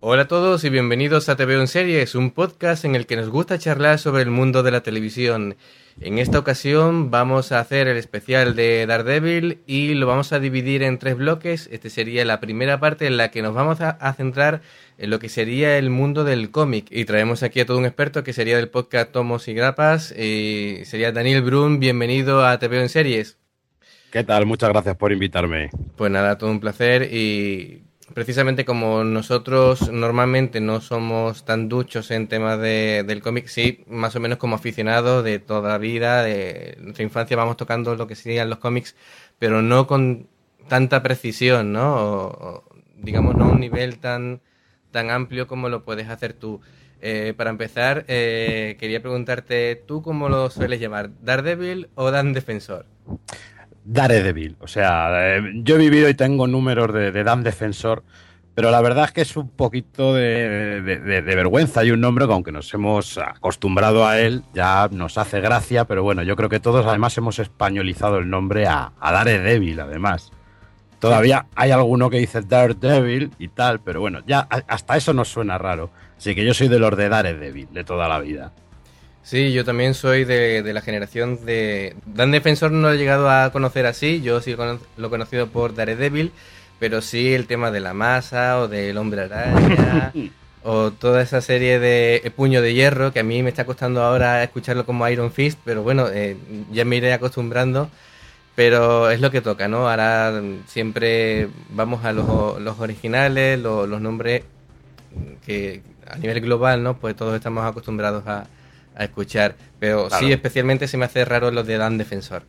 Hola a todos y bienvenidos a Te Veo en Series, un podcast en el que nos gusta charlar sobre el mundo de la televisión. En esta ocasión vamos a hacer el especial de Daredevil y lo vamos a dividir en 3 bloques. Este sería la primera parte en la que nos vamos a centrar en lo que sería el mundo del cómic. Y traemos aquí a todo un experto que sería del podcast Tomos y Grapas. Sería Daniel Brun, bienvenido a Te Veo en Series. ¿Qué tal? Muchas gracias por invitarme. Pues nada, todo un placer y precisamente como nosotros normalmente no somos tan duchos en temas del cómic, sí, más o menos como aficionados de toda la vida, de nuestra infancia vamos tocando lo que serían los cómics, pero no con tanta precisión, ¿no? O, digamos, no a un nivel tan amplio como lo puedes hacer tú. Para empezar, quería preguntarte, ¿tú cómo lo sueles llamar? ¿Daredevil o Dan Defensor? Daredevil, o sea, yo he vivido y tengo números de Dan Defensor, pero la verdad es que es un poquito de vergüenza y un nombre que aunque nos hemos acostumbrado a él, ya nos hace gracia, pero bueno, yo creo que todos además hemos españolizado el nombre a Daredevil, además. Todavía hay alguno que dice Daredevil y tal, pero bueno, ya hasta eso nos suena raro. Así que yo soy de los de Daredevil, de toda la vida. Sí, yo también soy de la generación de... Dan Defensor no lo he llegado a conocer así, yo sí lo he conocido por Daredevil, pero sí el tema de la masa o del Hombre Araña o toda esa serie de Puño de Hierro, que a mí me está costando ahora escucharlo como Iron Fist, pero bueno, ya me iré acostumbrando, pero es lo que toca, ¿no? Ahora siempre vamos a los originales, los nombres que a nivel global, ¿no? Pues todos estamos acostumbrados a escuchar, pero claro, sí, especialmente se me hace raro los de Dan Defensor.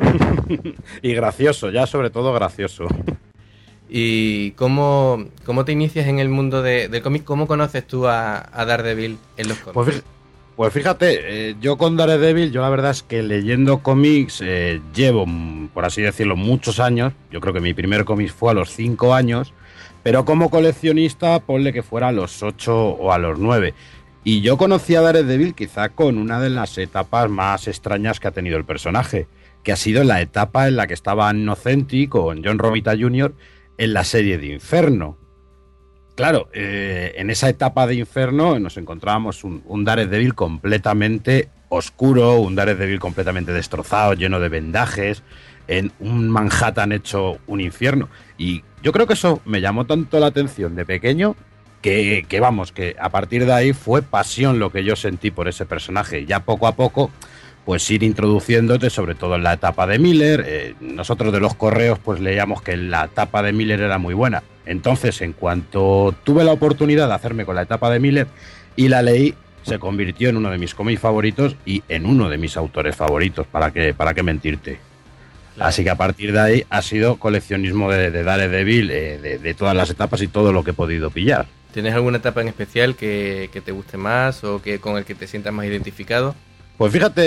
Y gracioso, ya sobre todo gracioso. ¿Y cómo te inicias en el mundo del cómic? ¿Cómo conoces tú a Daredevil en los cómics? Pues fíjate, yo con Daredevil, yo la verdad es que leyendo cómics llevo, por así decirlo, muchos años. Yo creo que mi primer cómic fue a los 5 años, pero como coleccionista, ponle que fuera a los 8 o a los 9. Y yo conocí a Daredevil quizá con una de las etapas más extrañas que ha tenido el personaje, que ha sido la etapa en la que estaba Innocenti con John Romita Jr. en la serie de Inferno. Claro, en esa etapa de Inferno nos encontrábamos un Daredevil completamente oscuro, un Daredevil completamente destrozado, lleno de vendajes, en un Manhattan hecho un infierno. Y yo creo que eso me llamó tanto la atención de pequeño que vamos, que a partir de ahí fue pasión lo que yo sentí por ese personaje. Ya poco a poco, pues ir introduciéndote, sobre todo en la etapa de Miller. Nosotros de los correos, pues leíamos que la etapa de Miller era muy buena. Entonces, en cuanto tuve la oportunidad de hacerme con la etapa de Miller y la leí, se convirtió en uno de mis cómics favoritos y en uno de mis autores favoritos, ¿para qué mentirte? Claro. Así que a partir de ahí ha sido coleccionismo de Daredevil, de todas las etapas y todo lo que he podido pillar. ¿Tienes alguna etapa en especial que te guste más o que con el que te sientas más identificado? Pues fíjate,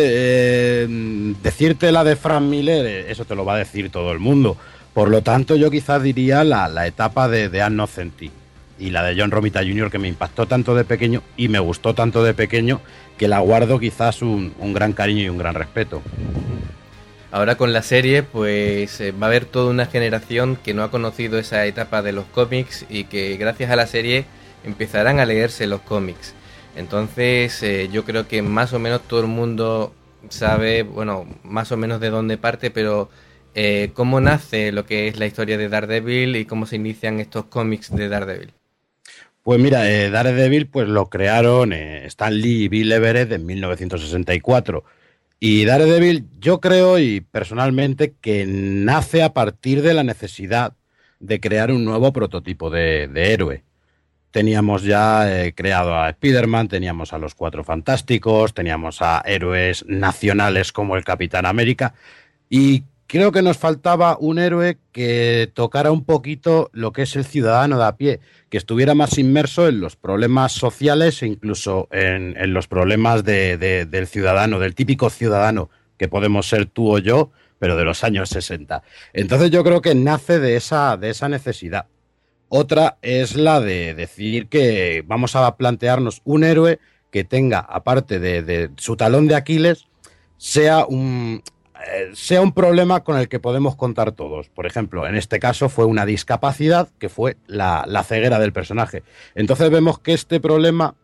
decirte la de Frank Miller, eso te lo va a decir todo el mundo. Por lo tanto, yo quizás diría la etapa de Innocenti y la de John Romita Jr., que me impactó tanto de pequeño y me gustó tanto de pequeño que la guardo quizás un gran cariño y un gran respeto. Ahora con la serie, pues va a haber toda una generación que no ha conocido esa etapa de los cómics y que gracias a la serie empezarán a leerse los cómics. Entonces yo creo que más o menos todo el mundo sabe, bueno, más o menos de dónde parte, pero cómo nace lo que es la historia de Daredevil y cómo se inician estos cómics de Daredevil. Pues mira, Daredevil pues lo crearon Stan Lee y Bill Everett en 1964. Y Daredevil yo creo y personalmente que nace a partir de la necesidad de crear un nuevo prototipo de héroe. Teníamos ya creado a Spider-Man, teníamos a los Cuatro Fantásticos, teníamos a héroes nacionales como el Capitán América y creo que nos faltaba un héroe que tocara un poquito lo que es el ciudadano de a pie, que estuviera más inmerso en los problemas sociales e incluso en los problemas del ciudadano, del típico ciudadano que podemos ser tú o yo, pero de los años 60. Entonces yo creo que nace de esa necesidad. Otra es la de decir que vamos a plantearnos un héroe que tenga, aparte de su talón de Aquiles, sea sea un problema con el que podemos contar todos. Por ejemplo, en este caso fue una discapacidad que fue la ceguera del personaje. Entonces vemos que este problema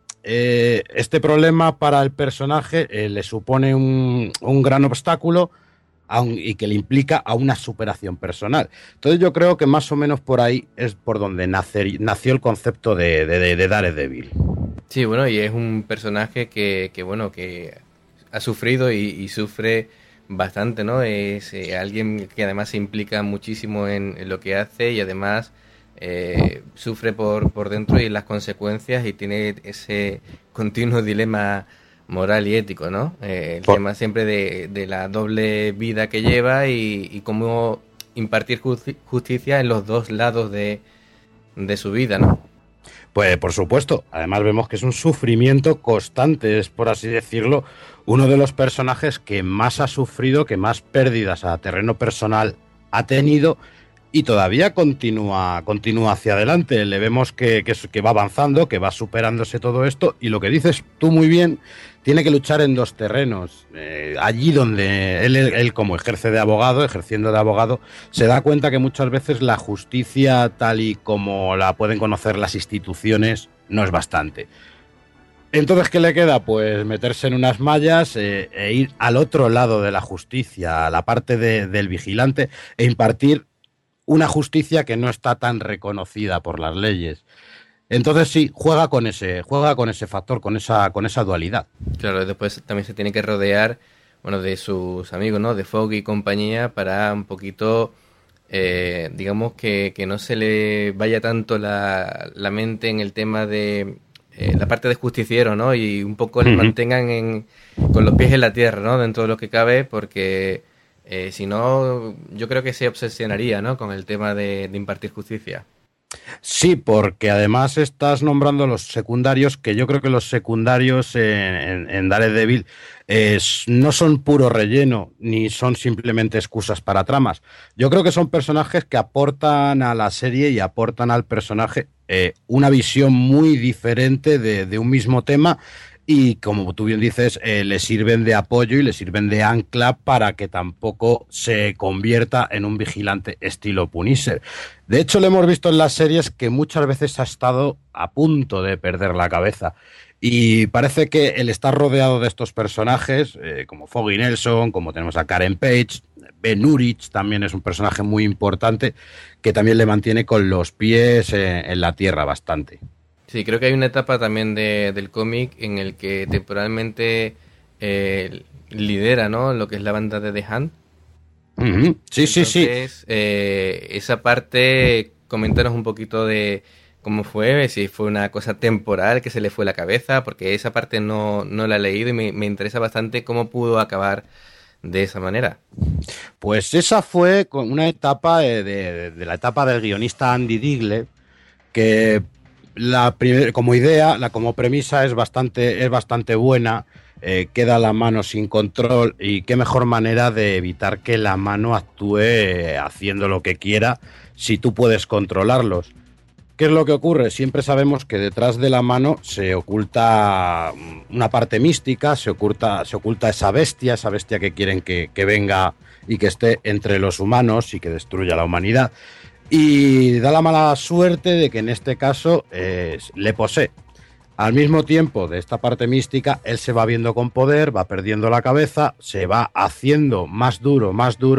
para el personaje le supone un gran obstáculo y que le implica a una superación personal. Entonces yo creo que más o menos por ahí es por donde nació el concepto de Daredevil. Sí, bueno, y es un personaje que ha sufrido y sufre bastante, ¿no? Es alguien que además se implica muchísimo en lo que hace y además sufre por dentro y las consecuencias y tiene ese continuo dilema moral y ético, ¿no? El tema siempre de la doble vida que lleva y cómo impartir justicia en los dos lados de su vida, ¿no? Pues por supuesto, además vemos que es un sufrimiento constante, es por así decirlo, uno de los personajes que más ha sufrido, que más pérdidas a terreno personal ha tenido y todavía continúa hacia adelante. Le vemos que va avanzando, que va superándose todo esto y lo que dices tú muy bien, tiene que luchar en dos terrenos. Allí donde él como ejerciendo de abogado, se da cuenta que muchas veces la justicia tal y como la pueden conocer las instituciones no es bastante. Entonces, ¿qué le queda? Pues meterse en unas mallas e ir al otro lado de la justicia, a la parte del vigilante, e impartir una justicia que no está tan reconocida por las leyes. Entonces sí, juega con ese factor, con esa dualidad. Claro, después también se tiene que rodear, bueno, de sus amigos, ¿no? De Foggy y compañía para un poquito, digamos que no se le vaya tanto la mente en el tema de la parte de justiciero, ¿no? Y un poco le mantengan con los pies en la tierra, ¿no? Dentro de lo que cabe, porque si no, yo creo que se obsesionaría, ¿no? Con el tema de impartir justicia. Sí, porque además estás nombrando los secundarios, que yo creo que los secundarios en Daredevil no son puro relleno, ni son simplemente excusas para tramas. Yo creo que son personajes que aportan a la serie y aportan al personaje una visión muy diferente de un mismo tema. Y como tú bien dices, le sirven de apoyo y le sirven de ancla para que tampoco se convierta en un vigilante estilo Punisher. De hecho, lo hemos visto en las series que muchas veces ha estado a punto de perder la cabeza. Y parece que el estar rodeado de estos personajes, como Foggy Nelson, como tenemos a Karen Page, Ben Urich también es un personaje muy importante que también le mantiene con los pies en la tierra bastante. Sí, creo que hay una etapa también del cómic en el que temporalmente lidera, ¿no? Lo que es la banda de The Hand. Sí, entonces, esa parte, coméntanos un poquito de cómo fue, si fue una cosa temporal que se le fue la cabeza, porque esa parte no la he leído y me interesa bastante cómo pudo acabar de esa manera. Pues esa fue una etapa de la etapa del guionista Andy Digle, que como premisa es bastante buena. Queda la mano sin control y qué mejor manera de evitar que la mano actúe haciendo lo que quiera si tú puedes controlarlos. ¿Qué es lo que ocurre? Siempre sabemos que detrás de la mano se oculta una parte mística, se oculta esa bestia que quieren que venga y que esté entre los humanos y que destruya la humanidad. Y da la mala suerte de que en este caso le posee. Al mismo tiempo de esta parte mística, él se va viendo con poder, va perdiendo la cabeza, se va haciendo más duro,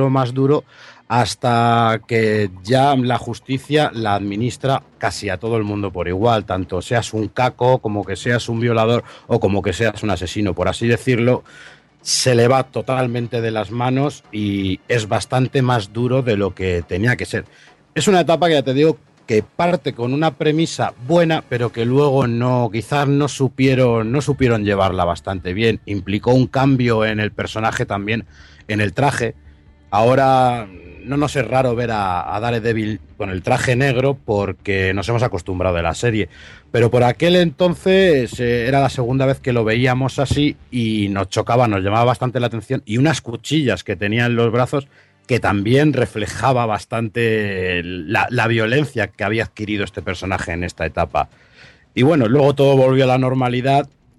hasta que ya la justicia la administra casi a todo el mundo por igual, tanto seas un caco, como que seas un violador o como que seas un asesino, por así decirlo. Se le va totalmente de las manos y es bastante más duro de lo que tenía que ser. Es una etapa que ya te digo que parte con una premisa buena, pero que luego quizás no supieron llevarla bastante bien. Implicó un cambio en el personaje también, en el traje. Ahora no nos es raro ver a Daredevil con el traje negro porque nos hemos acostumbrado de la serie. Pero por aquel entonces era la segunda vez que lo veíamos así y nos chocaba, nos llamaba bastante la atención. Y unas cuchillas que tenía en los brazos que también reflejaba bastante la violencia que había adquirido este personaje en esta etapa. Y bueno, luego todo volvió a la normalidad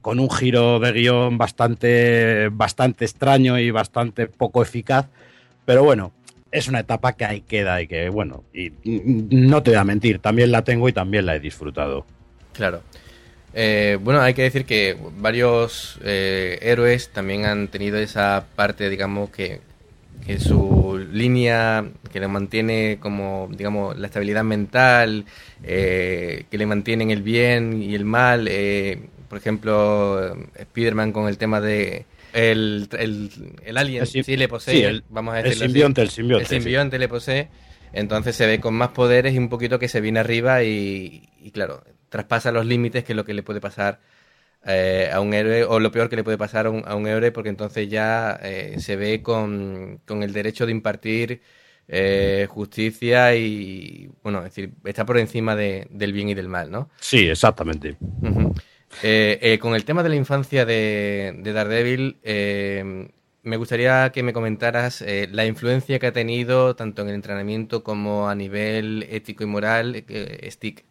con un giro de guión bastante extraño y bastante poco eficaz, pero bueno, es una etapa que ahí queda y que, bueno, y no te voy a mentir, también la tengo y también la he disfrutado. Claro. Bueno, hay que decir que varios héroes también han tenido esa parte, digamos, que su línea que le mantiene como, digamos, la estabilidad mental, que le mantienen el bien y el mal. Por ejemplo, Spider-Man con el tema de el alien, sí le posee, sí, vamos a decirlo el así. El simbionte le posee, entonces se ve con más poderes y un poquito que se viene arriba y claro, traspasa los límites, que es lo que le puede pasar a un héroe, o lo peor que le puede pasar a un héroe, porque entonces ya se ve con el derecho de impartir justicia y, bueno, es decir, está por encima del bien y del mal, ¿no? Sí, exactamente. Uh-huh. Con el tema de la infancia de Daredevil, me gustaría que me comentaras la influencia que ha tenido tanto en el entrenamiento como a nivel ético y moral Stick.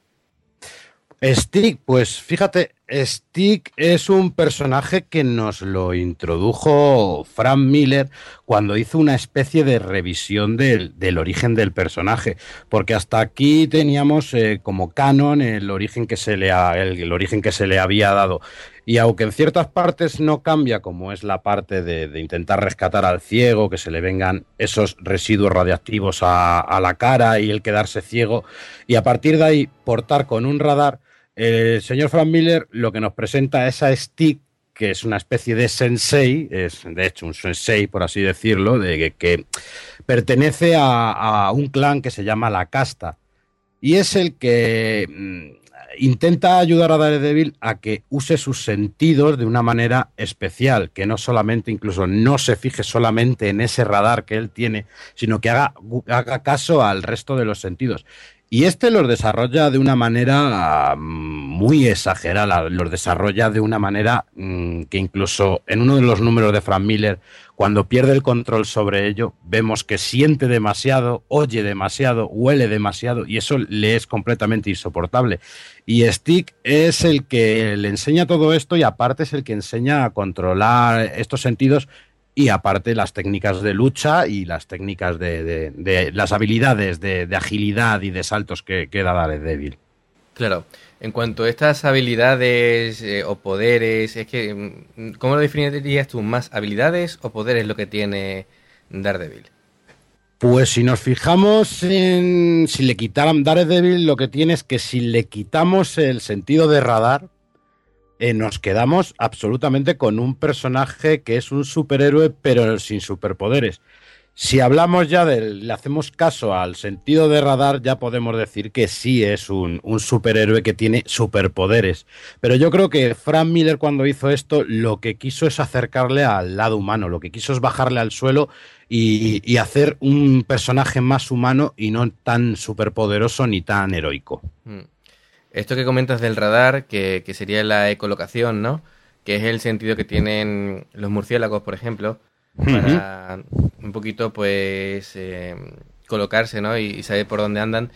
Stick, pues fíjate, Stick es un personaje que nos lo introdujo Frank Miller cuando hizo una especie de revisión del origen del personaje, porque hasta aquí teníamos como canon el origen que el origen que se le había dado. Y aunque en ciertas partes no cambia, como es la parte de intentar rescatar al ciego, que se le vengan esos residuos radiactivos a la cara y el quedarse ciego, y a partir de ahí portar con un radar, el señor Frank Miller lo que nos presenta es a Stick, que es una especie de sensei, es de hecho un sensei, por así decirlo, que pertenece a un clan que se llama la Casta, y es el que intenta ayudar a Daredevil a que use sus sentidos de una manera especial, que no solamente, incluso no se fije solamente en ese radar que él tiene, sino que haga caso al resto de los sentidos. Y este los desarrolla de una manera muy exagerada, los desarrolla de una manera que incluso en uno de los números de Frank Miller, cuando pierde el control sobre ello, vemos que siente demasiado, oye demasiado, huele demasiado, y eso le es completamente insoportable. Y Stick es el que le enseña todo esto, y aparte es el que enseña a controlar estos sentidos, y aparte las técnicas de lucha y las técnicas de las habilidades de agilidad y de saltos que da Daredevil. Claro, en cuanto a estas habilidades o poderes, es que, ¿cómo lo definirías tú? ¿Más habilidades o poderes lo que tiene Daredevil? Pues si nos fijamos en si le quitaran Daredevil, lo que tiene es que si le quitamos el sentido de radar, nos quedamos absolutamente con un personaje que es un superhéroe pero sin superpoderes. Si hablamos ya le hacemos caso al sentido de radar, ya podemos decir que sí es un superhéroe que tiene superpoderes. Pero yo creo que Frank Miller, cuando hizo esto, lo que quiso es acercarle al lado humano, lo que quiso es bajarle al suelo y hacer un personaje más humano y no tan superpoderoso ni tan heroico. Esto que comentas del radar, que sería la ecolocación, ¿no? Que es el sentido que tienen los murciélagos, por ejemplo, para un poquito, pues, colocarse, ¿no? Y saber por dónde andan.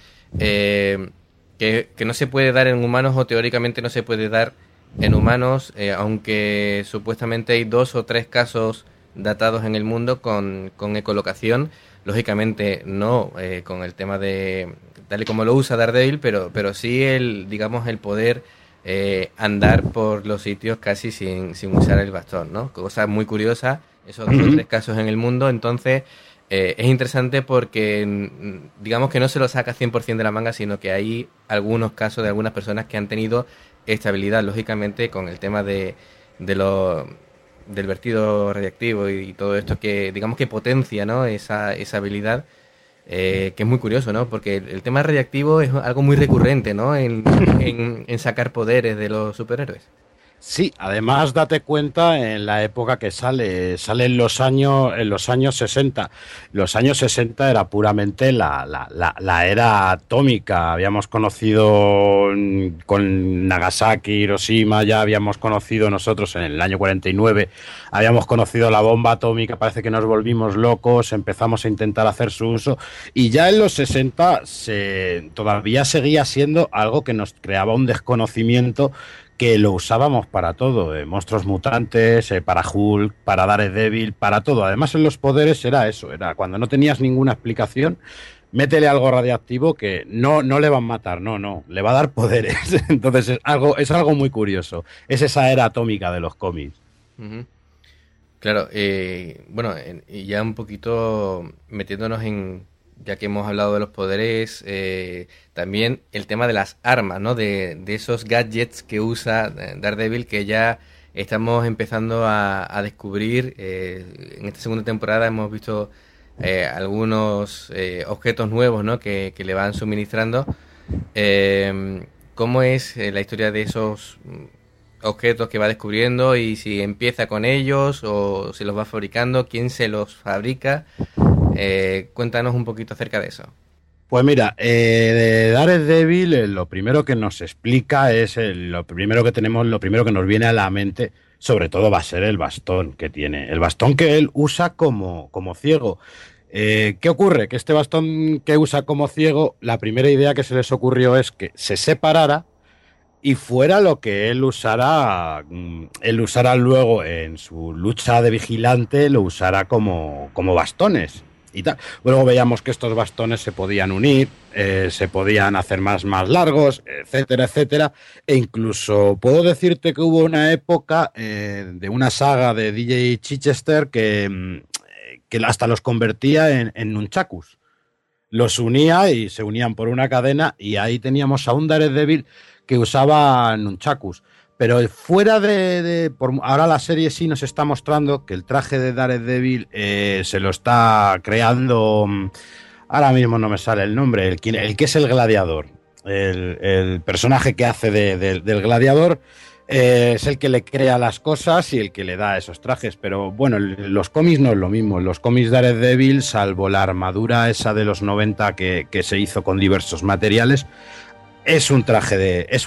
Que no se puede dar en humanos, o teóricamente no se puede dar en humanos, aunque supuestamente hay 2 o 3 casos datados en el mundo con ecolocación. Lógicamente no con el tema de tal y como lo usa Daredevil, pero sí digamos el poder andar por los sitios casi sin usar el bastón, ¿no? Cosa muy curiosa, esos 2 o 3 casos en el mundo. Entonces es interesante porque digamos que no se lo saca 100% de la manga, sino que hay algunos casos de algunas personas que han tenido estabilidad, lógicamente, con el tema del vertido radiactivo y todo esto, que digamos que potencia, ¿no? esa habilidad, que es muy curioso, ¿no? Porque el tema radiactivo es algo muy recurrente, ¿no? En sacar poderes de los superhéroes. Sí, además date cuenta en la época que sale en los años 60. Los años 60 era puramente la era atómica. Habíamos conocido con Nagasaki, Hiroshima, ya habíamos conocido nosotros en el año 49, habíamos conocido la bomba atómica, parece que nos volvimos locos, empezamos a intentar hacer su uso, y ya en los 60 todavía seguía siendo algo que nos creaba un desconocimiento que lo usábamos para todo, monstruos mutantes, para Hulk, para Daredevil, para todo. Además en los poderes era eso, era cuando no tenías ninguna explicación, métele algo radiactivo que no le van a matar, no, le va a dar poderes. Entonces es algo muy curioso. Es esa era atómica de los cómics. Ujú. Claro, bueno, y ya un poquito metiéndonos en, ya que hemos hablado de los poderes, también el tema de las armas, ¿no? De esos gadgets que usa Daredevil, que ya estamos empezando a descubrir. En esta segunda temporada hemos visto algunos objetos nuevos, ¿no? Que le van suministrando. ¿Cómo es la historia de esos objetos que va descubriendo y si empieza con ellos o se los va fabricando? ¿Quién se los fabrica? Cuéntanos un poquito acerca de eso. Pues mira, de Daredevil lo primero que nos explica es lo primero que tenemos, lo primero que nos viene a la mente, sobre todo va a ser el bastón que tiene, el bastón que él usa como ciego. ¿Qué ocurre? Que este bastón que usa como ciego, la primera idea que se les ocurrió es que se separara y fuera lo que él usará luego en su lucha de vigilante, lo usará como bastones y tal. Luego veíamos que estos bastones se podían unir, se podían hacer más largos, etcétera, etcétera. E incluso puedo decirte que hubo una época de una saga de DJ Chichester que hasta los convertía en nunchakus. Los unía y se unían por una cadena y ahí teníamos a un Daredevil que usaba nunchakus. Pero fuera ahora la serie sí nos está mostrando que el traje de Daredevil se lo está creando. Ahora mismo no me sale el nombre, el que es el gladiador. El personaje que hace del gladiador es el que le crea las cosas y el que le da esos trajes. Pero bueno, los cómics no es lo mismo. Los cómics Daredevil, salvo la armadura esa de los 90 que se hizo con diversos materiales, es un traje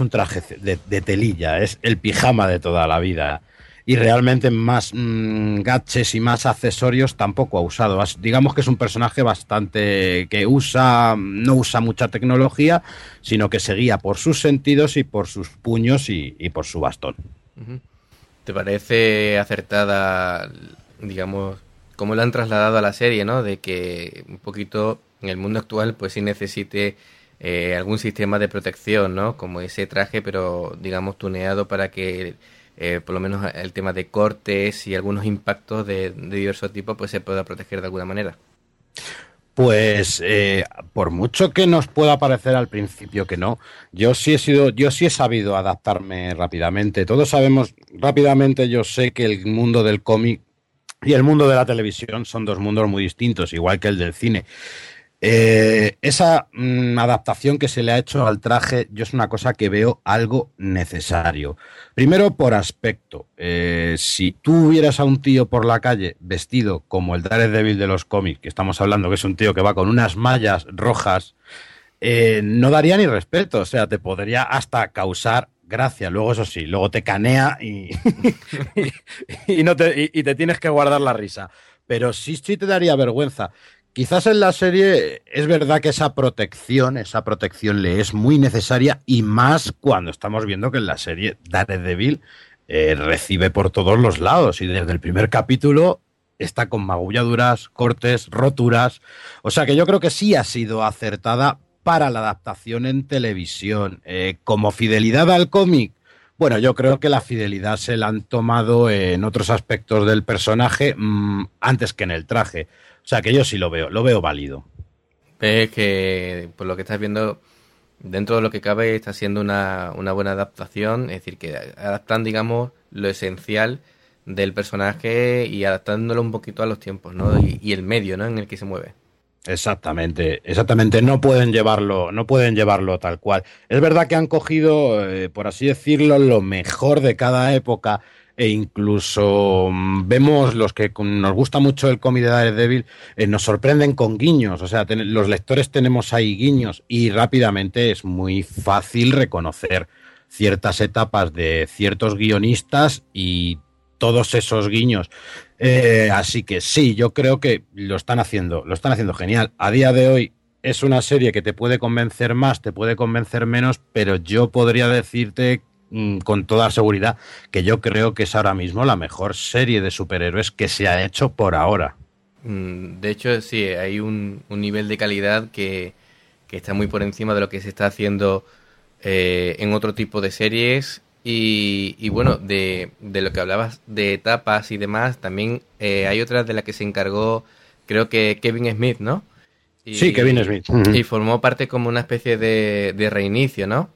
de telilla, es el pijama de toda la vida. Y realmente más gadgets y más accesorios tampoco ha usado. Digamos que es un personaje bastante que no usa mucha tecnología, sino que se guía por sus sentidos y por sus puños y por su bastón. ¿Te parece acertada, digamos, cómo lo han trasladado a la serie, ¿no? De que un poquito en el mundo actual pues sí necesite algún sistema de protección, ¿no? Como ese traje, pero digamos tuneado para que por lo menos el tema de cortes y algunos impactos de diversos tipos pues se pueda proteger de alguna manera. Pues por mucho que nos pueda parecer al principio que no, yo sí he sabido adaptarme rápidamente. Todos sabemos rápidamente, yo sé que el mundo del cómic y el mundo de la televisión son dos mundos muy distintos, igual que el del cine. Esa adaptación que se le ha hecho al traje, yo es una cosa que veo algo necesario. Primero por aspecto. Si tú vieras a un tío por la calle vestido como el Daredevil de los cómics, que estamos hablando que es un tío que va con unas mallas rojas, no daría ni respeto. O sea, te podría hasta causar gracia. Luego, eso sí, luego te canea y te tienes que guardar la risa. Pero sí te daría vergüenza. Quizás en la serie es verdad que esa protección le es muy necesaria y más cuando estamos viendo que en la serie Daredevil recibe por todos los lados y desde el primer capítulo está con magulladuras, cortes, roturas. O sea que yo creo que sí ha sido acertada para la adaptación en televisión. Como fidelidad al cómic, bueno, yo creo que la fidelidad se la han tomado en otros aspectos del personaje antes que en el traje. O sea que yo sí lo veo válido. Ves que por lo que estás viendo, dentro de lo que cabe, está siendo una buena adaptación, es decir, que adaptan, digamos, lo esencial del personaje y adaptándolo un poquito a los tiempos, ¿no? Y el medio, ¿no? En el que se mueve. Exactamente, no pueden llevarlo tal cual. Es verdad que han cogido, por así decirlo, lo mejor de cada época e incluso vemos los que nos gusta mucho el cómic de Daredevil, nos sorprenden con guiños, o sea, los lectores tenemos ahí guiños y rápidamente es muy fácil reconocer ciertas etapas de ciertos guionistas y todos esos guiños. Así que sí, yo creo que lo están haciendo genial. A día de hoy es una serie que te puede convencer más, te puede convencer menos, pero yo podría decirte con toda seguridad que yo creo que es ahora mismo la mejor serie de superhéroes que se ha hecho por ahora. De hecho, sí, hay un nivel de calidad que está muy por encima de lo que se está haciendo en otro tipo de series. Y bueno, de lo que hablabas de etapas y demás, también hay otra de la que se encargó, creo que Kevin Smith, ¿no? Sí, Kevin Smith. Y formó parte como una especie de reinicio, ¿no?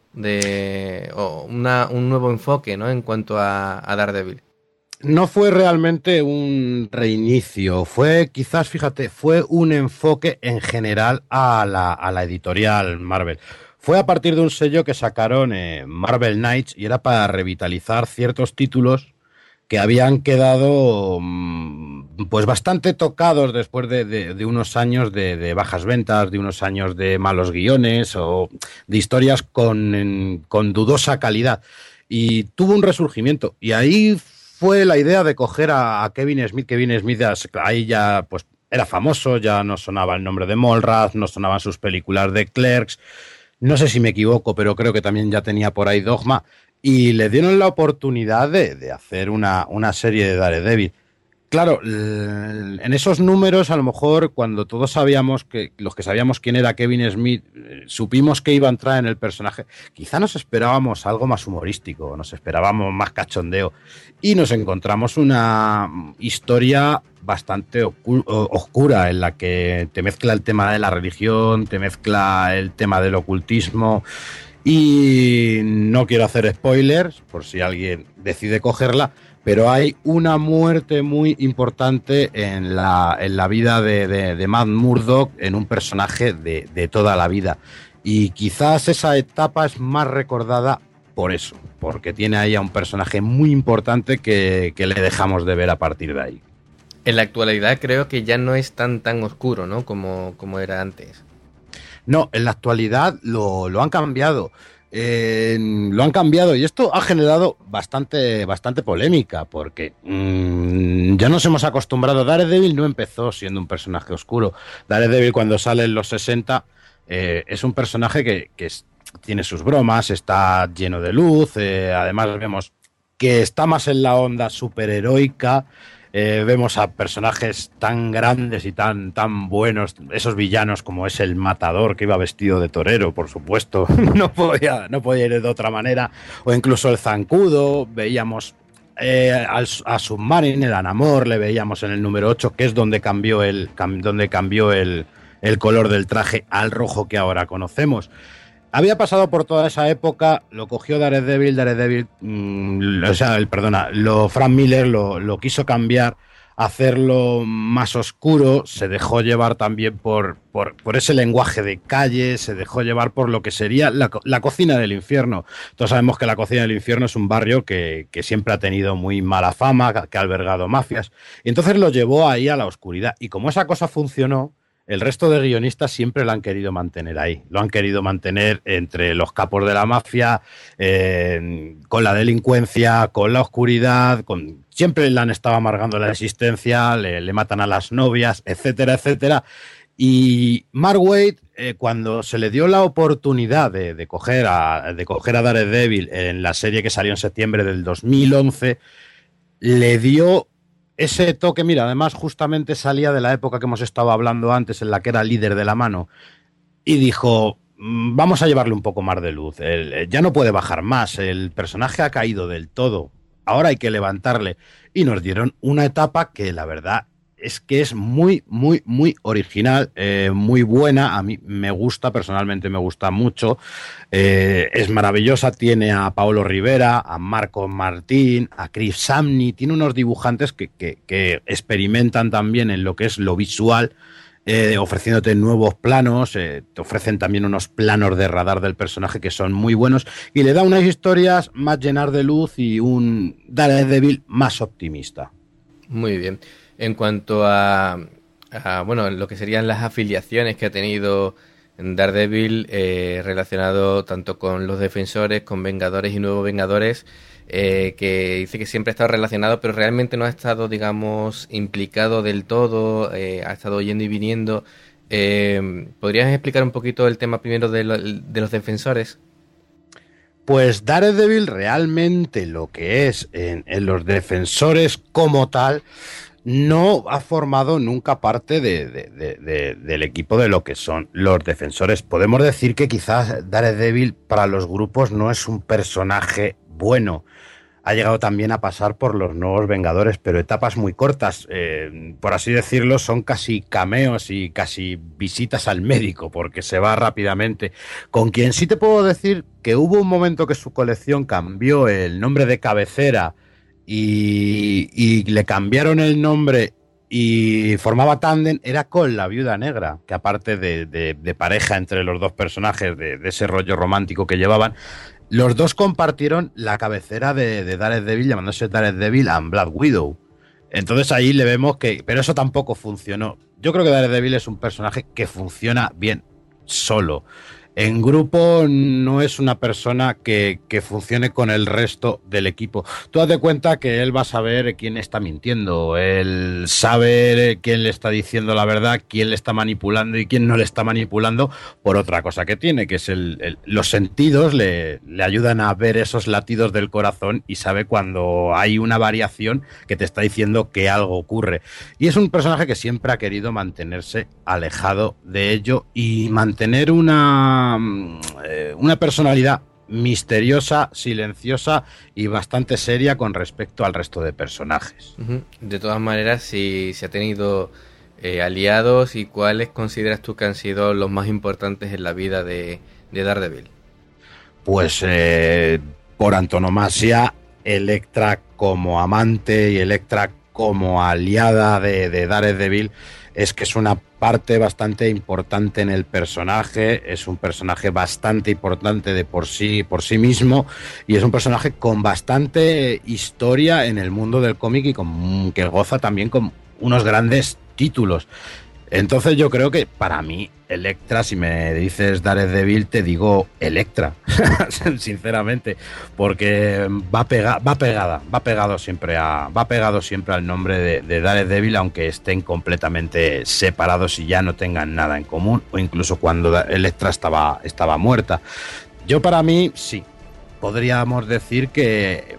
O un nuevo enfoque, ¿no? En cuanto a Daredevil. No fue realmente un reinicio, fue quizás, fíjate, fue un enfoque en general a la editorial Marvel. Fue a partir de un sello que sacaron Marvel Knights y era para revitalizar ciertos títulos que habían quedado pues bastante tocados después de unos años de bajas ventas, de unos años de malos guiones o de historias con dudosa calidad. Y tuvo un resurgimiento. Y ahí fue la idea de coger a Kevin Smith. Kevin Smith ahí ya pues era famoso, ya no sonaba el nombre de Mallrats, no sonaban sus películas de Clerks. No sé si me equivoco, pero creo que también ya tenía por ahí Dogma. Y le dieron la oportunidad de hacer una serie de Daredevil. Claro, en esos números, a lo mejor, cuando todos sabíamos los que sabíamos quién era Kevin Smith, supimos que iba a entrar en el personaje, quizá nos esperábamos algo más humorístico, nos esperábamos más cachondeo, y nos encontramos una historia bastante oscura en la que te mezcla el tema de la religión, te mezcla el tema del ocultismo, y no quiero hacer spoilers, por si alguien decide cogerla, pero hay una muerte muy importante en la vida de Matt Murdock, en un personaje de toda la vida. Y quizás esa etapa es más recordada por eso, porque tiene ahí a un personaje muy importante que le dejamos de ver a partir de ahí. En la actualidad creo que ya no es tan oscuro, ¿no? Como era antes. No, en la actualidad lo han cambiado. Lo han cambiado y esto ha generado bastante polémica porque ya nos hemos acostumbrado. Daredevil no empezó siendo un personaje oscuro. Daredevil cuando sale en los 60 es un personaje que tiene sus bromas, está lleno de luz, además vemos que está más en la onda superheroica. Vemos a personajes tan grandes y tan buenos, esos villanos como es el Matador, que iba vestido de torero, por supuesto, no podía ir de otra manera, o incluso el Zancudo. Veíamos a Submarine, el Anamor, le veíamos en el número 8, que es donde cambió el color del traje al rojo que ahora conocemos. Había pasado por toda esa época, lo cogió Daredevil, Frank Miller lo quiso cambiar, hacerlo más oscuro, se dejó llevar también por ese lenguaje de calle, se dejó llevar por lo que sería la cocina del infierno. Todos sabemos que la cocina del infierno es un barrio que siempre ha tenido muy mala fama, que ha albergado mafias, y entonces lo llevó ahí a la oscuridad, y como esa cosa funcionó, el resto de guionistas siempre lo han querido mantener ahí. Lo han querido mantener entre los capos de la mafia, con la delincuencia, con la oscuridad, siempre le han estado amargando la existencia, le matan a las novias, etcétera, etcétera. Y Mark Waid, cuando se le dio la oportunidad de coger a Daredevil en la serie que salió en septiembre del 2011, le dio ese toque. Mira, además justamente salía de la época que hemos estado hablando antes, en la que era líder de la mano, y dijo, vamos a llevarle un poco más de luz, ya no puede bajar más, el personaje ha caído del todo, ahora hay que levantarle, y nos dieron una etapa que la verdad es que es muy original, muy buena. A mí me gusta, personalmente me gusta mucho. Es maravillosa. Tiene a Paolo Rivera, a Marco Martín, a Chris Samney. Tiene unos dibujantes que experimentan también en lo que es lo visual, ofreciéndote nuevos planos. Te ofrecen también unos planos de radar del personaje que son muy buenos. Y le da unas historias más llenas de luz y un Daredevil más optimista. Muy bien. En cuanto a bueno, lo que serían las afiliaciones que ha tenido Daredevil, relacionado tanto con los Defensores, con Vengadores y Nuevos Vengadores, que dice que siempre ha estado relacionado, pero realmente no ha estado, digamos, implicado del todo, ha estado yendo y viniendo. ¿Podrías explicar un poquito el tema primero de los Defensores? Pues Daredevil realmente lo que es en los defensores como tal no ha formado nunca parte del equipo de lo que son los defensores. Podemos decir que quizás Daredevil para los grupos no es un personaje bueno. Ha llegado también a pasar por los Nuevos Vengadores, pero etapas muy cortas. Por así decirlo, son casi cameos y casi visitas al médico, porque se va rápidamente. Con quien sí te puedo decir que hubo un momento que su colección cambió el nombre de cabecera y le cambiaron el nombre y formaba tándem, era con la Viuda Negra, que aparte de pareja entre los dos personajes, de ese rollo romántico que llevaban, los dos compartieron la cabecera de Daredevil, llamándose Daredevil and Black Widow. Entonces ahí le vemos que... Pero eso tampoco funcionó. Yo creo que Daredevil es un personaje que funciona bien solo. En grupo no es una persona que funcione con el resto del equipo. Tú haz de cuenta que él va a saber quién está mintiendo, él sabe quién le está diciendo la verdad, quién le está manipulando y quién no le está manipulando por otra cosa que tiene, que es los sentidos le ayudan a ver esos latidos del corazón y sabe cuando hay una variación que te está diciendo que algo ocurre. Y es un personaje que siempre ha querido mantenerse alejado de ello y mantener una personalidad misteriosa, silenciosa y bastante seria con respecto al resto de personajes. De todas maneras, si se ha tenido aliados, y cuáles consideras tú que han sido los más importantes en la vida de Daredevil. Pues por antonomasia, Elektra como amante y Elektra como aliada de Daredevil, es que es una parte bastante importante en el personaje, es un personaje bastante importante de por sí mismo, y es un personaje con bastante historia en el mundo del cómic y que goza también con unos grandes títulos. Entonces yo creo que para mí Elektra, si me dices Daredevil, te digo Elektra, sinceramente, porque va pegado siempre al nombre de Daredevil, aunque estén completamente separados y ya no tengan nada en común, o incluso cuando Elektra estaba muerta. Yo para mí sí, podríamos decir que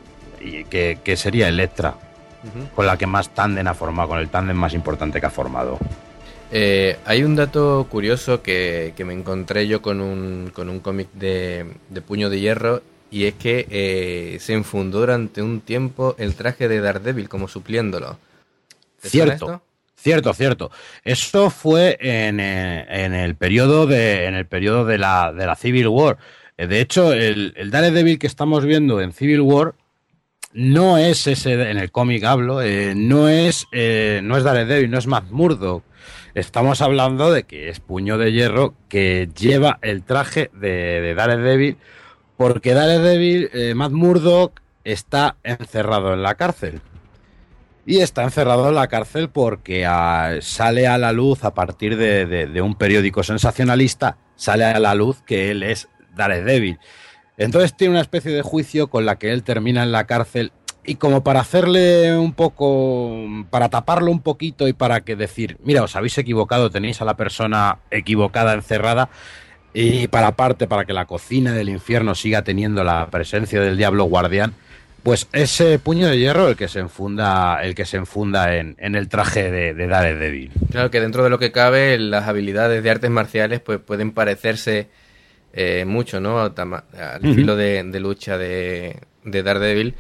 sería Elektra, con la que más tándem ha formado, con el tándem más importante que ha formado. Hay un dato curioso que me encontré yo con un cómic de Puño de Hierro, y es que se enfundó durante un tiempo el traje de Daredevil como supliéndolo. Cierto. Eso fue en el periodo de la Civil War. De hecho, el Daredevil que estamos viendo en Civil War no es ese, en el cómic hablo, no es Daredevil, no es Matt Murdock. Estamos hablando de que es Puño de Hierro que lleva el traje de Daredevil, porque Daredevil, Matt Murdock, está encerrado en la cárcel. Y está encerrado en la cárcel porque sale a la luz, a partir de un periódico sensacionalista, sale a la luz que él es Daredevil. Entonces tiene una especie de juicio con la que él termina en la cárcel. Y como para hacerle un poco, para taparlo un poquito y para que decir, mira, os habéis equivocado, tenéis a la persona equivocada encerrada, y para que la cocina del infierno siga teniendo la presencia del diablo guardián, pues ese Puño de Hierro el que se enfunda en el traje de Daredevil. Claro que dentro de lo que cabe, las habilidades de artes marciales pues pueden parecerse mucho, ¿no? Al filo de lucha de Daredevil.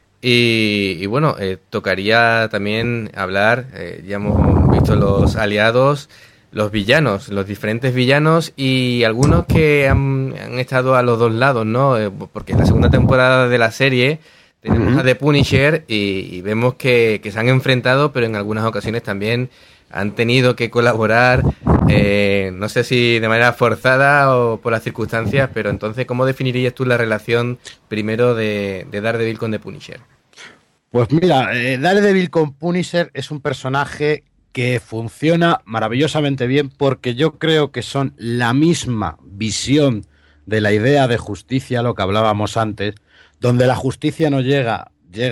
Y bueno, tocaría también hablar, ya hemos visto los aliados, los villanos, los diferentes villanos, y algunos que han estado a los dos lados, ¿no? Porque en la segunda temporada de la serie tenemos a The Punisher y vemos que se han enfrentado, pero en algunas ocasiones también han tenido que colaborar, no sé si de manera forzada o por las circunstancias, pero entonces, ¿cómo definirías tú la relación primero de Daredevil con The Punisher? Pues mira, Daredevil con Punisher es un personaje que funciona maravillosamente bien, porque yo creo que son la misma visión de la idea de justicia, lo que hablábamos antes, donde la justicia no llega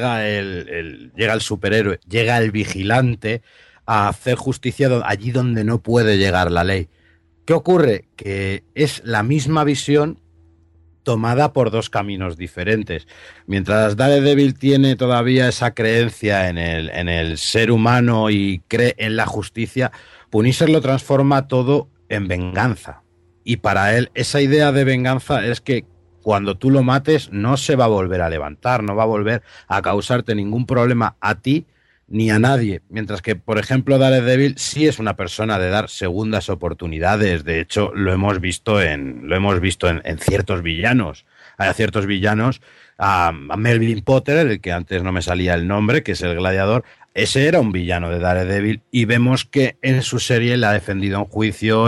el superhéroe, llega el vigilante a hacer justicia allí donde no puede llegar la ley. ¿Qué ocurre? Que es la misma visión, tomada por dos caminos diferentes. Mientras Daredevil tiene todavía esa creencia en el ser humano y cree en la justicia, Punisher lo transforma todo en venganza. Y para él esa idea de venganza es que cuando tú lo mates no se va a volver a levantar, no va a volver a causarte ningún problema a ti ni a nadie. Mientras que, por ejemplo, Daredevil sí es una persona de dar segundas oportunidades. De hecho, lo hemos visto en ciertos villanos. Hay ciertos villanos, a Melvin Potter, el que antes no me salía el nombre, que es el gladiador. Ese era un villano de Daredevil y vemos que en su serie la ha defendido en juicio,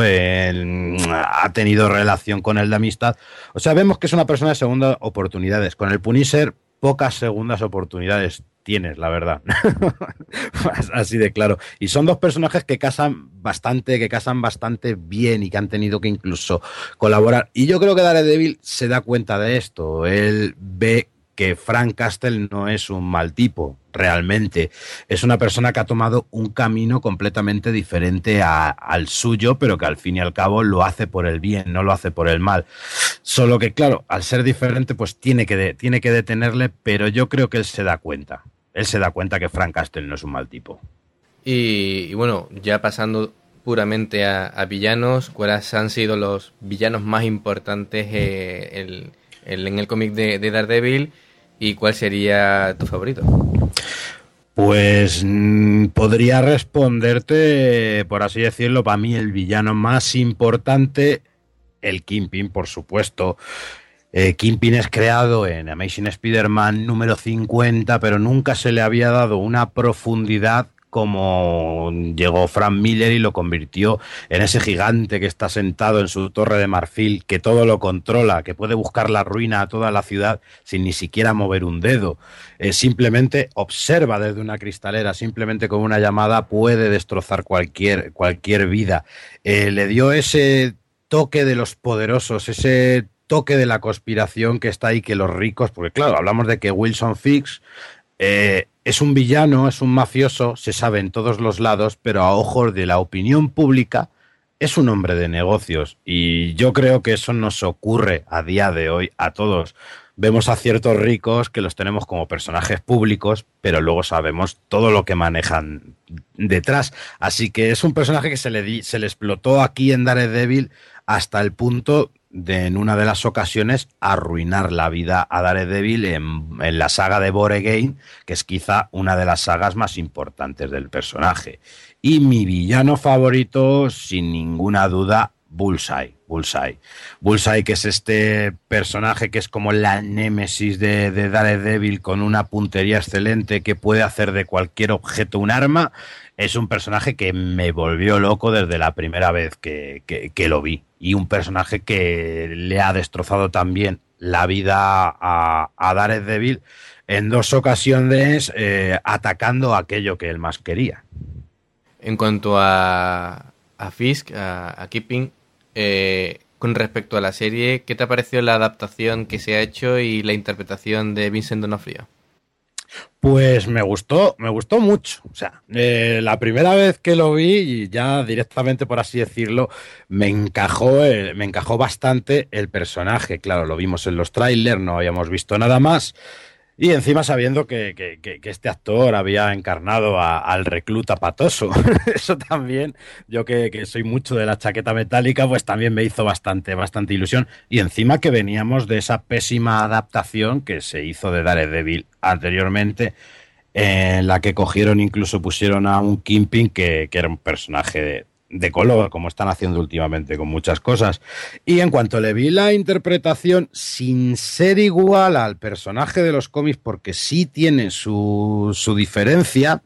ha tenido relación con él de amistad. O sea, vemos que es una persona de segundas oportunidades. Con el Punisher, pocas segundas oportunidades tienes, la verdad. Así de claro. Y son dos personajes que casan bastante bien y que han tenido que incluso colaborar. Y yo creo que Daredevil se da cuenta de esto. Él ve que Frank Castle no es un mal tipo, realmente. Es una persona que ha tomado un camino completamente diferente al suyo, pero que al fin y al cabo lo hace por el bien, no lo hace por el mal. Solo que, claro, al ser diferente, pues tiene que detenerle, pero yo creo que él se da cuenta. Él se da cuenta que Frank Castle no es un mal tipo. Y bueno, ya pasando puramente a villanos, ¿cuáles han sido los villanos más importantes en el cómic de Daredevil? ¿Y cuál sería tu favorito? Pues podría responderte, por así decirlo, para mí el villano más importante, el Kingpin, por supuesto. Kingpin es creado en Amazing Spider-Man número 50, pero nunca se le había dado una profundidad como llegó Frank Miller y lo convirtió en ese gigante que está sentado en su torre de marfil, que todo lo controla, que puede buscar la ruina a toda la ciudad sin ni siquiera mover un dedo. Simplemente observa desde una cristalera, simplemente con una llamada puede destrozar cualquier vida. Le dio ese toque de los poderosos, ese toque de la conspiración que está ahí, que los ricos, porque claro, hablamos de que Wilson Fisk es un villano, es un mafioso, se sabe en todos los lados, pero a ojos de la opinión pública es un hombre de negocios y yo creo que eso nos ocurre a día de hoy a todos. Vemos a ciertos ricos que los tenemos como personajes públicos, pero luego sabemos todo lo que manejan detrás. Así que es un personaje que se le explotó aquí en Daredevil hasta el punto de, en una de las ocasiones, arruinar la vida a Daredevil en la saga de Born Again, que es quizá una de las sagas más importantes del personaje. Y mi villano favorito, sin ninguna duda, Bullseye. Bullseye, que es este personaje que es como la némesis de Daredevil, con una puntería excelente, que puede hacer de cualquier objeto un arma. Es un personaje que me volvió loco desde la primera vez que lo vi. Y un personaje que le ha destrozado también la vida a Daredevil en dos ocasiones, atacando aquello que él más quería. En cuanto a Fisk, a Kingpin, con respecto a la serie, ¿qué te ha parecido la adaptación que se ha hecho y la interpretación de Vincent D'Onofrio? Pues me gustó mucho. O sea, la primera vez que lo vi, y ya directamente, por así decirlo, me encajó bastante el personaje. Claro, lo vimos en los trailers, no habíamos visto nada más. Y encima sabiendo que este actor había encarnado al recluta patoso. Eso también, yo que soy mucho de la chaqueta metálica, pues también me hizo bastante ilusión. Y encima que veníamos de esa pésima adaptación que se hizo de Daredevil anteriormente, en la que cogieron, incluso pusieron a un Kingpin que era un personaje de color, como están haciendo últimamente con muchas cosas. Y en cuanto le vi la interpretación, sin ser igual al personaje de los cómics, porque sí tiene su diferencia,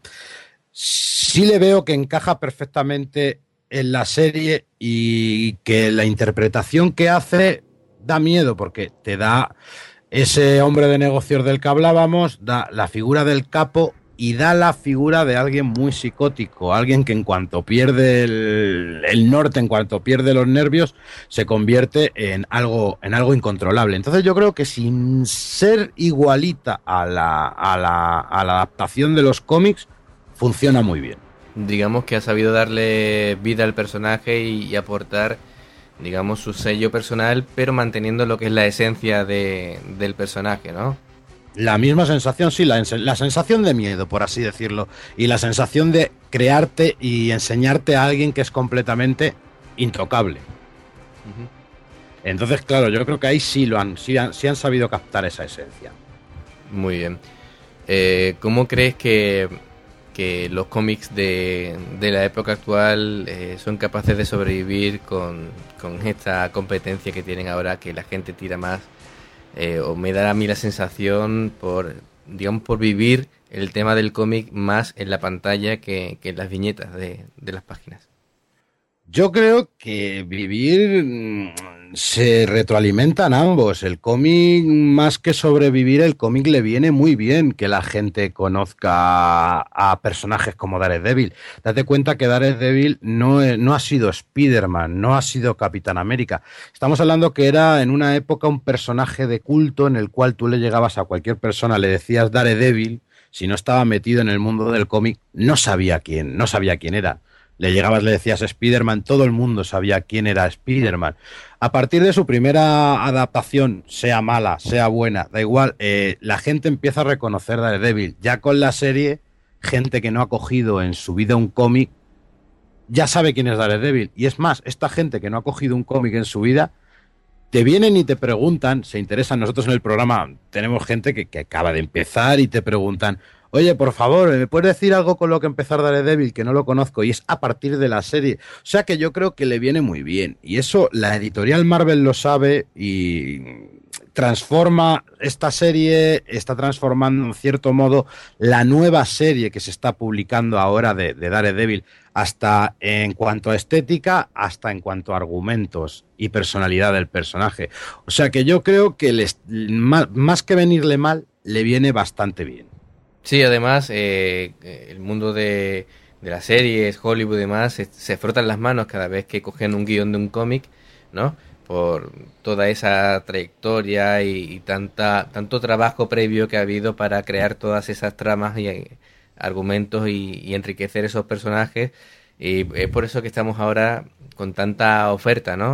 sí le veo que encaja perfectamente en la serie y que la interpretación que hace da miedo, porque te da ese hombre de negocios del que hablábamos, da la figura del capo y da la figura de alguien muy psicótico, alguien que en cuanto pierde el norte, en cuanto pierde los nervios, se convierte en algo incontrolable. Entonces yo creo que sin ser igualita a la adaptación de los cómics, funciona muy bien. Digamos que ha sabido darle vida al personaje y aportar digamos, su sello personal, pero manteniendo lo que es la esencia del personaje, ¿no? La misma sensación, sí, la sensación de miedo, por así decirlo, y la sensación de crearte y enseñarte a alguien que es completamente intocable. Ujú. Entonces, claro, yo creo que ahí sí han sabido captar esa esencia. Muy bien. ¿Cómo crees que los cómics de la época actual son capaces de sobrevivir con esta competencia que tienen ahora, que la gente tira más? O me da a mí la sensación digamos, por vivir el tema del cómic más en la pantalla que en las viñetas de las páginas. Yo creo que vivir se retroalimentan ambos. El cómic, más que sobrevivir, el cómic le viene muy bien que la gente conozca a personajes como Daredevil. Date cuenta que Daredevil no ha sido Spider-Man, no ha sido Capitán América. Estamos hablando que era en una época un personaje de culto en el cual tú le llegabas a cualquier persona, le decías Daredevil, si no estaba metido en el mundo del cómic, no sabía quién era. Le llegabas, le decías Spider-Man, todo el mundo sabía quién era Spider-Man. A partir de su primera adaptación, sea mala, sea buena, da igual, la gente empieza a reconocer a Daredevil. Ya con la serie, gente que no ha cogido en su vida un cómic, ya sabe quién es Daredevil. Y es más, esta gente que no ha cogido un cómic en su vida, te vienen y te preguntan, se interesan. Nosotros en el programa tenemos gente que acaba de empezar y te preguntan, oye, por favor, ¿me puedes decir algo con lo que empezar Daredevil que no lo conozco? Y es a partir de la serie. O sea que yo creo que le viene muy bien. Y eso la editorial Marvel lo sabe y transforma esta serie, está transformando en cierto modo la nueva serie que se está publicando ahora de Daredevil, hasta en cuanto a estética, hasta en cuanto a argumentos y personalidad del personaje. O sea que yo creo que más que venirle mal, le viene bastante bien. Sí, además, el mundo de las series, Hollywood y demás, se frotan las manos cada vez que cogen un guión de un cómic, ¿no? Por toda esa trayectoria y tanto trabajo previo que ha habido para crear todas esas tramas y argumentos y enriquecer esos personajes. Y es por eso que estamos ahora con tanta oferta, ¿no?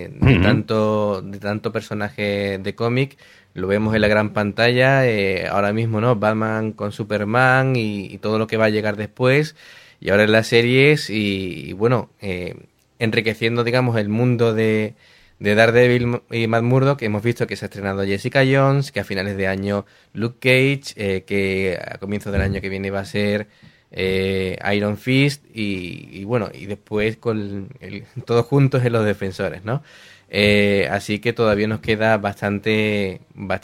De tanto personaje de cómic. Lo vemos en la gran pantalla, ahora mismo, ¿no? Batman con Superman y todo lo que va a llegar después. Y ahora en las series y bueno, enriqueciendo, digamos, el mundo de Daredevil y Matt Murdock, que hemos visto que se ha estrenado Jessica Jones, que a finales de año Luke Cage, que a comienzos del año que viene va a ser Iron Fist y bueno, y después con todos juntos en los Defensores, ¿no? Así que todavía nos queda bastante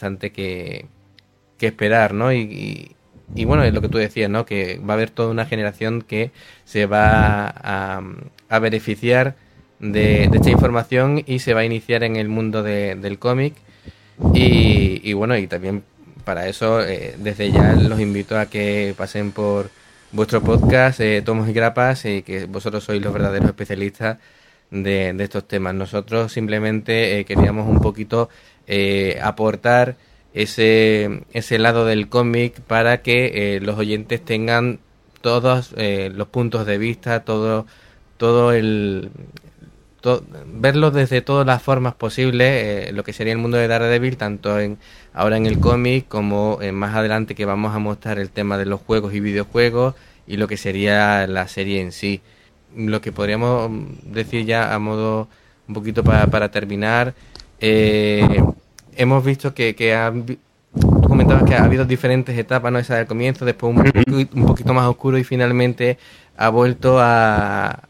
que esperar, ¿no? Y bueno, es lo que tú decías, ¿no? Que va a haber toda una generación que se va a beneficiar de esta información y se va a iniciar en el mundo del cómic. Y bueno, y también para eso, desde ya los invito a que pasen por vuestro podcast, Tomos y Grapas, y que vosotros sois los verdaderos especialistas de estos temas. Nosotros simplemente queríamos un poquito aportar ese lado del cómic para que los oyentes tengan todos los puntos de vista, todo verlo desde todas las formas posibles, lo que sería el mundo de Daredevil, tanto ahora en el cómic como más adelante, que vamos a mostrar el tema de los juegos y videojuegos y lo que sería la serie en sí. Lo que podríamos decir ya a modo un poquito para terminar, hemos visto que tú comentabas que ha habido diferentes etapas, ¿no? Esa del comienzo, después un poquito más oscuro y finalmente ha vuelto a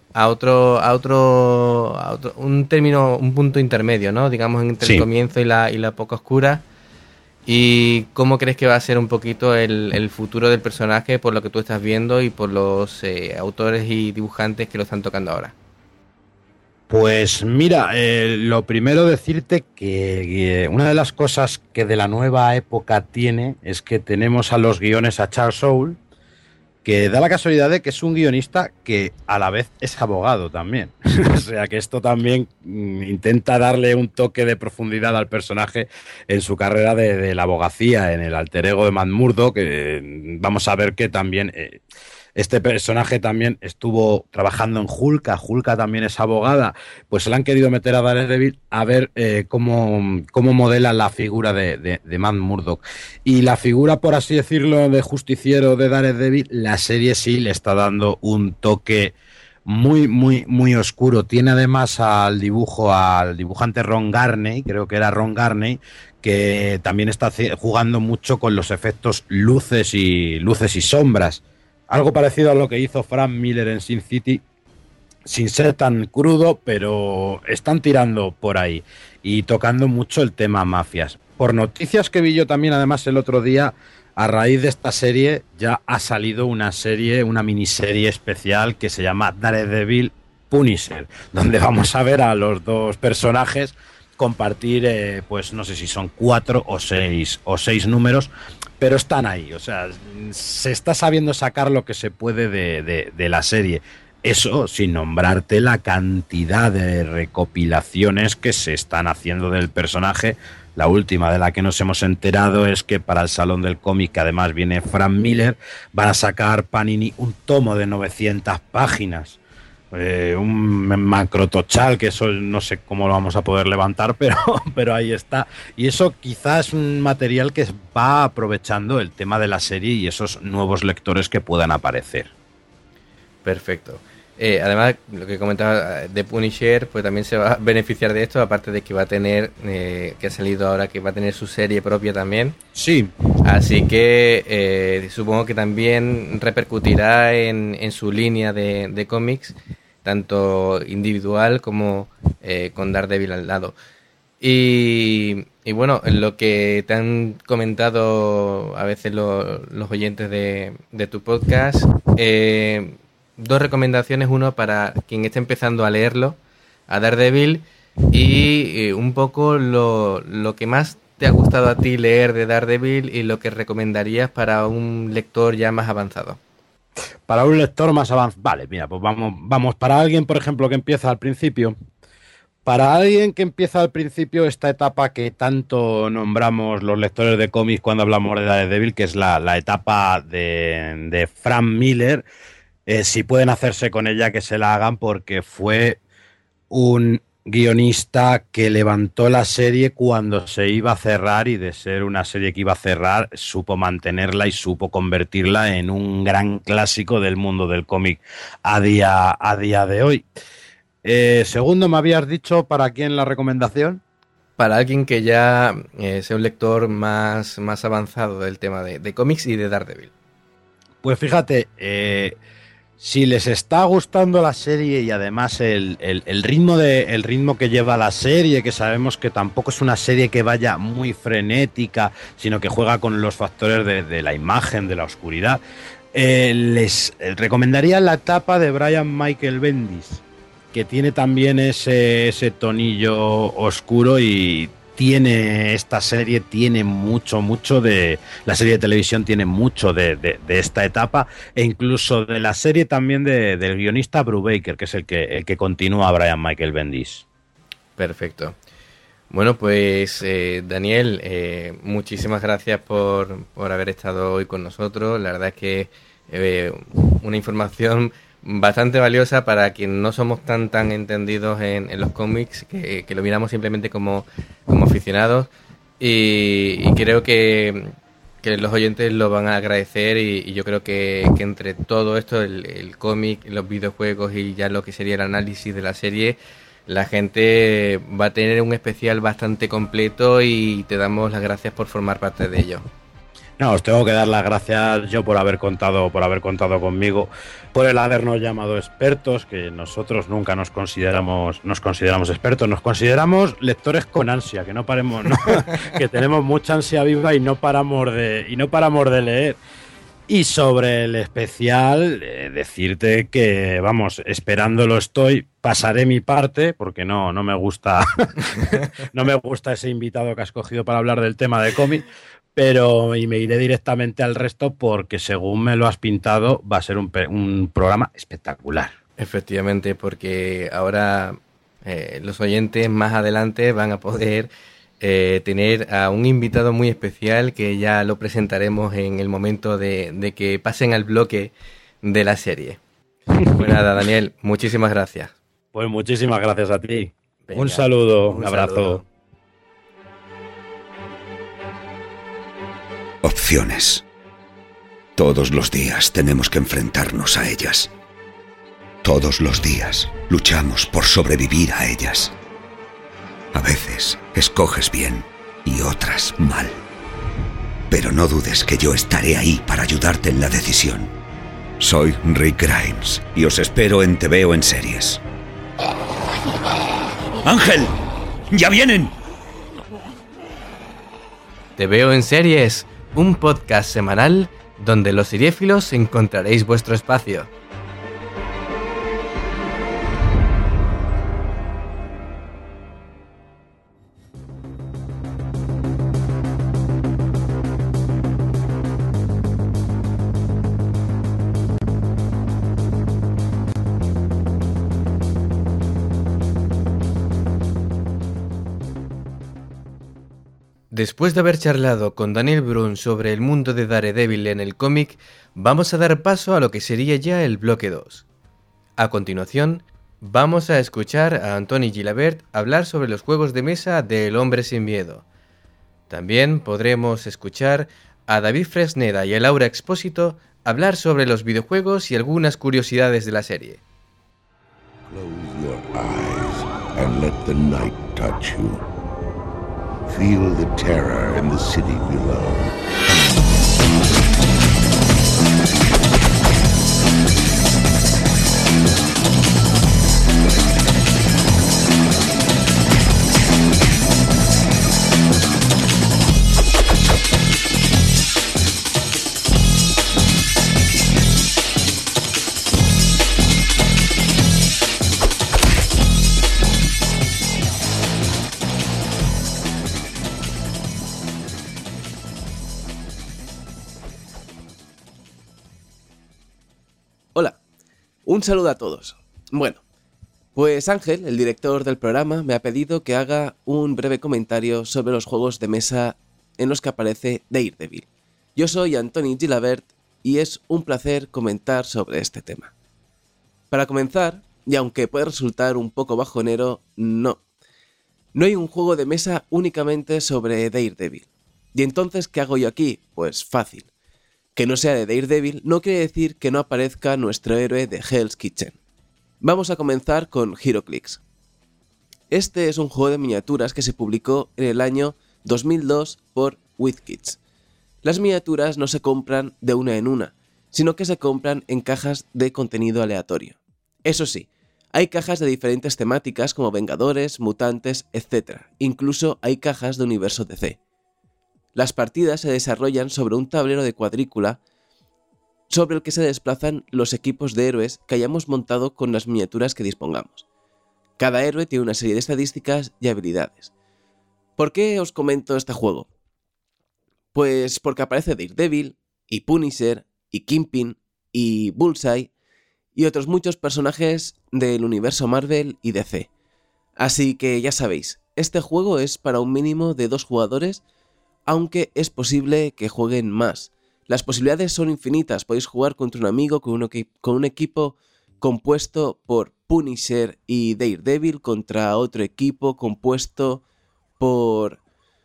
un punto intermedio, ¿no? Digamos entre el comienzo y la época oscura. ¿Y cómo crees que va a ser un poquito el futuro del personaje por lo que tú estás viendo y por los autores y dibujantes que lo están tocando ahora? Pues mira, lo primero decirte que una de las cosas que de la nueva época tiene es que tenemos a los guiones a Charles Soule, que da la casualidad de que es un guionista que a la vez es abogado también. O sea que esto también intenta darle un toque de profundidad al personaje en su carrera de la abogacía, en el alter ego de Matt Murdock, que vamos a ver que también Este personaje también estuvo trabajando en Hulka. Hulka también es abogada. Pues se le han querido meter a Daredevil a ver cómo modela la figura de Matt Murdock. Y la figura, por así decirlo, de justiciero de Daredevil, la serie sí le está dando un toque muy, muy, muy oscuro. Tiene además al dibujante Ron Garney, creo que era Ron Garney, que también está jugando mucho con los efectos luces y sombras. Algo parecido a lo que hizo Frank Miller en Sin City, sin ser tan crudo, pero están tirando por ahí y tocando mucho el tema mafias. Por noticias que vi yo también, además, el otro día, a raíz de esta serie, ya ha salido una miniserie especial que se llama Daredevil Punisher, donde vamos a ver a los dos personajes compartir, pues no sé si son 4 o 6 números, pero están ahí, o sea, se está sabiendo sacar lo que se puede de la serie. Eso sin nombrarte la cantidad de recopilaciones que se están haciendo del personaje. La última de la que nos hemos enterado es que para el Salón del Cómic, que además viene Frank Miller, van a sacar Panini un tomo de 900 páginas. Un macrotochal, que eso no sé cómo lo vamos a poder levantar, pero ahí está. Y eso quizás es un material que va aprovechando el tema de la serie y esos nuevos lectores que puedan aparecer. Perfecto. Además, lo que comentaba de Punisher, pues también se va a beneficiar de esto, aparte de que va a tener, que ha salido ahora, que va a tener su serie propia también. Sí. Así que supongo que también repercutirá en su línea de cómics, tanto individual como con Daredevil al lado. Y bueno, lo que te han comentado a veces los oyentes de tu podcast, dos recomendaciones: uno para quien esté empezando a leerlo, a Daredevil, y un poco lo que más te ha gustado a ti leer de Daredevil y lo que recomendarías para un lector ya más avanzado. Para un lector más avanzado, vale, mira, pues vamos, para alguien, por ejemplo, que empieza al principio. Para alguien que empieza al principio, esta etapa que tanto nombramos los lectores de cómics cuando hablamos de Daredevil, que es la etapa de Frank Miller, si pueden hacerse con ella, que se la hagan, porque fue un guionista que levantó la serie cuando se iba a cerrar, y de ser una serie que iba a cerrar, supo mantenerla y supo convertirla en un gran clásico del mundo del cómic a día de hoy. Segundo, me habías dicho para quién la recomendación. Para alguien que ya sea un lector más avanzado del tema de cómics y de Daredevil. Pues fíjate, si les está gustando la serie y además el ritmo que lleva la serie, que sabemos que tampoco es una serie que vaya muy frenética, sino que juega con los factores de la imagen, de la oscuridad, les recomendaría la etapa de Brian Michael Bendis, que tiene también ese tonillo oscuro, y esta serie tiene mucho de la serie de televisión, tiene mucho de esta etapa, e incluso de la serie también del guionista Brubaker, que es el que continúa a Brian Michael Bendis. Perfecto. Bueno, pues Daniel, muchísimas gracias por haber estado hoy con nosotros. La verdad es que una información bastante valiosa para quien no somos tan entendidos en los cómics, que lo miramos simplemente como aficionados, y creo que los oyentes lo van a agradecer, y yo creo que entre todo esto, el cómic, los videojuegos y ya lo que sería el análisis de la serie, la gente va a tener un especial bastante completo, y te damos las gracias por formar parte de ello. No, os tengo que dar las gracias yo por haber contado conmigo, por el habernos llamado expertos, que nosotros nunca nos consideramos expertos, nos consideramos lectores con ansia, que no paremos, ¿no? Que tenemos mucha ansia viva y no paramos de leer. Y sobre el especial, decirte que, vamos, esperándolo estoy, pasaré mi parte, porque no me gusta no me gusta ese invitado que has cogido para hablar del tema de cómic, y me iré directamente al resto, porque según me lo has pintado va a ser un programa espectacular. Efectivamente, porque ahora los oyentes más adelante van a poder tener a un invitado muy especial, que ya lo presentaremos en el momento de que pasen al bloque de la serie. Pues nada, Daniel, muchísimas gracias. Pues muchísimas gracias a ti. Venga, un saludo, un saludo. abrazo. Opciones. Todos los días tenemos que enfrentarnos a ellas. Todos los días luchamos por sobrevivir a ellas. A veces escoges bien y otras mal. Pero no dudes que yo estaré ahí para ayudarte en la decisión. Soy Rick Grimes y os espero en Te Veo en Series. ¡Ángel! ¡Ya vienen! Te Veo en Series, un podcast semanal donde los seriéfilos encontraréis vuestro espacio. Después de haber charlado con Daniel Brun sobre el mundo de Daredevil en el cómic, vamos a dar paso a lo que sería ya el bloque 2. A continuación, vamos a escuchar a Antoni Gilabert hablar sobre los juegos de mesa de El Hombre Sin Miedo. También podremos escuchar a David Fresneda y a Laura Expósito hablar sobre los videojuegos y algunas curiosidades de la serie. Close your eyes and let the night touch you. Feel the terror in the city below. Hola, un saludo a todos. Bueno, pues Ángel, el director del programa, me ha pedido que haga un breve comentario sobre los juegos de mesa en los que aparece Daredevil. Yo soy Antoni Gilabert y es un placer comentar sobre este tema. Para comenzar, y aunque puede resultar un poco bajonero, no hay un juego de mesa únicamente sobre Daredevil. ¿Y entonces qué hago yo aquí? Pues fácil. Que no sea de Daredevil no quiere decir que no aparezca nuestro héroe de Hell's Kitchen. Vamos a comenzar con HeroClix. Este es un juego de miniaturas que se publicó en el año 2002 por WizKids. Las miniaturas no se compran de una en una, sino que se compran en cajas de contenido aleatorio. Eso sí, hay cajas de diferentes temáticas como Vengadores, Mutantes, etc. Incluso hay cajas de universo DC. Las partidas se desarrollan sobre un tablero de cuadrícula sobre el que se desplazan los equipos de héroes que hayamos montado con las miniaturas que dispongamos. Cada héroe tiene una serie de estadísticas y habilidades. ¿Por qué os comento este juego? Pues porque aparece Daredevil, y Punisher, y Kingpin, y Bullseye, y otros muchos personajes del universo Marvel y DC. Así que ya sabéis, este juego es para un mínimo de 2 jugadores, aunque es posible que jueguen más. Las posibilidades son infinitas, podéis jugar contra un amigo con un equipo compuesto por Punisher y Daredevil contra otro equipo compuesto por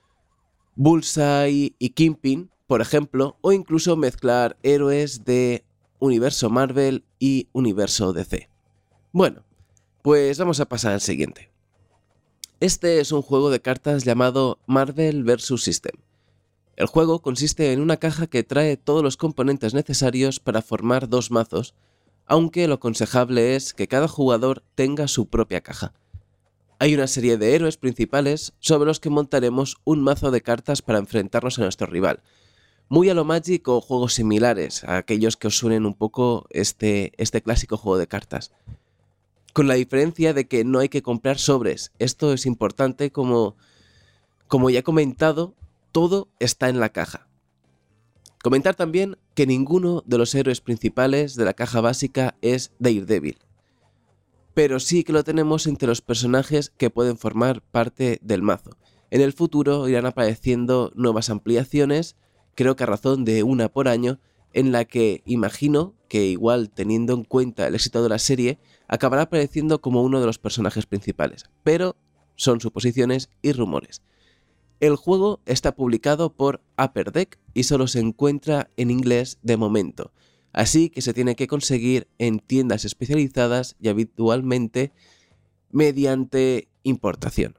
Bullseye y Kingpin, por ejemplo, o incluso mezclar héroes de universo Marvel y universo DC. Bueno, pues vamos a pasar al siguiente. Este es un juego de cartas llamado Marvel vs. System. El juego consiste en una caja que trae todos los componentes necesarios para formar 2 mazos, aunque lo aconsejable es que cada jugador tenga su propia caja. Hay una serie de héroes principales sobre los que montaremos un mazo de cartas para enfrentarnos a nuestro rival. Muy a lo Magic o juegos similares, a aquellos que os suenen un poco este clásico juego de cartas. Con la diferencia de que no hay que comprar sobres. Esto es importante, como ya he comentado, todo está en la caja. Comentar también que ninguno de los héroes principales de la caja básica es Daredevil, pero sí que lo tenemos entre los personajes que pueden formar parte del mazo. En el futuro irán apareciendo nuevas ampliaciones, creo que a razón de 1 por año, en la que imagino que igual, teniendo en cuenta el éxito de la serie, acabará apareciendo como uno de los personajes principales, pero son suposiciones y rumores. El juego está publicado por Upper Deck y solo se encuentra en inglés de momento, así que se tiene que conseguir en tiendas especializadas y habitualmente mediante importación.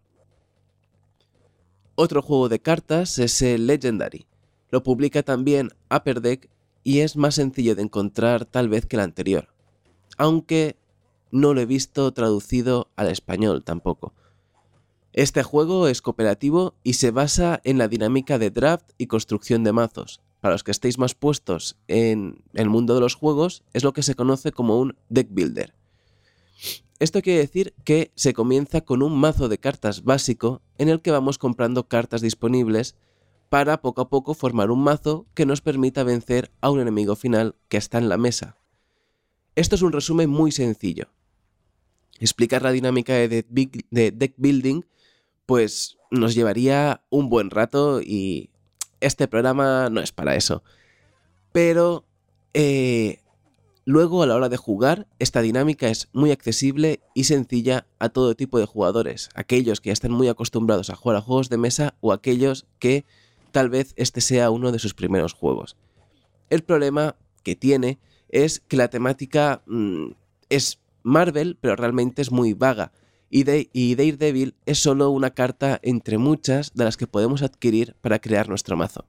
Otro juego de cartas es el Legendary. Lo publica también Upper Deck y es más sencillo de encontrar tal vez que el anterior, aunque no lo he visto traducido al español tampoco. Este juego es cooperativo y se basa en la dinámica de draft y construcción de mazos. Para los que estéis más puestos en el mundo de los juegos, es lo que se conoce como un deck builder. Esto quiere decir que se comienza con un mazo de cartas básico en el que vamos comprando cartas disponibles para poco a poco formar un mazo que nos permita vencer a un enemigo final que está en la mesa. Esto es un resumen muy sencillo. Explicar la dinámica de deck building pues nos llevaría un buen rato y este programa no es para eso. Pero luego a la hora de jugar, esta dinámica es muy accesible y sencilla a todo tipo de jugadores, aquellos que ya están muy acostumbrados a jugar a juegos de mesa o aquellos que tal vez este sea uno de sus primeros juegos. El problema que tiene es que la temática es Marvel, pero realmente es muy vaga, y Daredevil es solo una carta entre muchas de las que podemos adquirir para crear nuestro mazo.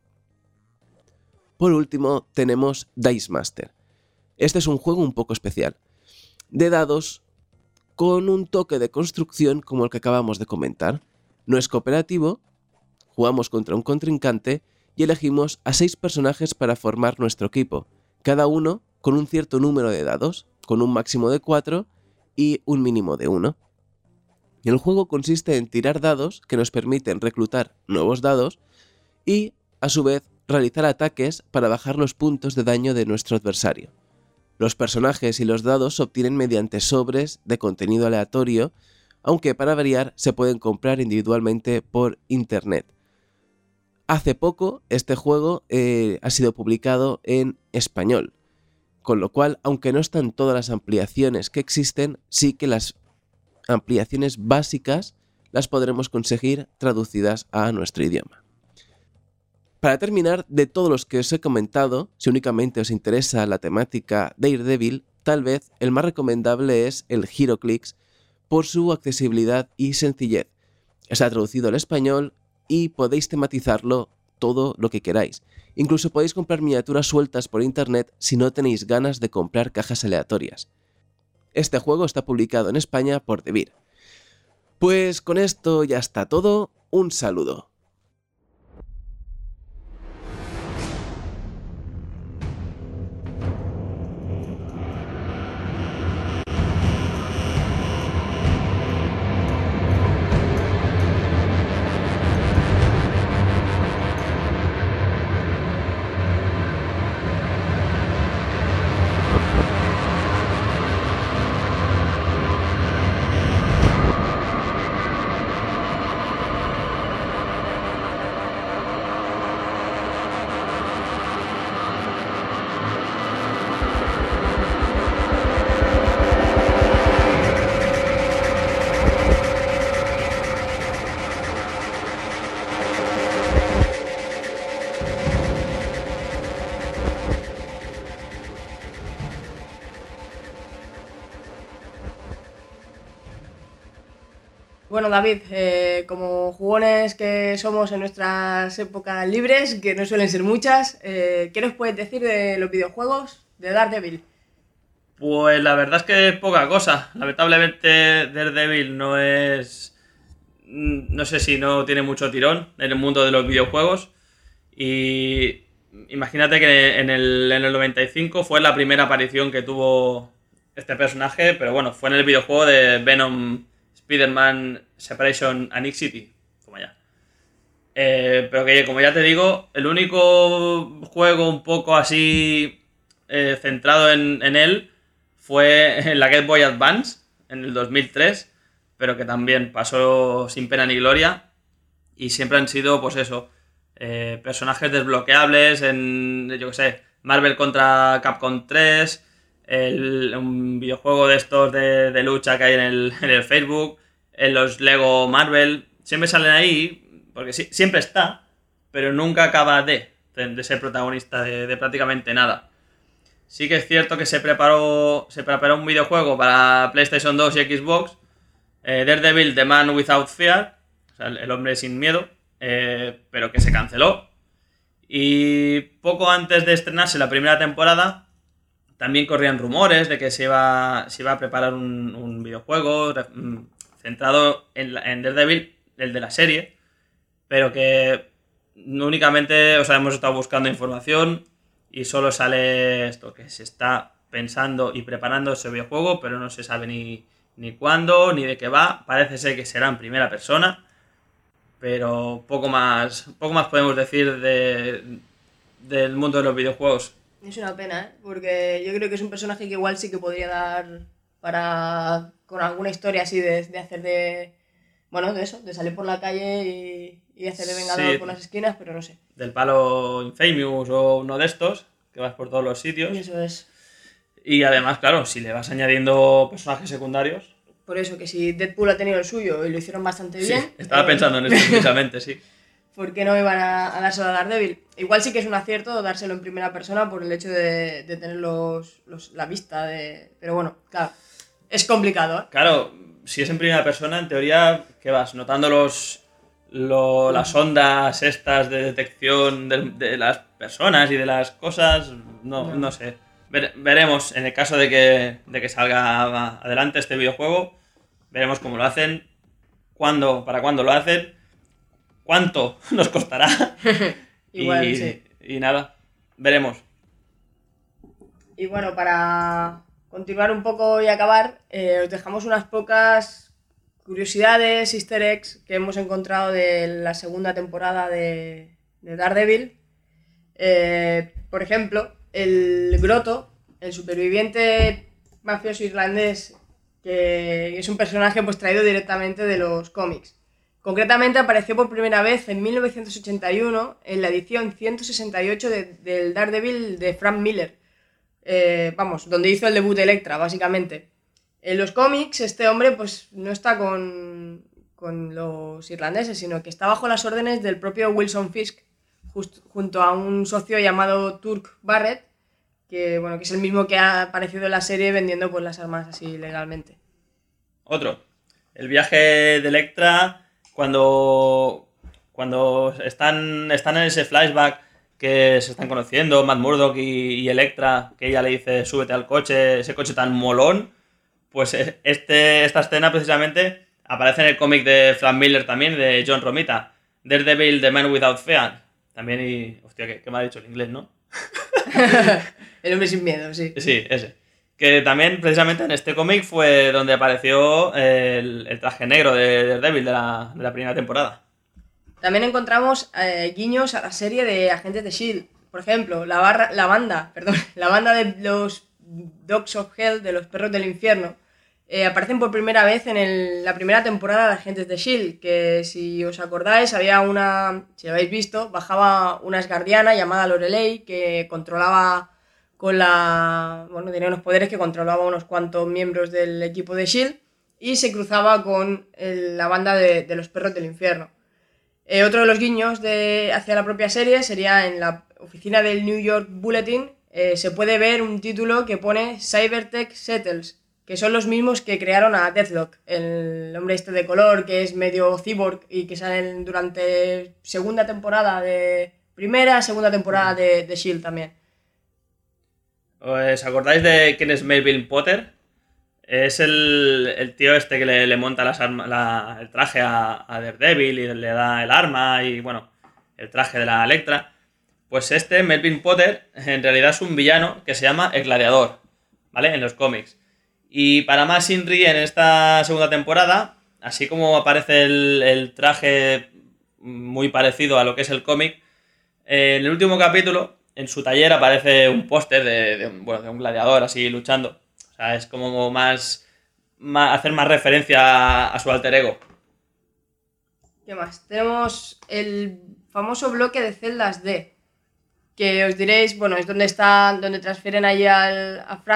Por último, tenemos Dice Master. Este es un juego un poco especial, de dados con un toque de construcción como el que acabamos de comentar. No es cooperativo, jugamos contra un contrincante y elegimos a 6 personajes para formar nuestro equipo, cada uno con un cierto número de dados, con un máximo de 4 y un mínimo de 1. El juego consiste en tirar dados que nos permiten reclutar nuevos dados y, a su vez, realizar ataques para bajar los puntos de daño de nuestro adversario. Los personajes y los dados se obtienen mediante sobres de contenido aleatorio, aunque para variar se pueden comprar individualmente por internet. Hace poco este juego ha sido publicado en español, con lo cual, aunque no están todas las ampliaciones que existen, sí que las ampliaciones básicas las podremos conseguir traducidas a nuestro idioma. Para terminar, de todos los que os he comentado, si únicamente os interesa la temática Daredevil, tal vez el más recomendable es el HeroClix por su accesibilidad y sencillez. Está traducido al español y podéis tematizarlo todo lo que queráis. Incluso podéis comprar miniaturas sueltas por internet si no tenéis ganas de comprar cajas aleatorias. Este juego está publicado en España por Devir. Pues con esto ya está todo. Un saludo. Bueno, David, como jugones que somos en nuestras épocas libres, que no suelen ser muchas, ¿qué nos puedes decir de los videojuegos de Daredevil? Pues la verdad es que es poca cosa. Lamentablemente Daredevil no es... No sé si no tiene mucho tirón en el mundo de los videojuegos. Y imagínate que en el 95 fue la primera aparición que tuvo este personaje, pero bueno, fue en el videojuego de Venom, Spider-Man, Separation and City. Toma ya. Pero que, como ya te digo, el único juego un poco así centrado en él fue en la Game Boy Advance en el 2003, pero que también pasó sin pena ni gloria. Y siempre han sido, pues eso, personajes desbloqueables en, yo que sé, Marvel contra Capcom 3, un videojuego de estos de lucha que hay en el Facebook, en los Lego Marvel, siempre salen ahí, porque siempre está, pero nunca acaba de ser protagonista de prácticamente nada. Sí que es cierto que se preparó un videojuego para PlayStation 2 y Xbox, Daredevil The Man Without Fear, o sea, el hombre sin miedo, pero que se canceló. Y poco antes de estrenarse la primera temporada, también corrían rumores de que se iba a preparar un videojuego centrado en Daredevil, el de la serie, pero que únicamente, o sea, hemos estado buscando información y solo sale esto, que se está pensando y preparando ese videojuego, pero no se sabe ni cuándo, ni de qué va. Parece ser que será en primera persona, pero poco más podemos decir del mundo de los videojuegos. Es una pena, ¿eh? Porque yo creo que es un personaje que igual sí que podría dar con alguna historia así de hacer de eso, de salir por la calle y hacer de vengador Sí, por las esquinas, pero no sé. Del palo Infamous o uno de estos, que vas por todos los sitios. Y eso es. Y además, claro, si le vas añadiendo personajes secundarios... Por eso, que si Deadpool ha tenido el suyo y lo hicieron bastante bien... Sí, estaba pensando en esto precisamente, sí. ¿Por qué no iban a dárselo a Daredevil? Igual sí que es un acierto dárselo en primera persona por el hecho de tener la vista de... Pero bueno, claro, es complicado, ¿eh? Claro, si es en primera persona, en teoría, ¿qué vas? Notando las ondas estas de detección de las personas y de las cosas, no sé. Veremos, en el caso de que salga adelante este videojuego, veremos cómo lo hacen, para cuándo lo hacen, cuánto nos costará. Igual, sí. Y nada, veremos. Y bueno, para continuar un poco y acabar, os dejamos unas pocas curiosidades, easter eggs que hemos encontrado de la segunda temporada de Daredevil. Por ejemplo, el Grotto, el superviviente mafioso irlandés, que es un personaje pues traído directamente de los cómics. Concretamente apareció por primera vez en 1981 en la edición 168 del Daredevil de Frank Miller. Donde hizo el debut de Elektra, básicamente. En los cómics este hombre pues no está con los irlandeses, sino que está bajo las órdenes del propio Wilson Fisk, junto a un socio llamado Turk Barrett, que es el mismo que ha aparecido en la serie vendiendo pues las armas así legalmente. Otro, el viaje de Elektra cuando están en ese flashback que se están conociendo, Matt Murdock y Elektra, que ella le dice súbete al coche, ese coche tan molón, pues esta escena precisamente aparece en el cómic de Frank Miller también, de John Romita, Daredevil The Man Without Fear. También, y hostia, que me ha dicho el inglés, ¿no? El hombre sin miedo, sí. Sí, ese. Que también, precisamente, en este cómic fue donde apareció el traje negro de Daredevil de la primera temporada. También encontramos guiños a la serie de Agentes de S.H.I.E.L.D. Por ejemplo, la banda de los Dogs of Hell, de los Perros del Infierno, aparecen por primera vez en la primera temporada de Agentes de S.H.I.E.L.D., que si os acordáis, si lo habéis visto, bajaba una asgardiana llamada Lorelei que controlaba tenía unos poderes que controlaba unos cuantos miembros del equipo de S.H.I.E.L.D. y se cruzaba con la banda de los Perros del Infierno. Otro de los guiños hacia la propia serie sería en la oficina del New York Bulletin, se puede ver un título que pone Cybertech Settles, que son los mismos que crearon a Deathlock, el hombre este de color que es medio cyborg y que salen durante segunda temporada de S.H.I.E.L.D. también. ¿Os acordáis de quién es Melvin Potter? Es el tío este que le monta el traje a Daredevil y le da el arma y, el traje de la Elektra. Pues Melvin Potter, en realidad es un villano que se llama El Gladiador, ¿vale? En los cómics. Y para más Inri, en esta segunda temporada, así como aparece el traje muy parecido a lo que es el cómic, en el último capítulo, en su taller aparece un póster de un gladiador así luchando. O sea, es como hacer más referencia a su alter ego. ¿Qué más? Tenemos el famoso bloque de celdas D, que os diréis, es donde transfieren allí a Frank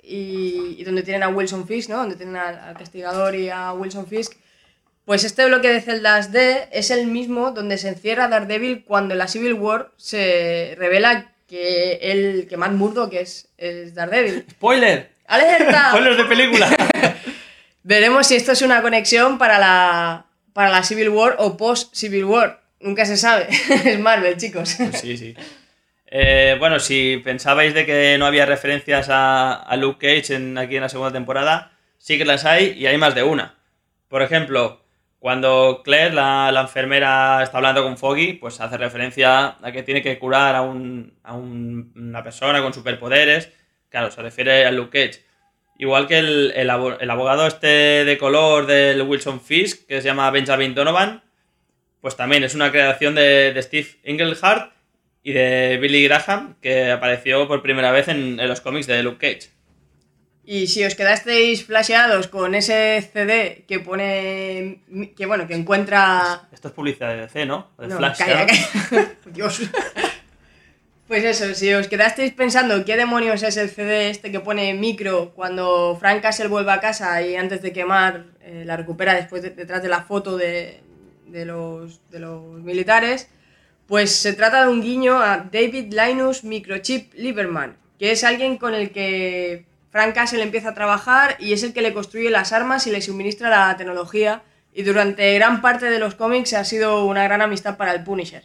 y donde tienen a Wilson Fisk, ¿no? Donde tienen al Castigador y a Wilson Fisk. Pues este bloque de celdas D es el mismo donde se encierra Daredevil cuando en la Civil War se revela que Matt Murdock es Daredevil. ¡Spoiler! ¡Alerta! ¡Spoilers de película! Veremos si esto es una conexión para la Civil War o post-Civil War. Nunca se sabe. Es Marvel, chicos. Pues sí. Bueno, si pensabais de que no había referencias a Luke Cage aquí en la segunda temporada, sí que las hay y hay más de una. Por ejemplo, cuando Claire, la enfermera, está hablando con Foggy, pues hace referencia a que tiene que curar a una persona con superpoderes. Claro, se refiere a Luke Cage. Igual que el abogado este de color del Wilson Fisk, que se llama Benjamin Donovan, pues también es una creación de Steve Englehart y de Billy Graham, que apareció por primera vez en los cómics de Luke Cage. Y si os quedasteis flasheados con ese CD que pone... que encuentra... Esto es publicidad de DC, ¿no? De No, Flash, calla. Dios. Pues eso, si os quedasteis pensando qué demonios es el CD este que pone Micro cuando Frank Castle vuelve a casa y antes de quemar la recupera después detrás de la foto de los militares, pues se trata de un guiño a David Linus Microchip Lieberman, que es alguien con el que Frank Castle empieza a trabajar y es el que le construye las armas y le suministra la tecnología, y durante gran parte de los cómics ha sido una gran amistad para el Punisher.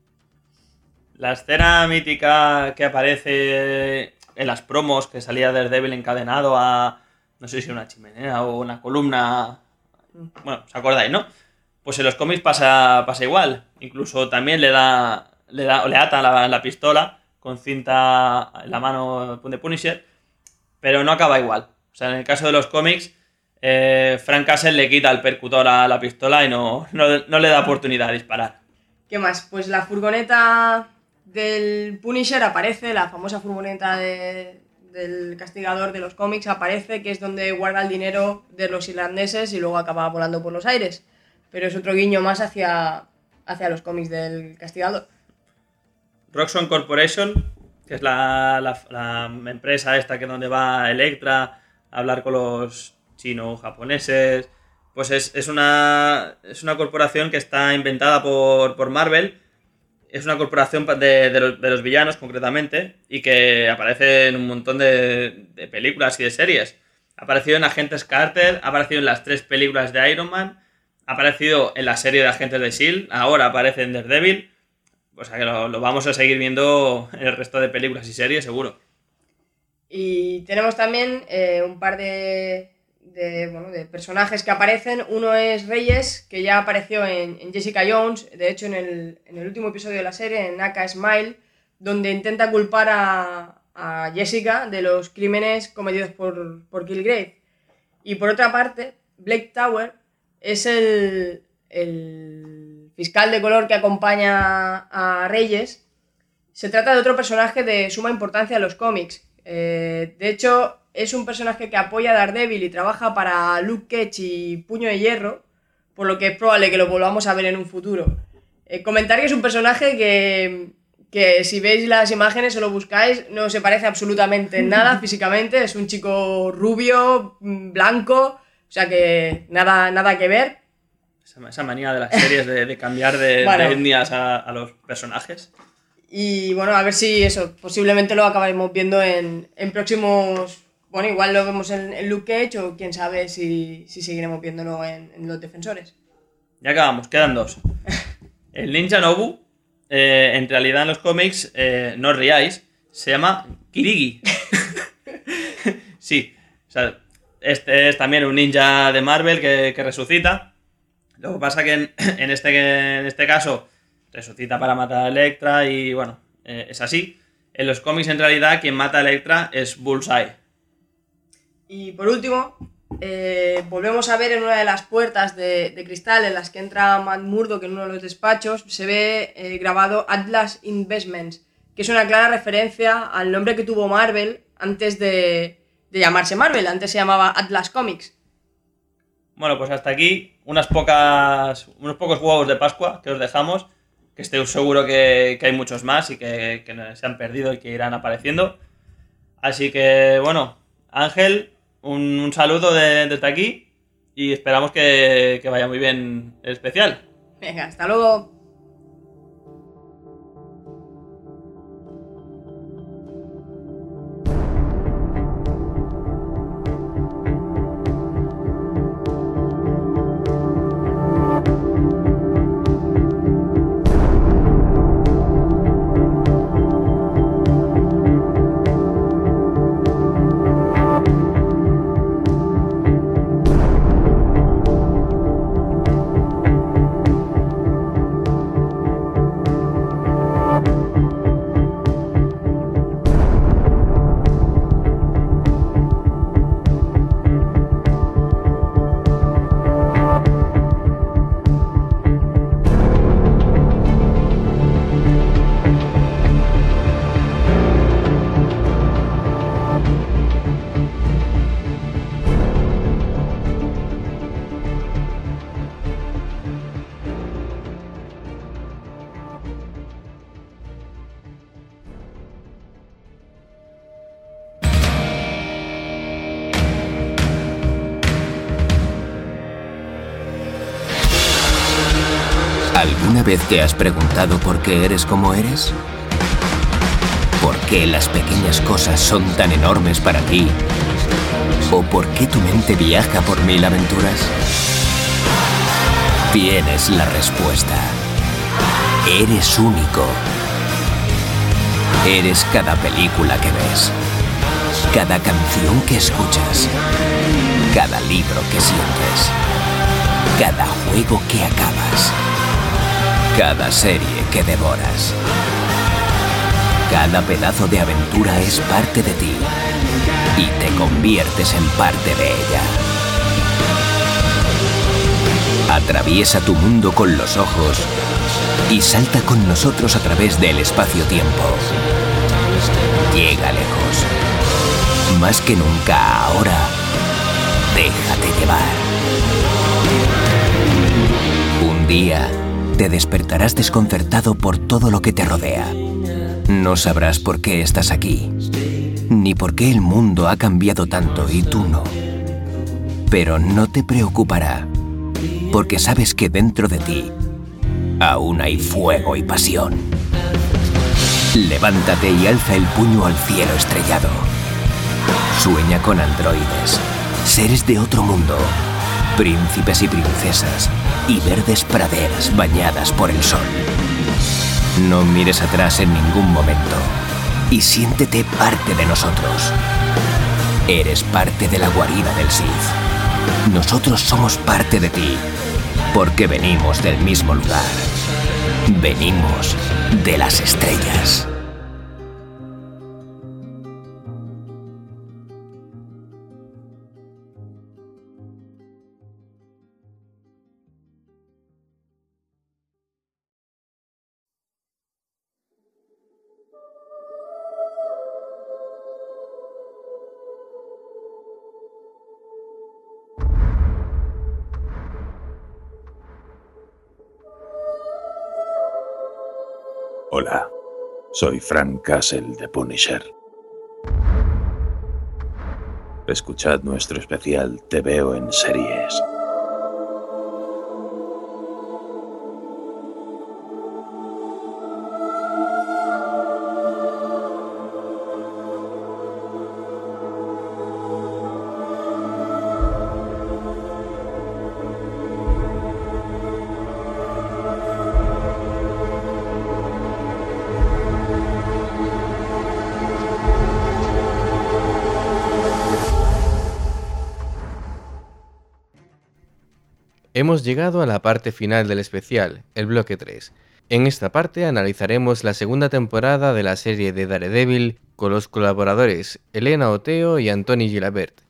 La escena mítica que aparece en las promos, que salía Daredevil encadenado a, no sé si una chimenea o una columna, bueno, ¿os acordáis, no? Pues en los cómics pasa igual. Incluso también le ata la pistola con cinta en la mano de Punisher, pero no acaba igual. O sea, en el caso de los cómics, Frank Castle le quita el percutor a la pistola y no le da oportunidad de disparar. ¿Qué más? Pues la furgoneta del Punisher aparece, la famosa furgoneta del Castigador de los cómics aparece, que es donde guarda el dinero de los irlandeses y luego acaba volando por los aires. Pero es otro guiño más hacia los cómics del Castigador. Roxxon Corporation, que es la empresa esta que es donde va Elektra a hablar con los chino-japoneses, pues es una corporación que está inventada por Marvel. Es una corporación de los villanos, concretamente, y que aparece en un montón de películas y de series. Ha aparecido en Agentes Carter, ha aparecido en las 3 películas de Iron Man, ha aparecido en la serie de Agentes de S.H.I.E.L.D., ahora aparece en Daredevil. O sea que lo vamos a seguir viendo en el resto de películas y series, seguro. Y tenemos también un par de personajes que aparecen. Uno es Reyes, que ya apareció en Jessica Jones, de hecho en el último episodio de la serie, en Aka Smile, donde intenta culpar a Jessica de los crímenes cometidos por Killgrave. Y por otra parte, Blake Tower es el fiscal de color que acompaña a Reyes. Se trata de otro personaje de suma importancia en los cómics. De hecho, es un personaje que apoya a Daredevil y trabaja para Luke Cage y Puño de Hierro, por lo que es probable que lo volvamos a ver en un futuro. Comentar que es un personaje que si veis las imágenes o lo buscáis, no se parece absolutamente en nada físicamente. Es un chico rubio, blanco, o sea que nada que ver. Esa manía de las series de cambiar de etnias a los personajes. Y bueno, a ver si eso, posiblemente lo acabaremos viendo en próximos... Bueno, igual lo vemos en Luke Cage o quién sabe si seguiremos viéndolo en Los Defensores. Ya acabamos, quedan 2. El Ninja Nobu, en realidad en los cómics, no os riáis, se llama Kirigi. Sí, o sea, este es también un ninja de Marvel que resucita. Lo que pasa que en este caso resucita para matar a Elektra y bueno, es así. En los cómics en realidad quien mata a Elektra es Bullseye. Y por último, volvemos a ver en una de las puertas de cristal en las que entra Matt Murdock en uno de los despachos, se ve grabado Atlas Investments, que es una clara referencia al nombre que tuvo Marvel antes de llamarse Marvel, antes se llamaba Atlas Comics. Bueno, pues hasta aquí unos pocos huevos de Pascua que os dejamos, que estoy seguro que hay muchos más y que se han perdido y que irán apareciendo. Así que bueno, Ángel, un saludo desde aquí y esperamos que vaya muy bien el especial. Venga, hasta luego. ¿Alguna vez te has preguntado por qué eres como eres? ¿Por qué las pequeñas cosas son tan enormes para ti? ¿O por qué tu mente viaja por 1000 aventuras? Tienes la respuesta. Eres único. Eres cada película que ves, cada canción que escuchas, cada libro que sientes, cada juego que acabas, cada serie que devoras. Cada pedazo de aventura es parte de ti y te conviertes en parte de ella. Atraviesa tu mundo con los ojos y salta con nosotros a través del espacio-tiempo. Llega lejos. Más que nunca ahora, déjate llevar. Un día te despertarás desconcertado por todo lo que te rodea. No sabrás por qué estás aquí, ni por qué el mundo ha cambiado tanto y tú no. Pero no te preocupará, porque sabes que dentro de ti aún hay fuego y pasión. Levántate y alza el puño al cielo estrellado. Sueña con androides, seres de otro mundo, príncipes y princesas y verdes praderas bañadas por el sol. No mires atrás en ningún momento y siéntete parte de nosotros. Eres parte de la guarida del Sith. Nosotros somos parte de ti, porque venimos del mismo lugar. Venimos de las estrellas. Hola, soy Frank Castle de Punisher. Escuchad nuestro especial Te veo en series. Hemos llegado a la parte final del especial, el bloque 3. En esta parte analizaremos la segunda temporada de la serie de Daredevil con los colaboradores Elena Oteo y Antoni Gilabert.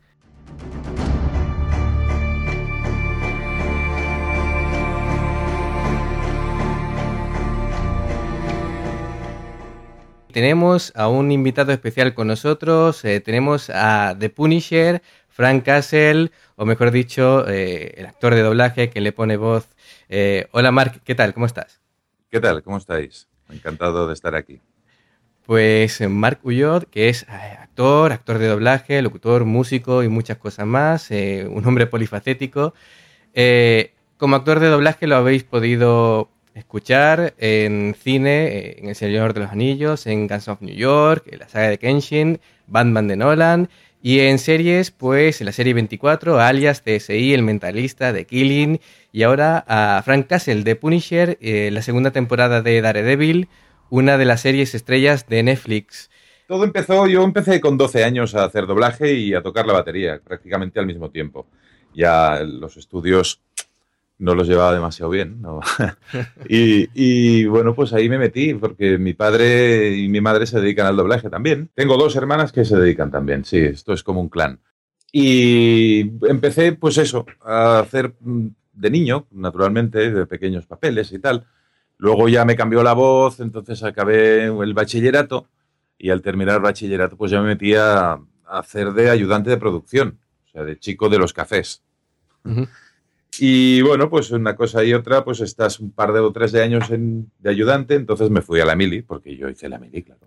Tenemos a un invitado especial con nosotros, tenemos a The Punisher, Frank Castle, o mejor dicho, el actor de doblaje que le pone voz. Hola Mark, ¿qué tal? ¿Cómo estás? ¿Qué tal? ¿Cómo estáis? Encantado de estar aquí. Pues Marc Ulloa, que es actor de doblaje, locutor, músico y muchas cosas más, un hombre polifacético. Como actor de doblaje lo habéis podido escuchar en cine, en El Señor de los Anillos, en Guns of New York, en la saga de Kenshin, Batman de Nolan, y en series, pues en la serie 24, Alias, TSI, El Mentalista, The Killing, y ahora a Frank Castle de Punisher, la segunda temporada de Daredevil, una de las series estrellas de Netflix. Todo empezó, yo empecé con 12 años a hacer doblaje y a tocar la batería, prácticamente al mismo tiempo. Ya los estudios no los llevaba demasiado bien, ¿no? y bueno, pues ahí me metí, porque mi padre y mi madre se dedican al doblaje también. Tengo 2 hermanas que se dedican también, sí, esto es como un clan. Y empecé, pues eso, a hacer de niño, naturalmente, de pequeños papeles y tal. Luego ya me cambió la voz, entonces acabé el bachillerato y al terminar el bachillerato pues ya me metí a hacer de ayudante de producción, o sea, de chico de los cafés. Uh-huh. Y bueno, pues una cosa y otra, pues estás un par de o 3 de años de ayudante, entonces me fui a la mili, porque yo hice la mili, claro.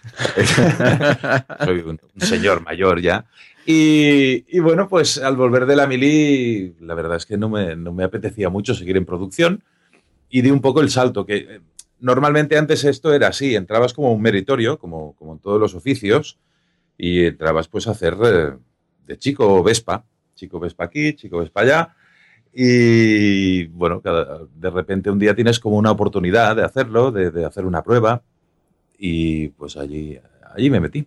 Soy un señor mayor ya. Y bueno, pues al volver de la mili, la verdad es que no me apetecía mucho seguir en producción y di un poco el salto, que normalmente antes esto era así, entrabas como un meritorio, como en todos los oficios, y entrabas pues a hacer de chico Vespa aquí, chico Vespa allá. Y bueno, de repente un día tienes como una oportunidad de hacerlo, de hacer una prueba, y pues allí me metí.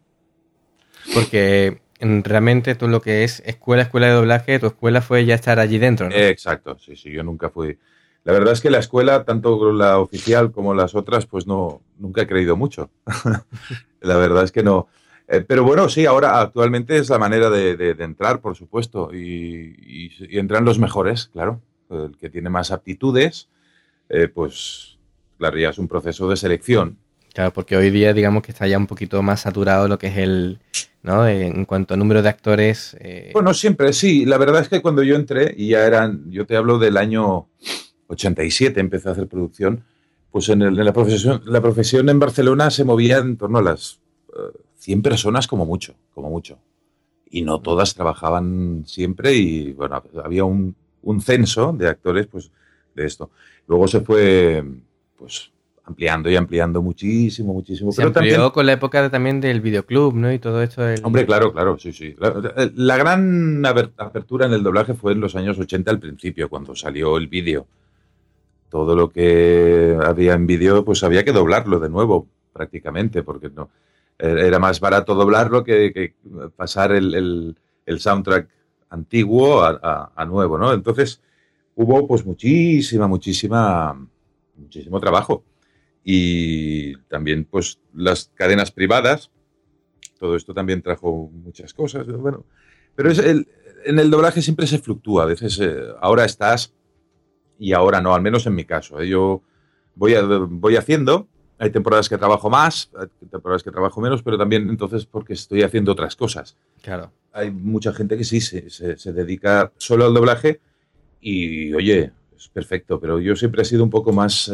Porque realmente tú lo que es escuela de doblaje, tu escuela fue ya estar allí dentro, ¿no? Exacto, sí, yo nunca fui. La verdad es que la escuela, tanto la oficial como las otras, pues nunca he creído mucho. La verdad es que no. Pero bueno, sí, ahora actualmente es la manera de entrar, por supuesto, y entran los mejores, claro. El que tiene más aptitudes, pues claro, ya es un proceso de selección. Claro, porque hoy día digamos que está ya un poquito más saturado lo que es ¿no? En cuanto a número de actores. Bueno, siempre, sí. La verdad es que cuando yo entré, y yo te hablo del año 87, empecé a hacer producción, pues en la profesión en Barcelona se movía en torno a las 100 personas como mucho. Y no todas trabajaban siempre y, bueno, había un censo de actores, pues, de esto. Luego se fue, pues, ampliando muchísimo. Se pero amplió también con la época también del videoclub, ¿no? Y todo esto. Hombre, claro, sí. La gran apertura en el doblaje fue en los años 80 al principio, cuando salió el vídeo. Todo lo que había en vídeo, pues había que doblarlo de nuevo, prácticamente, porque no era más barato doblarlo que pasar el soundtrack antiguo a nuevo, ¿no? Entonces hubo pues muchísimo trabajo. Y también pues las cadenas privadas, todo esto también trajo muchas cosas, bueno, pero en el doblaje siempre se fluctúa, a veces ahora estás y ahora no, al menos en mi caso. Yo voy haciendo, hay temporadas que trabajo más, hay temporadas que trabajo menos, pero también entonces porque estoy haciendo otras cosas. Claro. Hay mucha gente que sí se dedica solo al doblaje y, oye, es perfecto, pero yo siempre he sido un poco más...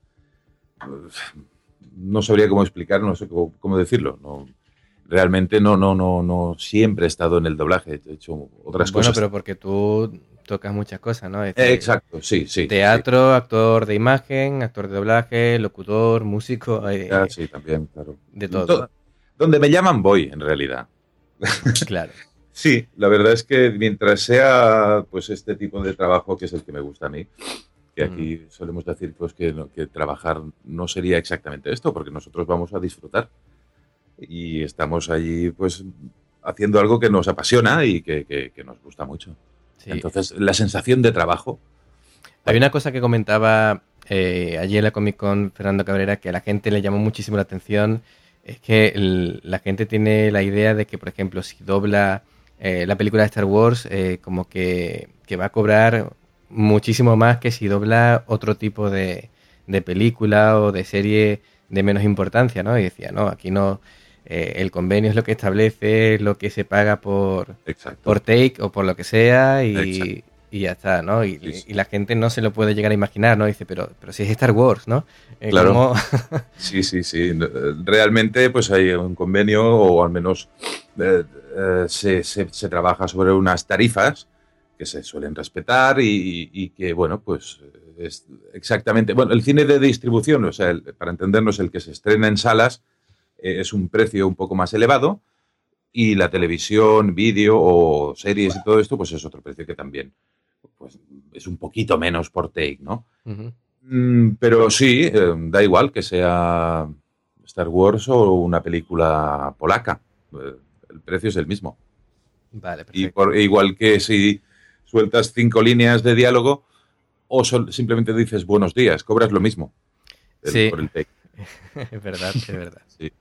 no sabría cómo explicar, no sé cómo decirlo. Realmente no siempre he estado en el doblaje, he hecho otras cosas. Bueno, pero porque tú tocas muchas cosas, ¿no? Exacto, sí. Teatro, sí. Actor de imagen, actor de doblaje, locutor, músico. Sí, también, claro. De todo. Donde me llaman voy, en realidad. Claro. Sí, la verdad es que mientras sea pues este tipo de trabajo, que es el que me gusta a mí, que aquí solemos decir pues que trabajar no sería exactamente esto, porque nosotros vamos a disfrutar y estamos allí pues haciendo algo que nos apasiona y que nos gusta mucho. Sí. Entonces, la sensación de trabajo... Hay una cosa que comentaba allí en la Comic Con Fernando Cabrera que a la gente le llamó muchísimo la atención, es que la gente tiene la idea de que, por ejemplo, si dobla la película de Star Wars, como que va a cobrar muchísimo más que si dobla otro tipo de película o de serie de menos importancia, ¿no? Y decía, no, aquí no, el convenio es lo que establece, es lo que se paga por take o por lo que sea, y y ya está, ¿no? Y, Sí, sí. y la gente no se lo puede llegar a imaginar, ¿no? Dice, pero si es Star Wars, ¿no? Claro. ¿Cómo? Sí. Realmente pues hay un convenio o al menos se trabaja sobre unas tarifas que se suelen respetar y que, bueno, pues es exactamente... Bueno, el cine de distribución, o sea, para entendernos, el que se estrena en salas es un precio un poco más elevado y la televisión, vídeo o series y todo esto, pues es otro precio que también pues, es un poquito menos por take, ¿no? Ujú. Pero sí, da igual que sea Star Wars o una película polaca. El precio es el mismo. Vale, Y perfecto. igual que si sueltas 5 líneas de diálogo o simplemente dices buenos días, cobras lo mismo Sí. por el take. Es verdad, es verdad. Sí.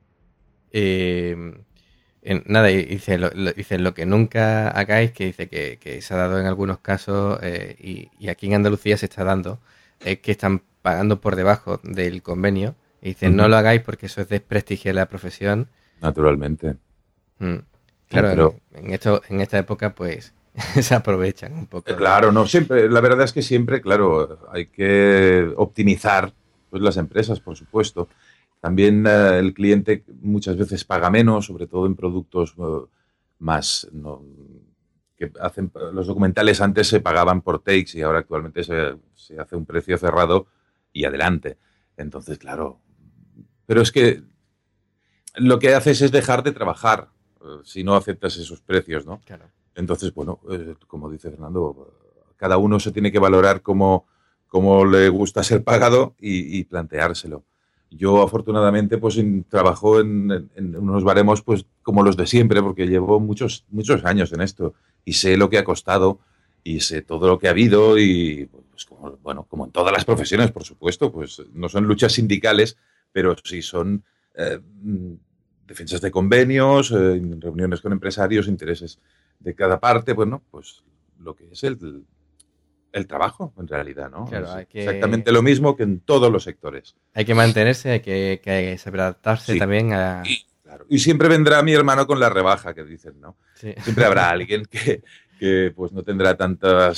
Nada, dice lo que nunca hagáis, que dice que se ha dado en algunos casos y aquí en Andalucía se está dando, es que están pagando por debajo del convenio. Y dice, no lo hagáis porque eso es desprestigiar la profesión. Naturalmente. Claro, Pero en esta época pues se aprovechan un poco. claro, no, siempre, la verdad es que siempre, claro, hay que optimizar pues, las empresas, por supuesto. También el cliente muchas veces paga menos, sobre todo en productos más... ¿no? Que hacen, los documentales antes se pagaban por takes y ahora actualmente se hace un precio cerrado y adelante. Entonces, claro. Pero es que lo que haces es dejar de trabajar si no aceptas esos precios, ¿no? Claro. Entonces, bueno, como dice Fernando, cada uno se tiene que valorar cómo le gusta ser pagado y planteárselo. Yo, afortunadamente, pues trabajo en unos baremos pues como los de siempre, porque llevo muchos años en esto y sé lo que ha costado y sé todo lo que ha habido y, pues, como en todas las profesiones, por supuesto, pues no son luchas sindicales, pero sí son defensas de convenios, reuniones con empresarios, intereses de cada parte, bueno, pues lo que es el trabajo, en realidad, ¿no? Claro, es exactamente lo mismo que en todos los sectores. Hay que mantenerse, hay que saber adaptarse también a... Claro. Y siempre vendrá mi hermano con la rebaja, que dicen, ¿no? Sí. Siempre habrá alguien que pues no tendrá tanta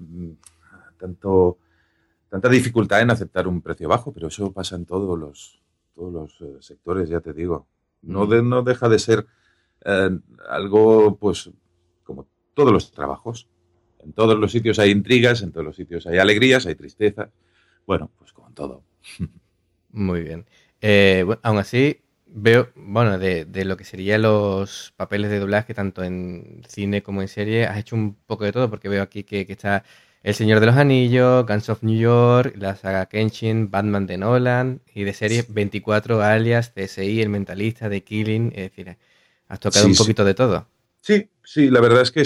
dificultad en aceptar un precio bajo, pero eso pasa en todos los sectores, ya te digo. No deja de ser algo, pues, como todos los trabajos. En todos los sitios hay intrigas, en todos los sitios hay alegrías, hay tristezas. Bueno, pues como en todo. Muy bien. Bueno, aún así, veo, bueno, de lo que serían los papeles de doblaje, tanto en cine como en serie, has hecho un poco de todo, porque veo aquí que está El Señor de los Anillos, Guns of New York, la saga Kenshin, Batman de Nolan, y de series 24, Alias, CSI, El Mentalista, The Killing, es decir, has tocado un poquito de todo. Sí, la verdad es que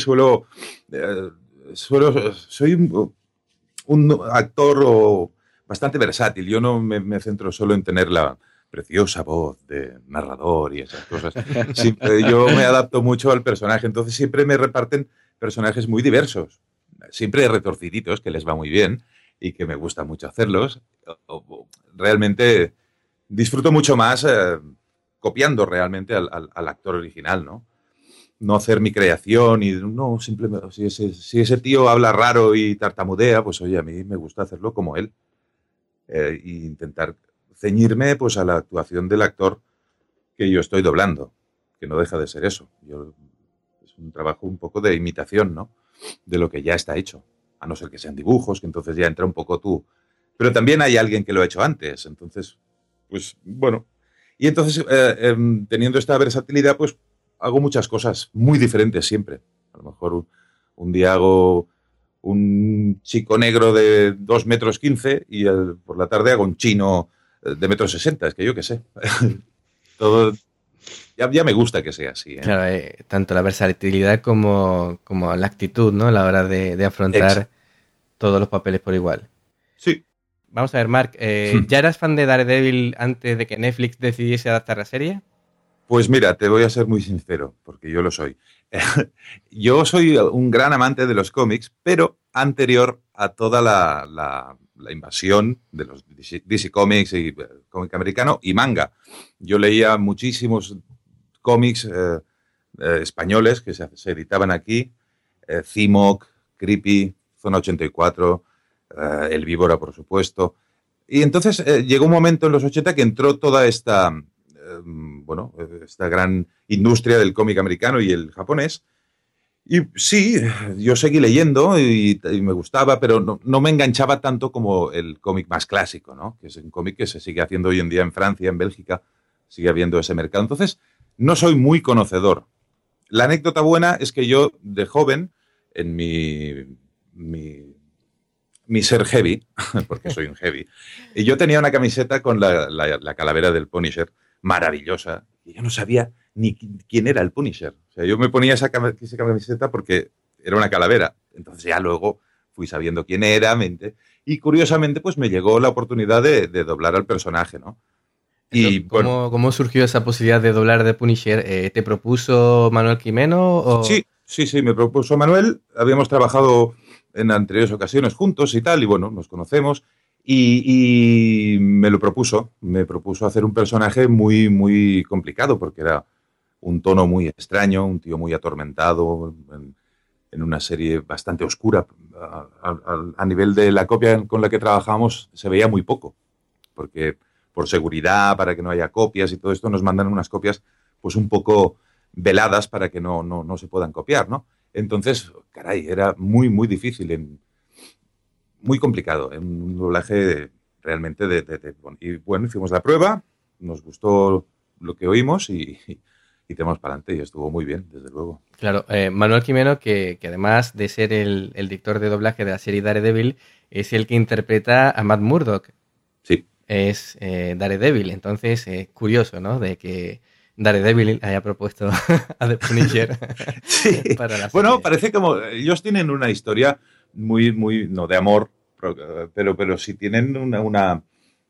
soy un actor bastante versátil. Yo no me centro solo en tener la preciosa voz de narrador y esas cosas. Yo me adapto mucho al personaje, entonces siempre me reparten personajes muy diversos, siempre retorciditos, que les va muy bien y que me gusta mucho hacerlos. Realmente disfruto mucho más copiando realmente al actor original, ¿no? No hacer mi creación y no, simplemente, si ese tío habla raro y tartamudea, pues oye, a mí me gusta hacerlo como él. E intentar ceñirme pues a la actuación del actor que yo estoy doblando, que no deja de ser eso. Es un trabajo un poco de imitación, ¿no? De lo que ya está hecho. A no ser que sean dibujos, que entonces ya entra un poco tú. Pero también hay alguien que lo ha hecho antes. Entonces, pues bueno. Y entonces, teniendo esta versatilidad, pues hago muchas cosas muy diferentes siempre. A lo mejor un día hago un chico negro de 2,15 metros y por la tarde hago un chino de 1,60 metros. Es que yo qué sé. Todo ya me gusta que sea así. Claro, tanto la versatilidad como la actitud, ¿no? A la hora de afrontar todos los papeles por igual. Sí. Vamos a ver, Marc, ¿ya eras fan de Daredevil antes de que Netflix decidiese adaptar la serie? Pues mira, te voy a ser muy sincero, porque yo lo soy. Yo soy un gran amante de los cómics, pero anterior a toda la invasión de los DC Comics y cómic americano y manga. Yo leía muchísimos cómics españoles que se editaban aquí, Cimoc, Creepy, Zona 84, El Víbora, por supuesto. Y entonces llegó un momento en los 80 que entró toda esta gran industria del cómic americano y el japonés. Y sí, yo seguí leyendo y me gustaba, pero no me enganchaba tanto como el cómic más clásico, ¿no? Que es un cómic que se sigue haciendo hoy en día en Francia, en Bélgica, sigue habiendo ese mercado. Entonces, no soy muy conocedor. La anécdota buena es que yo, de joven, en mi ser heavy, porque soy un heavy, y yo tenía una camiseta con la calavera del Punisher, maravillosa, y yo no sabía ni quién era el Punisher. O sea, yo me ponía esa camiseta porque era una calavera. Entonces ya luego fui sabiendo quién era, y curiosamente pues me llegó la oportunidad de doblar al personaje, ¿no? Y ¿Cómo surgió esa posibilidad de doblar de Punisher? ¿Te propuso Manuel Quimeno? O... Sí, me propuso Manuel. Habíamos trabajado en anteriores ocasiones juntos y tal, y bueno, nos conocemos. Y me lo propuso. Me propuso hacer un personaje muy, muy complicado, porque era un tono muy extraño, un tío muy atormentado, en una serie bastante oscura. A nivel de la copia con la que trabajábamos se veía muy poco, porque por seguridad, para que no haya copias y todo esto, nos mandan unas copias pues un poco veladas para que no se puedan copiar, ¿no? Entonces, caray, era muy, muy difícil, muy complicado, en un doblaje realmente y bueno, hicimos la prueba, nos gustó lo que oímos y tenemos para adelante y estuvo muy bien, desde luego. Claro, Manuel Quimeno, que además de ser el director de doblaje de la serie Daredevil, es el que interpreta a Matt Murdock. Sí. Es Daredevil, entonces curioso, ¿no? De que Daredevil haya propuesto a The Punisher. Sí. Para la serie. Bueno, parece como ellos tienen una historia muy, muy, no de amor, pero sí tienen una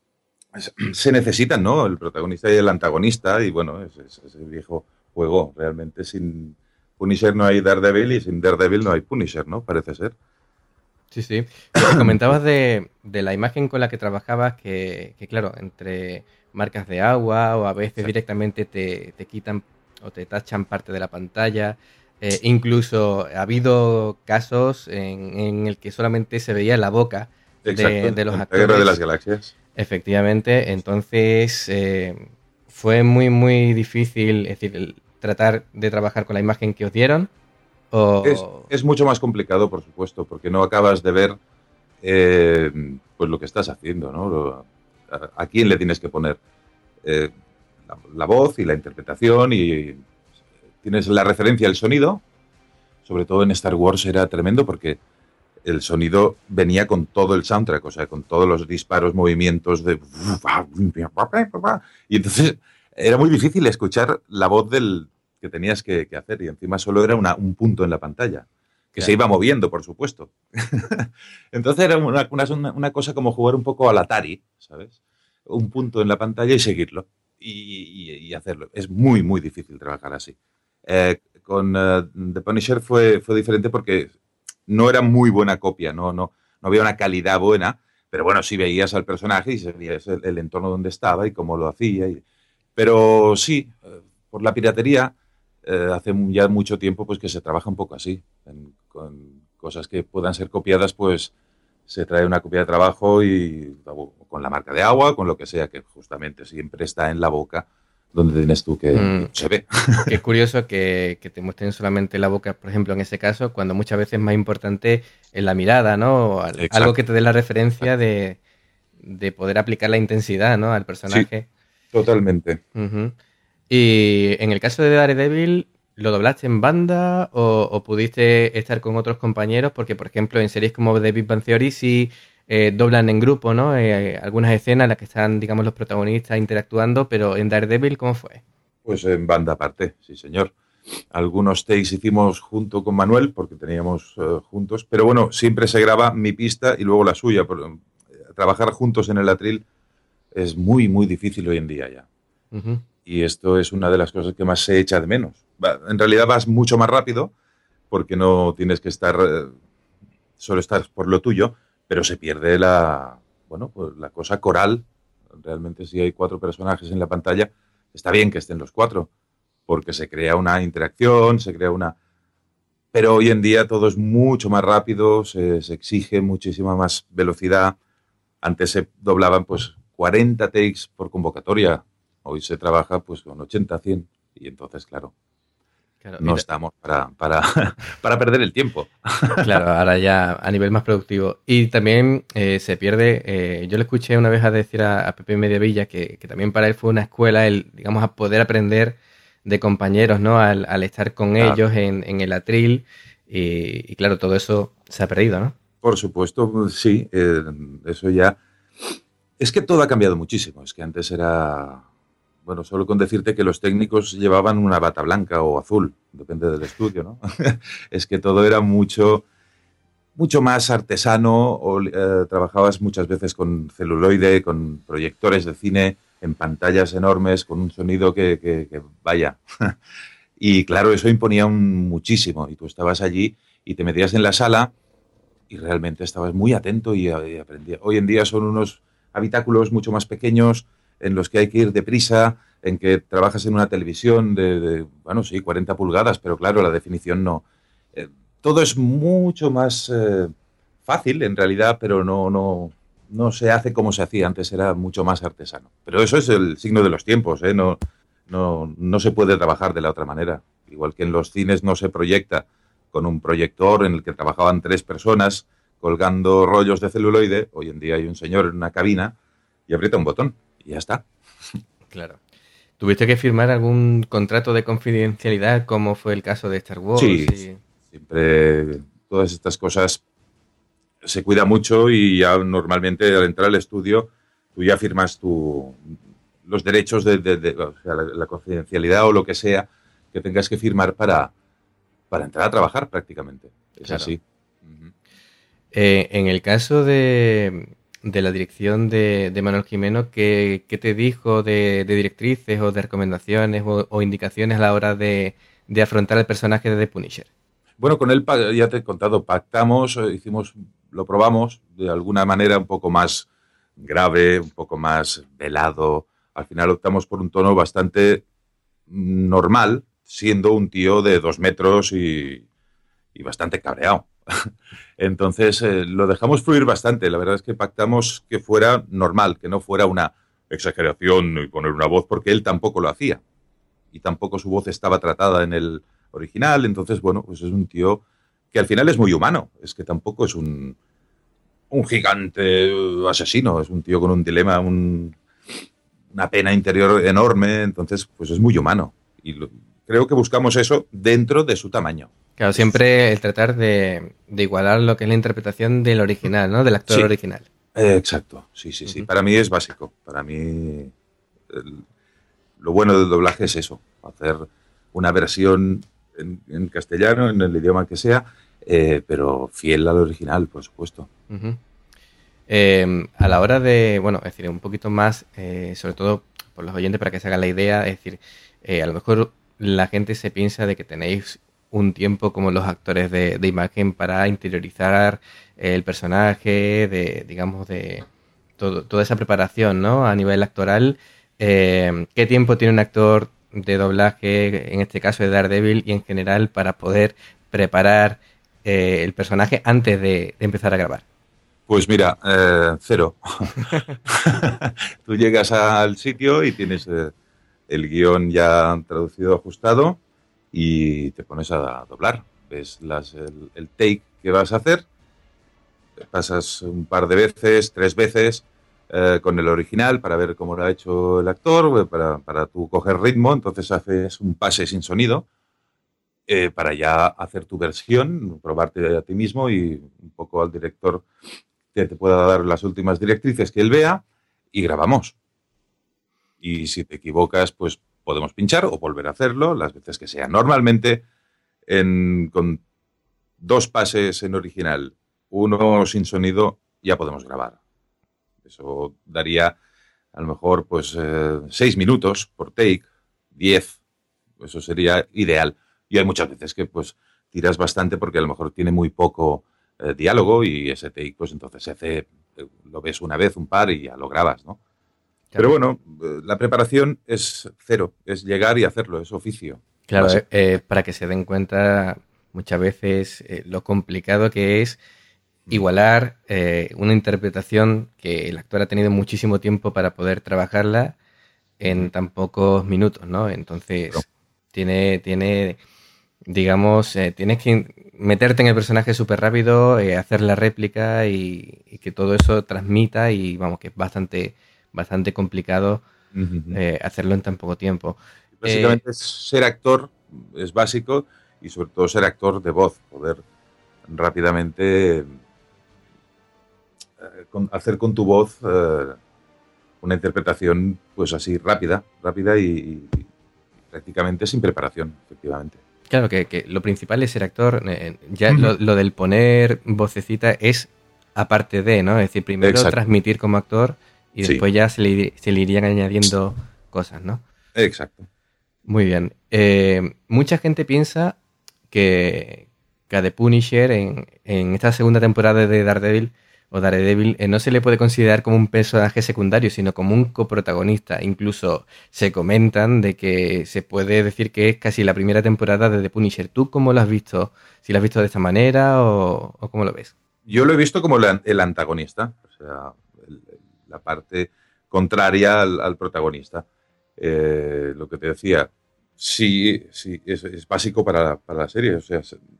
se necesitan, ¿no? El protagonista y el antagonista, y bueno, es el viejo juego. Realmente sin Punisher no hay Daredevil y sin Daredevil no hay Punisher, ¿no? Parece ser. Sí. Lo que comentabas de la imagen con la que trabajabas, que claro, entre marcas de agua o a veces directamente te quitan o te tachan parte de la pantalla. Incluso ha habido casos en el que solamente se veía la boca de los actores. Guerra de las Galaxias. Efectivamente, entonces fue muy, muy difícil, es decir, tratar de trabajar con la imagen que os dieron. Es mucho más complicado, por supuesto, porque no acabas de ver pues lo que estás haciendo, ¿no? A quién le tienes que poner la voz y la interpretación, y tienes la referencia al sonido. Sobre todo en Star Wars era tremendo porque el sonido venía con todo el soundtrack, o sea, con todos los disparos, movimientos de... Y entonces era muy difícil escuchar la voz que tenías que hacer, y encima solo era un punto en la pantalla, que se iba moviendo, por supuesto. Entonces era una cosa como jugar un poco al Atari, ¿sabes? Un punto en la pantalla y seguirlo, y hacerlo. Es muy, muy difícil trabajar así. Con The Punisher fue diferente porque no era muy buena copia, no había una calidad buena, pero bueno, sí veías al personaje y veías el entorno donde estaba y cómo lo hacía. Pero sí, por la piratería, hace ya mucho tiempo pues que se trabaja un poco así, con cosas que puedan ser copiadas, pues se trae una copia de trabajo y con la marca de agua, con lo que sea, que justamente siempre está en la boca, donde tienes tú que se ve. Qué curioso que te muestren solamente la boca, por ejemplo, en ese caso, cuando muchas veces es más importante en la mirada, ¿no? Algo que te dé la referencia de poder aplicar la intensidad, ¿no? Al personaje. Sí, totalmente. Uh-huh. Y en el caso de Daredevil, ¿lo doblaste en banda o pudiste estar con otros compañeros? Porque, por ejemplo, en series como The Big Bang Theory sí doblan en grupo, ¿no? Algunas escenas en las que están, digamos, los protagonistas interactuando, pero en Daredevil, ¿cómo fue? Pues en banda aparte, sí, señor. Algunos takes hicimos junto con Manuel, porque teníamos juntos, pero bueno, siempre se graba mi pista y luego la suya. Trabajar juntos en el atril es muy, muy difícil hoy en día ya. Uh-huh. Y esto es una de las cosas que más se echa de menos. En realidad vas mucho más rápido, porque no tienes que estar, solo estás por lo tuyo, pero se pierde la cosa coral. Realmente si hay 4 personajes en la pantalla, está bien que estén los 4, porque se crea una interacción, se crea Pero hoy en día todo es mucho más rápido, se exige muchísima más velocidad. Antes se doblaban pues 40 takes por convocatoria. Hoy se trabaja pues con 80, 100. Y entonces, claro, no estamos para perder el tiempo. Claro, ahora ya a nivel más productivo. Y también se pierde, yo le escuché una vez a decir a Pepe Mediavilla que también para él fue una escuela el, digamos, a poder aprender de compañeros, ¿no? Al estar con ellos en el atril. Y claro, todo eso se ha perdido, ¿no? Por supuesto, sí. Eso ya... Es que todo ha cambiado muchísimo. Es que antes era... Bueno, solo con decirte que los técnicos llevaban una bata blanca o azul, depende del estudio, ¿no? Es que todo era mucho más artesano, o trabajabas muchas veces con celuloide, con proyectores de cine, en pantallas enormes, con un sonido que vaya. Y claro, eso imponía muchísimo, y tú estabas allí y te metías en la sala y realmente estabas muy atento y aprendías. Hoy en día son unos habitáculos mucho más pequeños, en los que hay que ir deprisa, en que trabajas en una televisión bueno, sí, 40 pulgadas, pero claro, la definición no. Todo es mucho más fácil, en realidad, pero no se hace como se hacía. Antes era mucho más artesano. Pero eso es el signo de los tiempos, ¿eh? No se puede trabajar de la otra manera. Igual que en los cines no se proyecta con un proyector en el que trabajaban 3 personas colgando rollos de celuloide, hoy en día hay un señor en una cabina y aprieta un botón. Y ya está. Claro. ¿Tuviste que firmar algún contrato de confidencialidad, como fue el caso de Star Wars? Sí, siempre todas estas cosas se cuida mucho y ya normalmente al entrar al estudio tú ya firmas los derechos o sea, la confidencialidad o lo que sea que tengas que firmar para entrar a trabajar prácticamente. Es así. En el caso de la dirección de Manuel Gimeno, ¿qué te dijo de directrices o de recomendaciones o indicaciones a la hora de afrontar el personaje de The Punisher? Bueno, con él, ya te he contado, pactamos, lo probamos de alguna manera un poco más grave, un poco más velado. Al final optamos por un tono bastante normal, siendo un tío de 2 metros y bastante cabreado. Entonces lo dejamos fluir bastante. La verdad es que pactamos que fuera normal, que no fuera una exageración y poner una voz, porque él tampoco lo hacía. Y tampoco su voz estaba tratada en el original. Entonces, bueno, pues es un tío que al final es muy humano. Es que tampoco es un gigante asesino. Es un tío con un dilema, una pena interior enorme. Entonces, pues es muy humano. Y creo que buscamos eso dentro de su tamaño. Claro, siempre el tratar de igualar lo que es la interpretación del original, ¿no? Del actor original. Exacto, sí. Para mí es básico. Para mí lo bueno del doblaje es eso, hacer una versión en castellano, en el idioma que sea, pero fiel al original, por supuesto. A la hora de, bueno, es decir, un poquito más, sobre todo por los oyentes para que se hagan la idea, es decir, a lo mejor la gente se piensa de que tenéis un tiempo como los actores de imagen para interiorizar el personaje, digamos, de toda esa preparación, ¿no? A nivel actoral, ¿qué tiempo tiene un actor de doblaje, en este caso de Daredevil, y en general para poder preparar el personaje antes de empezar a grabar? Pues mira, 0. Tú llegas al sitio y tienes el guión ya traducido, ajustado, y te pones a doblar. Ves el take que vas a hacer, pasas un par de veces, 3 veces con el original para ver cómo lo ha hecho el actor, para tú coger ritmo. Entonces haces un pase sin sonido para ya hacer tu versión, probarte a ti mismo y un poco al director que te pueda dar las últimas directrices que él vea, y grabamos. Y si te equivocas, pues podemos pinchar o volver a hacerlo las veces que sea. Normalmente, con 2 pases en original, 1 sin sonido, ya podemos grabar. Eso daría, a lo mejor, pues 6 minutos por take, 10. Eso sería ideal. Y hay muchas veces que pues tiras bastante porque a lo mejor tiene muy poco diálogo, y ese take, pues entonces se hace, lo ves una vez, un par, y ya lo grabas, ¿no? Pero bueno, la preparación es 0, es llegar y hacerlo, es oficio. Claro, para que se den cuenta, muchas veces lo complicado que es igualar una interpretación que el actor ha tenido muchísimo tiempo para poder trabajarla en tan pocos minutos, ¿no? Entonces, tiene digamos, tienes que meterte en el personaje súper rápido, hacer la réplica y que todo eso transmita y vamos, que es bastante complicado hacerlo en tan poco tiempo. Básicamente ser actor es básico y sobre todo ser actor de voz, poder rápidamente hacer con tu voz una interpretación pues así rápida y prácticamente sin preparación, efectivamente. Claro, que lo principal es ser actor. Ya lo del poner vocecita es aparte de, ¿no? Es decir, primero transmitir como actor y después ya se le irían añadiendo cosas, ¿no? Exacto. Muy bien. Mucha gente piensa que a The Punisher en esta segunda temporada de Daredevil no se le puede considerar como un personaje secundario, sino como un coprotagonista. Incluso se comentan de que se puede decir que es casi la primera temporada de The Punisher. ¿Tú cómo lo has visto? ¿Si lo has visto de esta manera o cómo lo ves? Yo lo he visto como el antagonista, o sea, la parte contraria al protagonista. Lo que te decía, sí, es básico para la serie. O sea,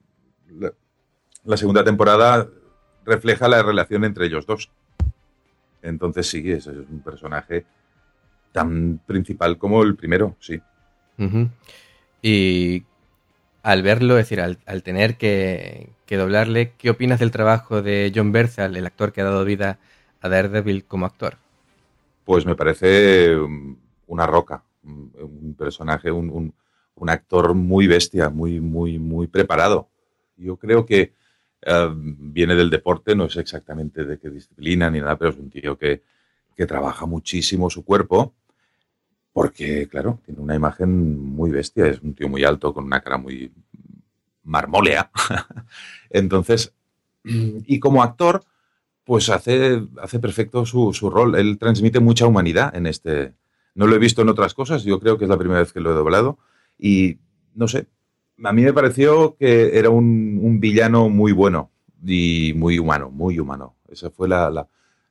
la segunda temporada refleja la relación entre ellos dos. Entonces sí, es un personaje tan principal como el primero, sí. Y al verlo, es decir, al tener que doblarle, ¿qué opinas del trabajo de Jon Bernthal, el actor que ha dado vida a Daredevil como actor? Pues me parece una roca, un personaje, un actor muy bestia, muy preparado. Yo creo que viene del deporte, no es exactamente de qué disciplina ni nada, pero es un tío que trabaja muchísimo su cuerpo porque, claro, tiene una imagen muy bestia, es un tío muy alto con una cara muy marmólea. Entonces, y como actor, pues hace perfecto su rol. Él transmite mucha humanidad en este. No lo he visto en otras cosas, yo creo que es la primera vez que lo he doblado y no sé. A mí me pareció que era un villano muy bueno y muy humano, muy humano. Esa fue la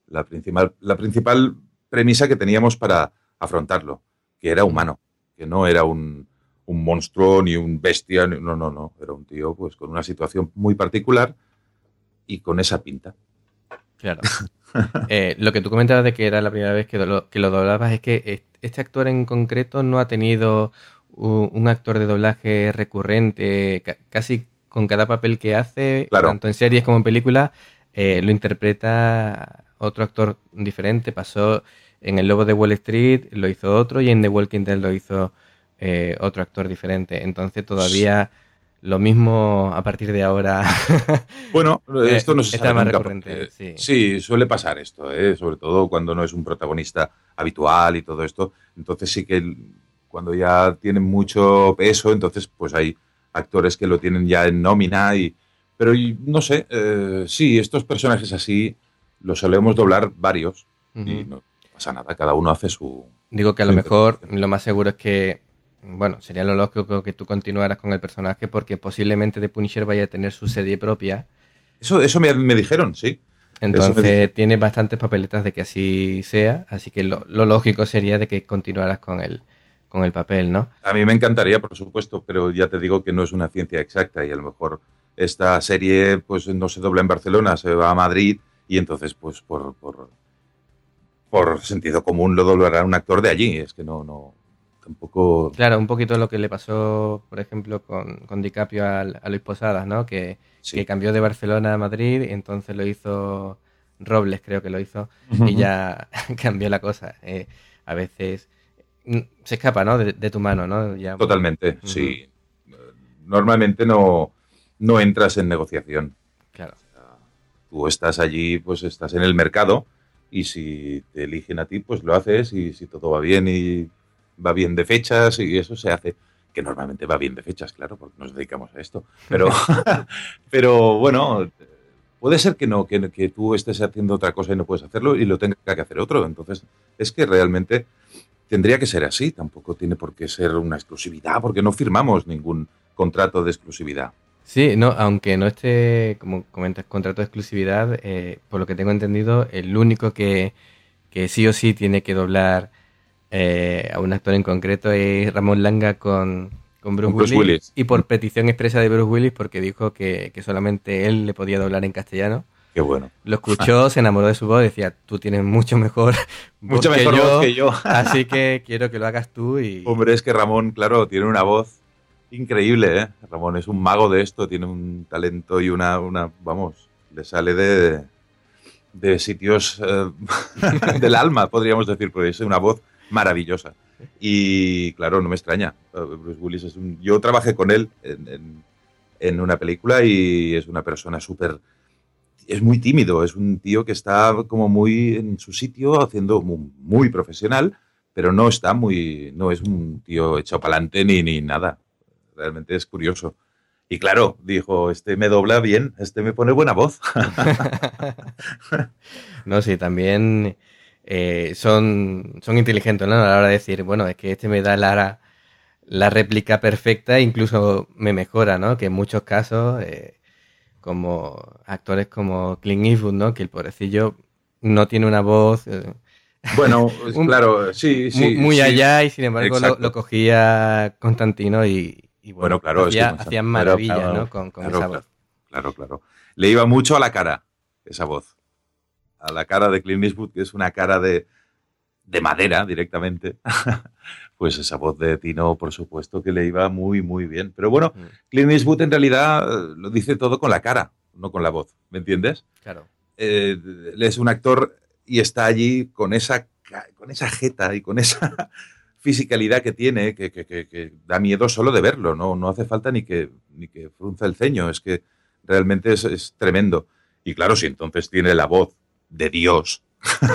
principal premisa que teníamos para afrontarlo, que era humano, que no era un monstruo ni un bestia, no. Era un tío pues con una situación muy particular y con esa pinta. Claro. Lo que tú comentabas de que era la primera vez que lo doblabas es que este actor en concreto no ha tenido un actor de doblaje recurrente, casi con cada papel que hace, tanto en series como en películas, lo interpreta otro actor diferente. Pasó en El Lobo de Wall Street, lo hizo otro, y en The Walking Dead lo hizo otro actor diferente. Entonces todavía lo mismo a partir de ahora. Bueno, esto no se sabe más nunca recurrente. Sí, suele pasar esto, sobre todo cuando no es un protagonista habitual y todo esto. Entonces sí que cuando ya tienen mucho peso, entonces pues hay actores que lo tienen ya en nómina. Pero no sé, sí, estos personajes así los solemos doblar varios y no pasa nada, cada uno hace su. Digo que a lo mejor lo más seguro es que, bueno, sería lo lógico que tú continuaras con el personaje porque posiblemente The Punisher vaya a tener su serie propia. Eso me dijeron, sí. Entonces tiene bastantes papeletas de que así sea, así que lo lógico sería de que continuaras con el papel, ¿no? A mí me encantaría, por supuesto, pero ya te digo que no es una ciencia exacta y a lo mejor esta serie pues no se dobla en Barcelona, se va a Madrid y entonces pues por sentido común lo doblará un actor de allí. Es que no tampoco. Claro, un poquito lo que le pasó, por ejemplo, con DiCaprio a Luis Posadas, ¿no? Que cambió de Barcelona a Madrid y entonces lo hizo Robles, creo que lo hizo, y ya cambió la cosa. A veces se escapa, ¿no? De tu mano, ¿no? Ya. Totalmente, sí. Normalmente no entras en negociación. Claro. O sea, tú estás allí, pues estás en el mercado y si te eligen a ti, pues lo haces y si todo va bien y va bien de fechas y eso se hace, que normalmente va bien de fechas, claro, porque nos dedicamos a esto. Pero bueno, puede ser que no, que tú estés haciendo otra cosa y no puedes hacerlo y lo tenga que hacer otro. Entonces, es que realmente tendría que ser así. Tampoco tiene por qué ser una exclusividad, porque no firmamos ningún contrato de exclusividad. Sí, no, aunque no esté, como comentas, contrato de exclusividad, por lo que tengo entendido, el único que sí o sí tiene que doblar a un actor en concreto es Ramón Langa con Bruce Willis. Y por petición expresa de Bruce Willis, porque dijo que solamente él le podía doblar en castellano. Qué bueno. Lo escuchó, se enamoró de su voz, decía, tú tienes mucho mejor voz que yo. Así que quiero que lo hagas tú. Hombre, es que Ramón, claro, tiene una voz increíble, ¿eh? Ramón es un mago de esto, tiene un talento y una vamos, le sale de sitios del alma, podríamos decir, porque es una voz maravillosa. Y claro, no me extraña. Bruce Willis yo trabajé con él en una película y es una persona súper... Es muy tímido, es un tío que está como muy en su sitio, haciendo muy profesional, pero no es un tío echado para adelante ni nada. Realmente es curioso. Y claro, dijo, este me dobla bien, este me pone buena voz. No, sí, también son inteligentes, ¿no? A la hora de decir, bueno, es que este me da la réplica perfecta, incluso me mejora, ¿no? Que en muchos casos... como actores como Clint Eastwood, ¿no? Que el pobrecillo no tiene una voz... Bueno, claro, sí. Muy sí, allá y sin embargo lo cogía Constantino y bueno, claro, hacían maravillas, claro, ¿no? Con esa voz. Claro. Le iba mucho a la cara, esa voz. A la cara de Clint Eastwood, que es una cara de madera directamente. Pues esa voz de Tino, por supuesto, que le iba muy, muy bien. Pero bueno, Clint Eastwood en realidad lo dice todo con la cara, no con la voz, ¿me entiendes? Claro. Él es un actor y está allí con esa jeta y con esa fisicalidad que tiene, que da miedo solo de verlo, no hace falta ni que frunza el ceño, es que realmente es tremendo. Y claro, si entonces tiene la voz de Dios,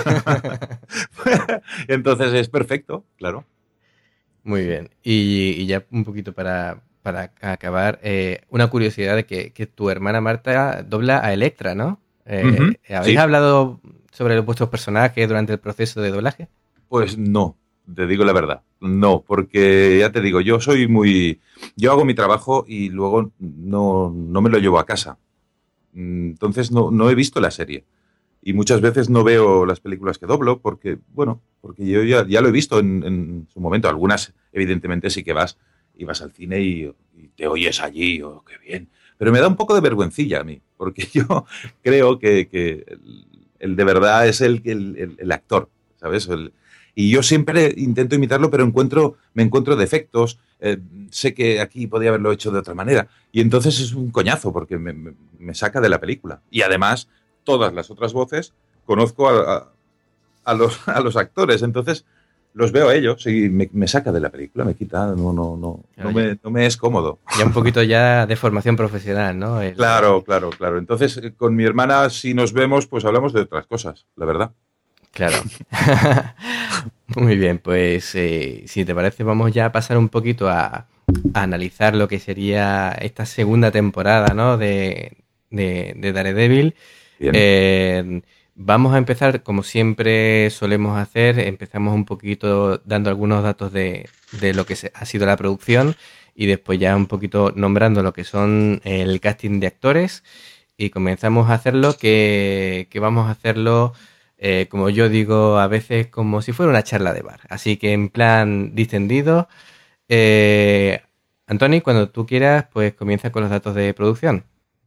entonces es perfecto, claro. Muy bien. Y ya un poquito para acabar, una curiosidad de que tu hermana Marta dobla a Electra, ¿no? ¿Habéis hablado sobre vuestros personajes durante el proceso de doblaje? Pues no, te digo la verdad. No, porque ya te digo, yo hago mi trabajo y luego no me lo llevo a casa. Entonces no he visto la serie. Y muchas veces no veo las películas que doblo porque yo ya lo he visto en su momento. Algunas, evidentemente, sí que vas al cine y te oyes allí, qué bien. Pero me da un poco de vergüencilla a mí, porque yo creo que el de verdad es el actor, ¿sabes? Y yo siempre intento imitarlo, pero me encuentro defectos. Sé que aquí podía haberlo hecho de otra manera. Y entonces es un coñazo, porque me saca de la película. Y además... todas las otras voces, conozco a los actores, entonces los veo a ellos y me saca de la película, me quita, no me es cómodo. Ya un poquito ya de formación profesional, ¿no? Claro. Entonces, con mi hermana, si nos vemos, pues hablamos de otras cosas, la verdad. Claro. Muy bien, pues si te parece, vamos ya a pasar un poquito a analizar lo que sería esta segunda temporada, ¿no? de Daredevil. Vamos a empezar, como siempre solemos hacer, empezamos un poquito dando algunos datos de lo que ha sido la producción y después ya un poquito nombrando lo que son el casting de actores y comenzamos a hacerlo que vamos a hacerlo, como yo digo a veces, como si fuera una charla de bar, así que en plan distendido. Antoni, cuando tú quieras, pues comienza con los datos de producción.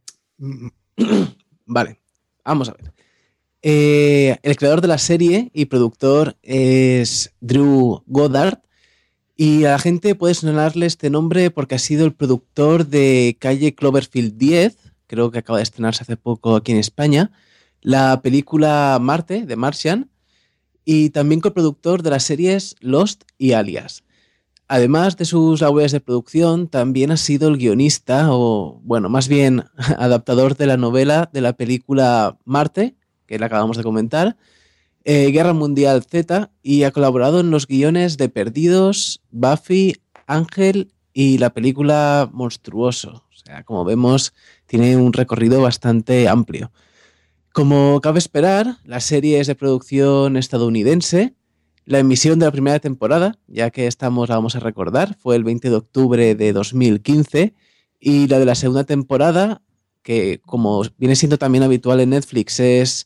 Vale. Vamos a ver. El creador de la serie y productor es Drew Goddard y a la gente puede sonarle este nombre porque ha sido el productor de Calle Cloverfield 10, creo que acaba de estrenarse hace poco aquí en España, la película Marte, de Martian, y también coproductor de las series Lost y Alias. Además de sus labores de producción, también ha sido el guionista, o bueno, más bien adaptador de la novela de la película Marte, que la acabamos de comentar, Guerra Mundial Z, y ha colaborado en los guiones de Perdidos, Buffy, Ángel y la película Monstruoso. O sea, como vemos, tiene un recorrido bastante amplio. Como cabe esperar, la serie es de producción estadounidense. La emisión de la primera temporada, ya que la vamos a recordar, fue el 20 de octubre de 2015 Y la de la segunda temporada, que como viene siendo también habitual en Netflix, es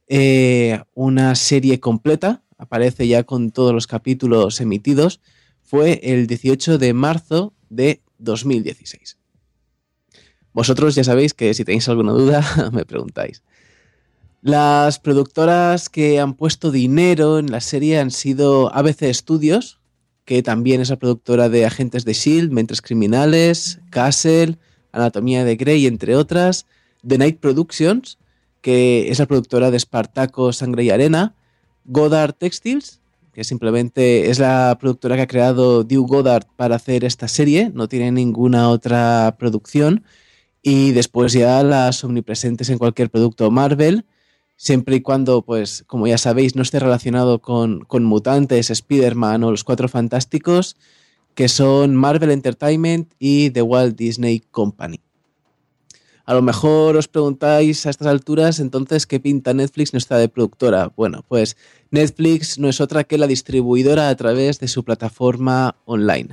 una serie completa, aparece ya con todos los capítulos emitidos, fue el 18 de marzo de 2016. Vosotros ya sabéis que si tenéis alguna duda me preguntáis. Las productoras que han puesto dinero en la serie han sido ABC Studios, que también es la productora de Agentes de S.H.I.E.L.D., Mentes Criminales, Castle, Anatomía de Grey, entre otras, The Night Productions, que es la productora de Spartacus, Sangre y Arena, Goddard Textiles, que simplemente es la productora que ha creado Drew Goddard para hacer esta serie, no tiene ninguna otra producción, y después ya las omnipresentes en cualquier producto Marvel, siempre y cuando, pues, como ya sabéis, no esté relacionado con Mutantes, Spider-Man o Los Cuatro Fantásticos, que son Marvel Entertainment y The Walt Disney Company. A lo mejor os preguntáis a estas alturas, entonces, ¿qué pinta Netflix no está de productora? Bueno, pues Netflix no es otra que la distribuidora a través de su plataforma online.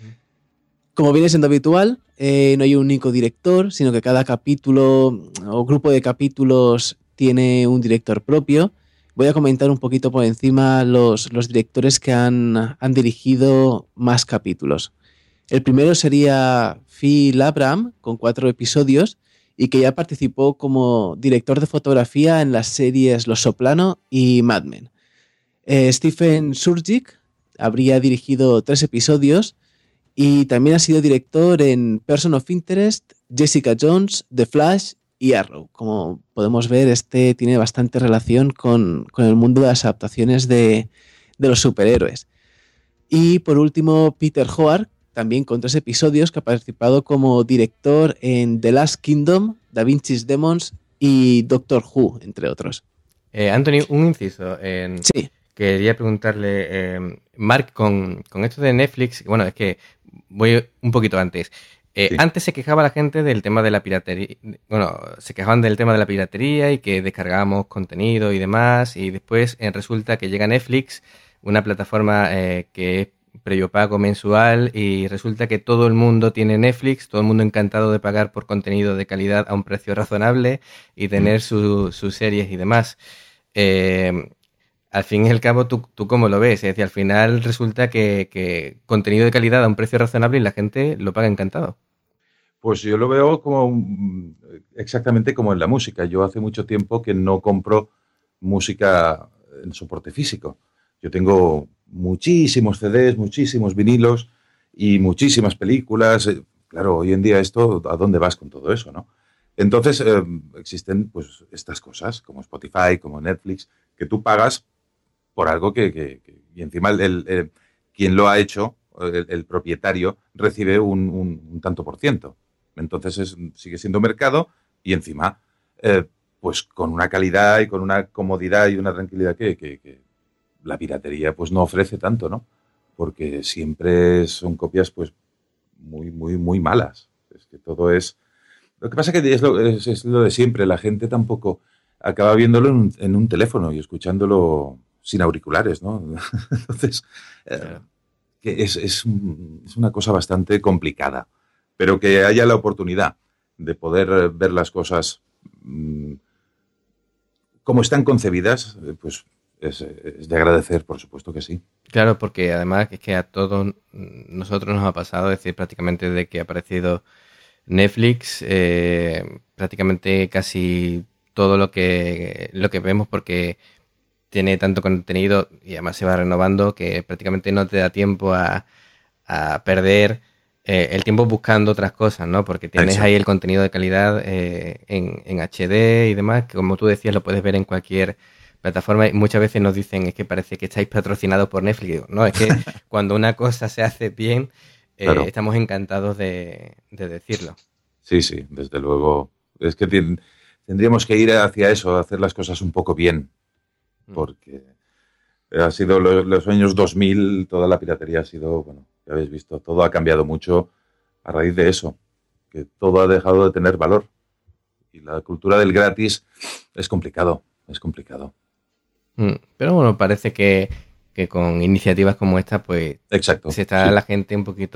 Como viene siendo habitual, no hay un único director, sino que cada capítulo o grupo de capítulos tiene un director propio. Voy a comentar un poquito por encima los directores que han dirigido más capítulos. El primero sería Phil Abraham, con 4 episodios, y que ya participó como director de fotografía en las series Los Soprano y Mad Men. Stephen Surjik habría dirigido 3 episodios y también ha sido director en Person of Interest, Jessica Jones, The Flash y Arrow. Como podemos ver, este tiene bastante relación con el mundo de las adaptaciones de los superhéroes. Y por último, Peter Hoare, también con 3 episodios, que ha participado como director en The Last Kingdom, Da Vinci's Demons y Doctor Who, entre otros. Anthony, un inciso. Sí. Quería preguntarle, Mark, con esto de Netflix, bueno, es que voy un poquito antes. Sí. Antes se quejaba la gente del tema de la piratería, bueno, se quejaban del tema de la piratería y que descargábamos contenido y demás, y después resulta que llega Netflix, una plataforma que es previo pago mensual, y resulta que todo el mundo tiene Netflix, todo el mundo encantado de pagar por contenido de calidad a un precio razonable y tener sus series y demás. Al fin y al cabo, ¿tú cómo lo ves? Es decir, al final resulta que contenido de calidad a un precio razonable y la gente lo paga encantado. Pues yo lo veo como exactamente como en la música. Yo hace mucho tiempo que no compro música en soporte físico. Yo tengo muchísimos CDs, muchísimos vinilos y muchísimas películas. Claro, hoy en día esto, ¿a dónde vas con todo eso, no? Entonces existen pues estas cosas como Spotify, como Netflix, que tú pagas por algo y encima quien lo ha hecho, el propietario, recibe un tanto por ciento. Entonces sigue siendo mercado y encima pues con una calidad y con una comodidad y una tranquilidad que la piratería pues no ofrece tanto, ¿no? Porque siempre son copias pues muy, muy, muy malas. Es que todo es... Lo que pasa es que es lo de siempre. La gente tampoco acaba viéndolo en un teléfono y escuchándolo sin auriculares, ¿no? Entonces, que es una cosa bastante complicada. Pero que haya la oportunidad de poder ver las cosas como están concebidas, pues es de agradecer, por supuesto que sí. Claro, porque además es que a todos nosotros nos ha pasado, es decir, prácticamente desde que ha aparecido Netflix, prácticamente casi todo lo que vemos, porque tiene tanto contenido y además se va renovando que prácticamente no te da tiempo a perder el tiempo buscando otras cosas, ¿no? Porque tienes ahí el contenido de calidad en HD y demás, que como tú decías lo puedes ver en cualquier plataforma, y muchas veces nos dicen, es que parece que estáis patrocinados por Netflix. Digo, no, es que cuando una cosa se hace bien, claro, estamos encantados de decirlo. Sí, sí, desde luego. Es que tendríamos que ir hacia eso, hacer las cosas un poco bien, porque ha sido los años 2000, toda la piratería ha sido, bueno, ya habéis visto, todo ha cambiado mucho a raíz de eso, que todo ha dejado de tener valor. Y la cultura del gratis es complicado, es complicado. Pero bueno, parece que con iniciativas como esta, pues exacto, se está la gente un poquito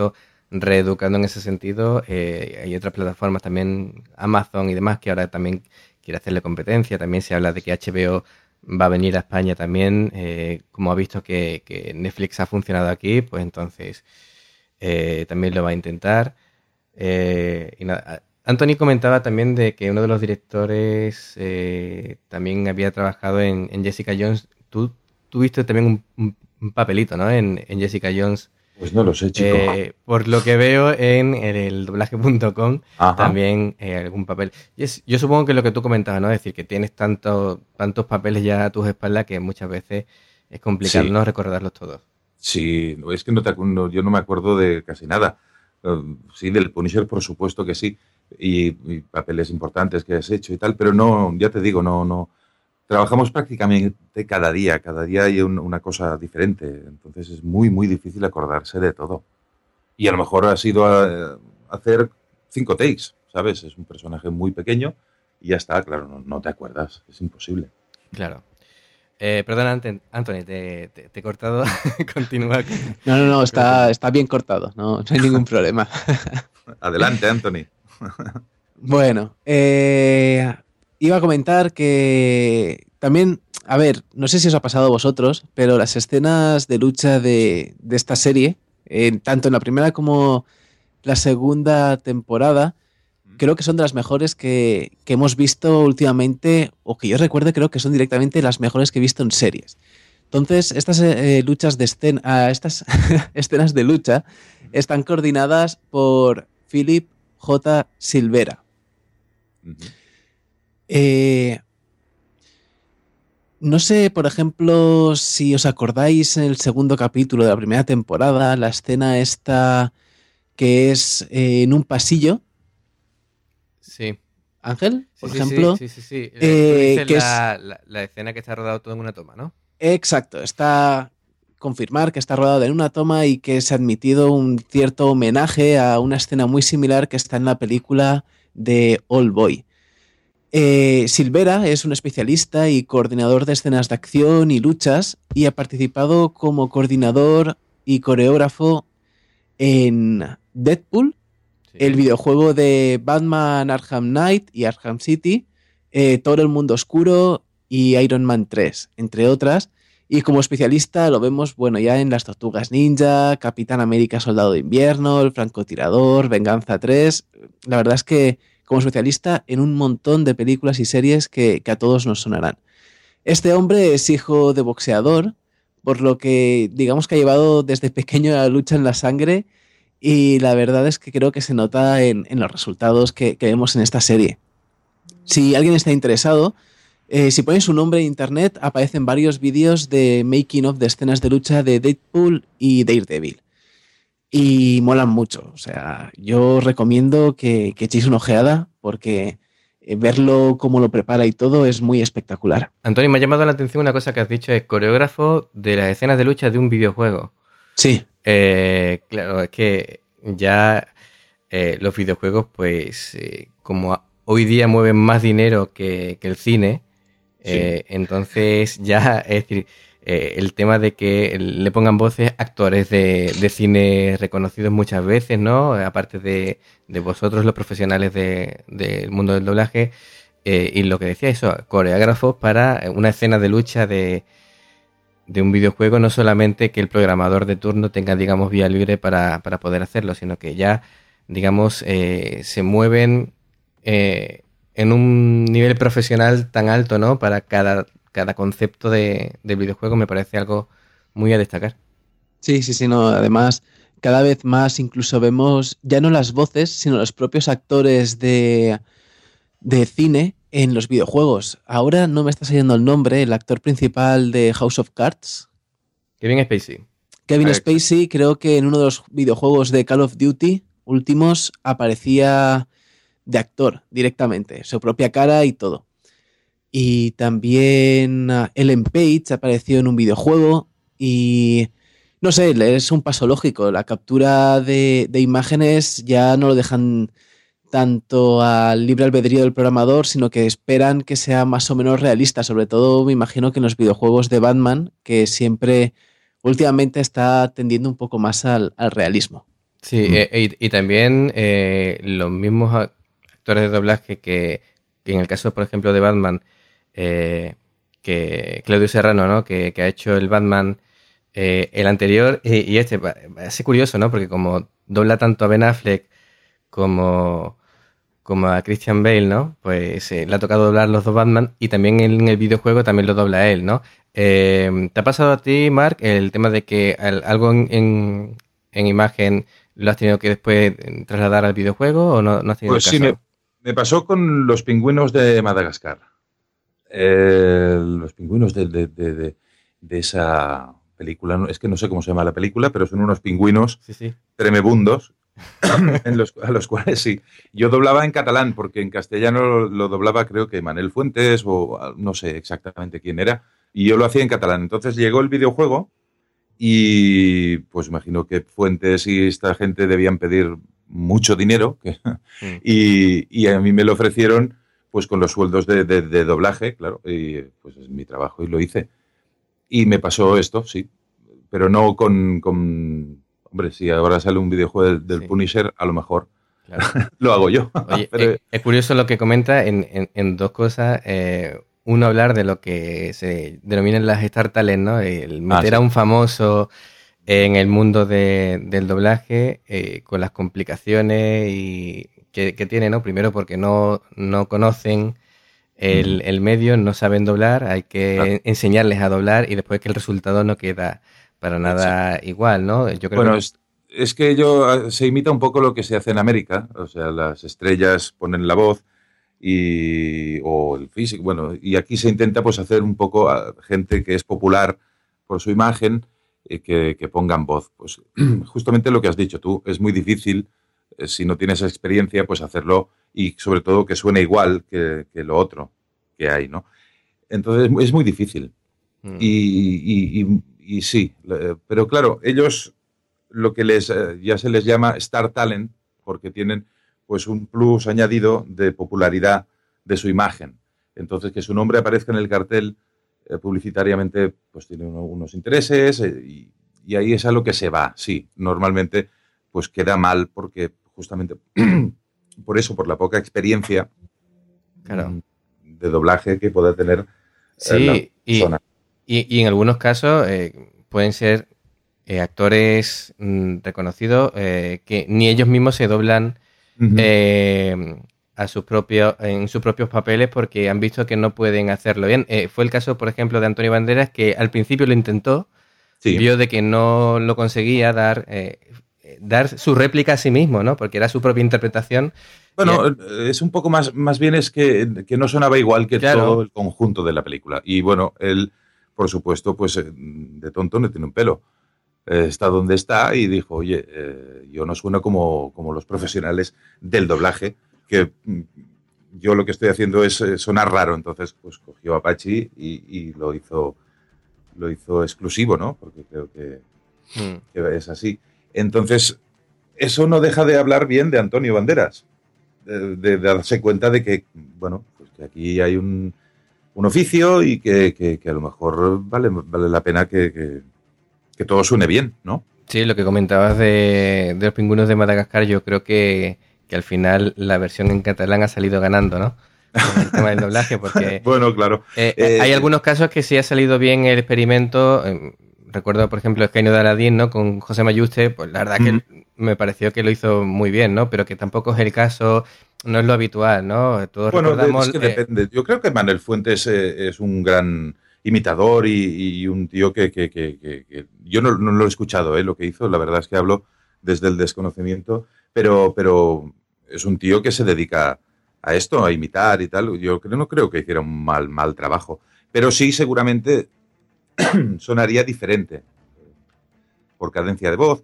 reeducando en ese sentido. Hay otras plataformas también, Amazon y demás, que ahora también quiere hacerle competencia. También se habla de que HBO va a venir a España también. Como ha visto que Netflix ha funcionado aquí, pues entonces también lo va a intentar. Y nada, Anthony comentaba también de que uno de los directores también había trabajado en Jessica Jones. Tú tuviste también un papelito, ¿no? En Jessica Jones. Pues no lo sé, chico. Por lo que veo en el doblaje.com también algún papel. Yo supongo que lo que tú comentabas, ¿no? Es decir, que tienes tantos papeles ya a tus espaldas que muchas veces es complicado no recordarlos todos. Sí, es que yo no me acuerdo de casi nada. Sí, del Punisher, por supuesto que sí. Y papeles importantes que has hecho y tal, pero no, ya te digo, no. Trabajamos prácticamente cada día hay una cosa diferente, entonces es muy, muy difícil acordarse de todo. Y a lo mejor ha sido hacer 5 takes, ¿sabes? Es un personaje muy pequeño y ya está, claro, no te acuerdas, es imposible. Claro. Perdona, Anthony, te he cortado. Continúa. No, está bien cortado, no hay ningún problema. Adelante, Anthony. Bueno, iba a comentar que también, a ver, no sé si os ha pasado a vosotros, pero las escenas de lucha de esta serie, tanto en la primera como la segunda temporada, creo que son de las mejores que hemos visto últimamente, o que yo recuerde, creo que son directamente las mejores que he visto en series. Entonces, estas estas escenas de lucha están coordinadas por Philip J. Silvera. No sé, por ejemplo, si os acordáis en el segundo capítulo de la primera temporada, la escena esta que es en un pasillo. Sí. Ángel, por ejemplo. Sí. Que es la escena que está rodado todo en una toma, ¿no? Exacto, confirmar que está rodado en una toma y que se ha admitido un cierto homenaje a una escena muy similar que está en la película de Old Boy. Silvera es un especialista y coordinador de escenas de acción y luchas y ha participado como coordinador y coreógrafo en Deadpool, el videojuego de Batman Arkham Knight y Arkham City, Thor el Mundo Oscuro y Iron Man 3, entre otras. Y como especialista lo vemos, bueno, ya en Las Tortugas Ninja, Capitán América Soldado de Invierno, El Francotirador, Venganza 3. La verdad es que como especialista en un montón de películas y series que a todos nos sonarán. Este hombre es hijo de boxeador, por lo que digamos que ha llevado desde pequeño la lucha en la sangre, y la verdad es que creo que se nota en los resultados que vemos en esta serie. Si alguien está interesado, si ponen su nombre en internet aparecen varios vídeos de making of de escenas de lucha de Deadpool y Daredevil. Y molan mucho, o sea, yo recomiendo que echéis una ojeada porque verlo cómo lo prepara y todo es muy espectacular. Antonio, me ha llamado la atención una cosa que has dicho, es coreógrafo de las escenas de lucha de un videojuego. Sí. Claro, es que ya los videojuegos, pues, como hoy día mueven más dinero que el cine, entonces ya, es decir, el tema de que le pongan voces actores de cine reconocidos muchas veces, ¿no? Aparte de vosotros, los profesionales del mundo del doblaje, y lo que decía eso, coreógrafos para una escena de lucha de un videojuego, no solamente que el programador de turno tenga, digamos, vía libre para poder hacerlo, sino que ya, digamos, se mueven en un nivel profesional tan alto, ¿no? Para cada concepto de videojuego, me parece algo muy a destacar. Sí, no, además cada vez más incluso vemos ya no las voces, sino los propios actores de cine en los videojuegos. Ahora no me está saliendo el nombre, el actor principal de House of Cards. Kevin Spacey. Kevin Spacey, creo que en uno de los videojuegos de Call of Duty últimos aparecía de actor directamente, su propia cara y todo. Y también Ellen Page apareció en un videojuego y no sé, es un paso lógico. La captura de imágenes ya no lo dejan tanto al libre albedrío del programador, sino que esperan que sea más o menos realista. Sobre todo me imagino que en los videojuegos de Batman, que siempre últimamente está tendiendo un poco más al realismo. Sí, y también los mismos actores de doblaje que en el caso, por ejemplo, de Batman, que Claudio Serrano, ¿no? Que ha hecho el Batman, el anterior y este. Es curioso, ¿no? Porque como dobla tanto a Ben Affleck como a Christian Bale, ¿no? Pues le ha tocado doblar los dos Batman y también en el videojuego también lo dobla él, ¿no? ¿Te ha pasado a ti, Mark, el tema de que algo en imagen lo has tenido que después trasladar al videojuego o no has tenido Pues caso? sí, me pasó con los pingüinos de Madagascar. Los pingüinos de esa película, es que no sé cómo se llama la película, pero son unos pingüinos Sí. tremebundos a los cuales sí. Yo doblaba en catalán, porque en castellano lo doblaba creo que Manel Fuentes o no sé exactamente quién era, y yo lo hacía en catalán. Entonces llegó el videojuego y pues imagino que Fuentes y esta gente debían pedir mucho dinero y a mí me lo ofrecieron pues con los sueldos de doblaje, claro, y pues es mi trabajo y lo hice. Y me pasó esto, sí, pero no con hombre, si ahora sale un videojuego del Sí. Punisher, a lo mejor Claro. lo hago yo. Oye, Pero- es curioso lo que comenta en dos cosas. Uno, hablar de lo que se denominan las Star Talent, ¿no? El meter sí. a un famoso en el mundo del doblaje con las complicaciones que tiene, ¿no? Primero porque no conocen el medio, no saben doblar, hay que enseñarles a doblar y después que el resultado no queda para nada igual, ¿no? Yo creo Bueno, que... es que se imita un poco lo que se hace en América, o sea, las estrellas ponen la voz o el físico, bueno, y aquí se intenta pues hacer un poco a gente que es popular por su imagen, que pongan voz. Pues justamente lo que has dicho tú, es muy difícil, si no tienes experiencia, pues hacerlo y sobre todo que suene igual que lo otro que hay, ¿no? Entonces es muy difícil. Y sí, pero claro, ellos lo que ya se les llama Star Talent porque tienen pues un plus añadido de popularidad de su imagen. Entonces que su nombre aparezca en el cartel publicitariamente pues tiene unos intereses y ahí es a lo que se va. Sí, normalmente pues queda mal porque justamente por eso, por la poca experiencia Claro. de doblaje que pueda tener la Sí, persona. y en algunos casos pueden ser actores reconocidos que ni ellos mismos se doblan en sus propios papeles porque han visto que no pueden hacerlo bien. Fue el caso, por ejemplo, de Antonio Banderas, que al principio lo intentó, vio de que no lo conseguía dar su réplica a sí mismo, ¿no? Porque era su propia interpretación. Bueno, es un poco más bien es que no sonaba igual que todo el conjunto de la película. Y bueno, él, por supuesto, pues de tonto no tiene un pelo. Está donde está y dijo, oye, yo no sueno como los profesionales del doblaje, que yo lo que estoy haciendo es sonar raro. Entonces, pues cogió Apache y lo hizo exclusivo, ¿no? Porque creo que es así. Entonces, eso no deja de hablar bien de Antonio Banderas, de darse cuenta de que, bueno, pues que aquí hay un oficio y que a lo mejor vale la pena que todo suene bien, ¿no? Sí, lo que comentabas de los pingüinos de Madagascar, yo creo que al final la versión en catalán ha salido ganando, ¿no? Con el tema del doblaje, porque... Bueno, claro. Hay algunos casos que sí ha salido bien el experimento. Recuerdo, por ejemplo, el genio de Aladín, ¿no? Con José Mayuste, pues la verdad que me pareció que lo hizo muy bien, ¿no? Pero que tampoco es el caso, no es lo habitual, ¿no? Todos recordamos... es que depende. Yo creo que Manuel Fuentes es un gran imitador y un tío que yo no lo he escuchado, lo que hizo. La verdad es que hablo desde el desconocimiento, pero es un tío que se dedica a esto, a imitar y tal. Yo no creo que hiciera un mal trabajo, pero sí seguramente sonaría diferente por cadencia de voz,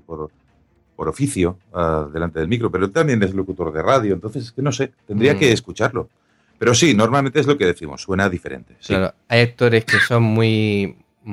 por oficio delante del micro, pero también es locutor de radio, entonces es que no sé, tendría que escucharlo. Pero sí, normalmente es lo que decimos, suena diferente. Sí. Claro, hay actores que son muy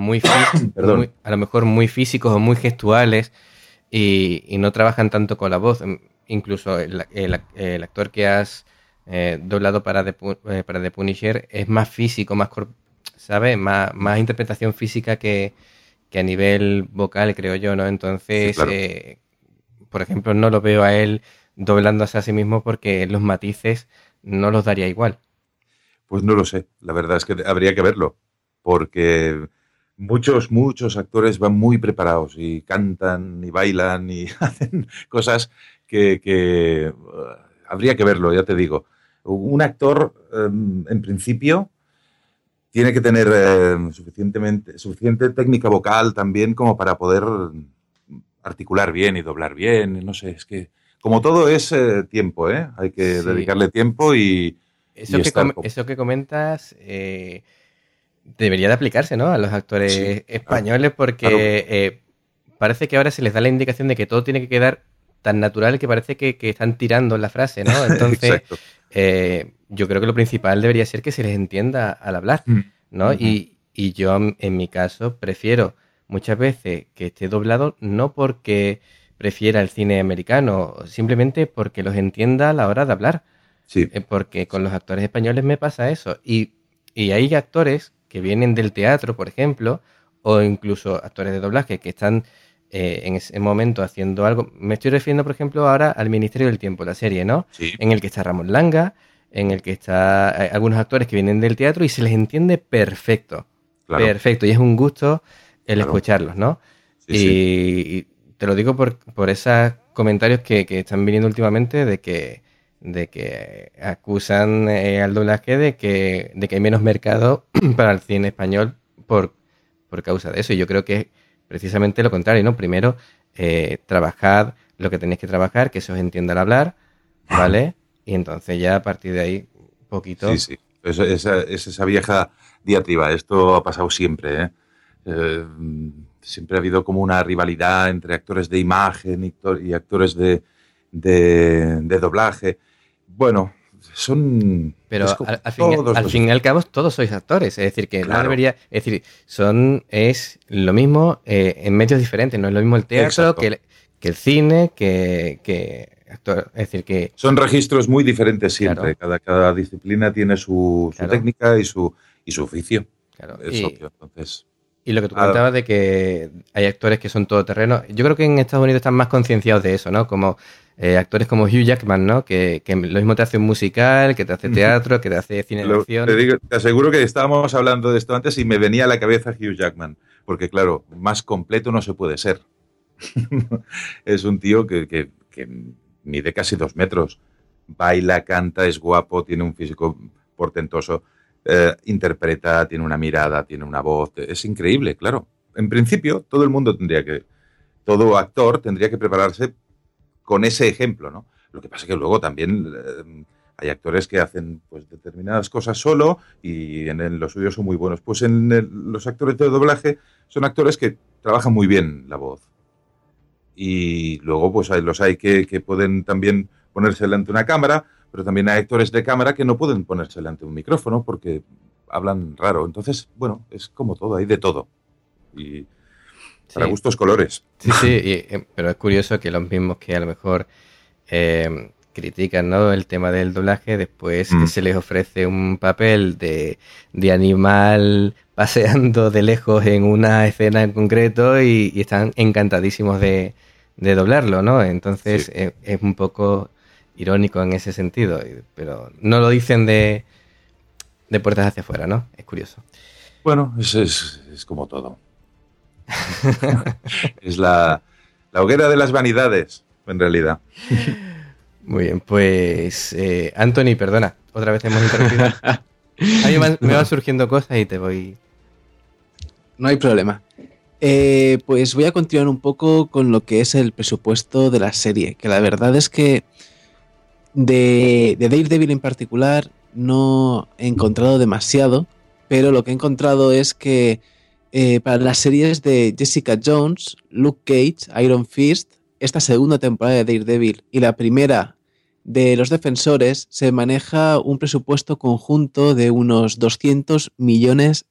a lo mejor muy físicos o muy gestuales y no trabajan tanto con la voz. Incluso el actor que has doblado para The Punisher es más físico, más ¿sabes? Más interpretación física que a nivel vocal, creo yo, ¿no? Entonces, sí, claro. por ejemplo, no lo veo a él doblándose a sí mismo porque los matices no los daría igual. Pues no lo sé, la verdad es que habría que verlo, porque muchos actores van muy preparados y cantan y bailan y hacen cosas que habría que verlo, ya te digo. Un actor, en principio, tiene que tener suficiente técnica vocal también como para poder articular bien y doblar bien. No sé, es que como todo es tiempo, ¿eh? Hay que dedicarle tiempo y eso que comentas debería de aplicarse, ¿no? A los actores españoles porque parece que ahora se les da la indicación de que todo tiene que quedar tan natural que parece que están tirando la frase, ¿no? Entonces, yo creo que lo principal debería ser que se les entienda al hablar, ¿no? Y yo, en mi caso, prefiero muchas veces que esté doblado no porque prefiera el cine americano, simplemente porque los entienda a la hora de hablar. Sí. Porque con los actores españoles me pasa eso. Y hay actores que vienen del teatro, por ejemplo, o incluso actores de doblaje que están en ese momento haciendo algo. Me estoy refiriendo, por ejemplo, ahora al Ministerio del Tiempo, la serie, ¿no? Sí. En el que está Ramón Langa, en el que está algunos actores que vienen del teatro y se les entiende perfecto. Claro. Perfecto. Y es un gusto el escucharlos, ¿no? Y te lo digo por esos comentarios que están viniendo últimamente de que acusan al doblaje de que hay menos mercado para el cine español por causa de eso. Y yo creo que es precisamente lo contrario, ¿no? Primero, trabajad lo que tenéis que trabajar, que se os entienda al hablar, ¿vale? Y entonces ya a partir de ahí, poquito... Sí. Es esa vieja diatriba. Esto ha pasado siempre, ¿eh? Siempre ha habido como una rivalidad entre actores de imagen y actores de doblaje. Bueno, son... Pero al fin y al cabo todos sois actores, es decir, que no debería... Es decir, es lo mismo en medios diferentes, no es lo mismo el teatro que el cine, que actor. Es decir, que... Son registros muy diferentes siempre. Claro. Cada disciplina tiene su técnica y su oficio. Claro. Es obvio, entonces... Y lo que tú comentabas de que hay actores que son todoterreno, yo creo que en Estados Unidos están más concienciados de eso, ¿no? Como actores como Hugh Jackman, ¿no? Que lo mismo te hace un musical, que te hace teatro, que te hace cine de acción. Te aseguro que estábamos hablando de esto antes y me venía a la cabeza Hugh Jackman, porque claro, más completo no se puede ser. Es un tío que mide casi 2 metros, baila, canta, es guapo, tiene un físico portentoso. Interpreta, tiene una mirada, tiene una voz, es increíble, claro. En principio, todo actor tendría que prepararse con ese ejemplo, ¿no? Lo que pasa es que luego también hay actores que hacen pues determinadas cosas solo y en lo suyo son muy buenos. Pues los actores de doblaje son actores que trabajan muy bien la voz. Y luego pues los hay que pueden también ponerse delante de una cámara, pero también hay actores de cámara que no pueden ponerse delante de un micrófono porque hablan raro. Entonces, bueno, es como todo, hay de todo. Y para gustos colores. Sí, pero es curioso que los mismos que a lo mejor critican, ¿no?, el tema del doblaje, después que se les ofrece un papel de animal paseando de lejos en una escena en concreto y están encantadísimos de doblarlo, ¿no? Entonces es un poco irónico en ese sentido, pero no lo dicen de puertas hacia afuera, ¿no? Es curioso. Bueno, es como todo. Es la hoguera de las vanidades, en realidad. Muy bien, pues Anthony, perdona, otra vez hemos interrumpido. A mí me van surgiendo cosas y te voy... No hay problema. Pues voy a continuar un poco con lo que es el presupuesto de la serie, que la verdad es que de Daredevil en particular no he encontrado demasiado, pero lo que he encontrado es que para las series de Jessica Jones, Luke Cage, Iron Fist, esta segunda temporada de Daredevil y la primera de Los Defensores, se maneja un presupuesto conjunto de unos $200 millones.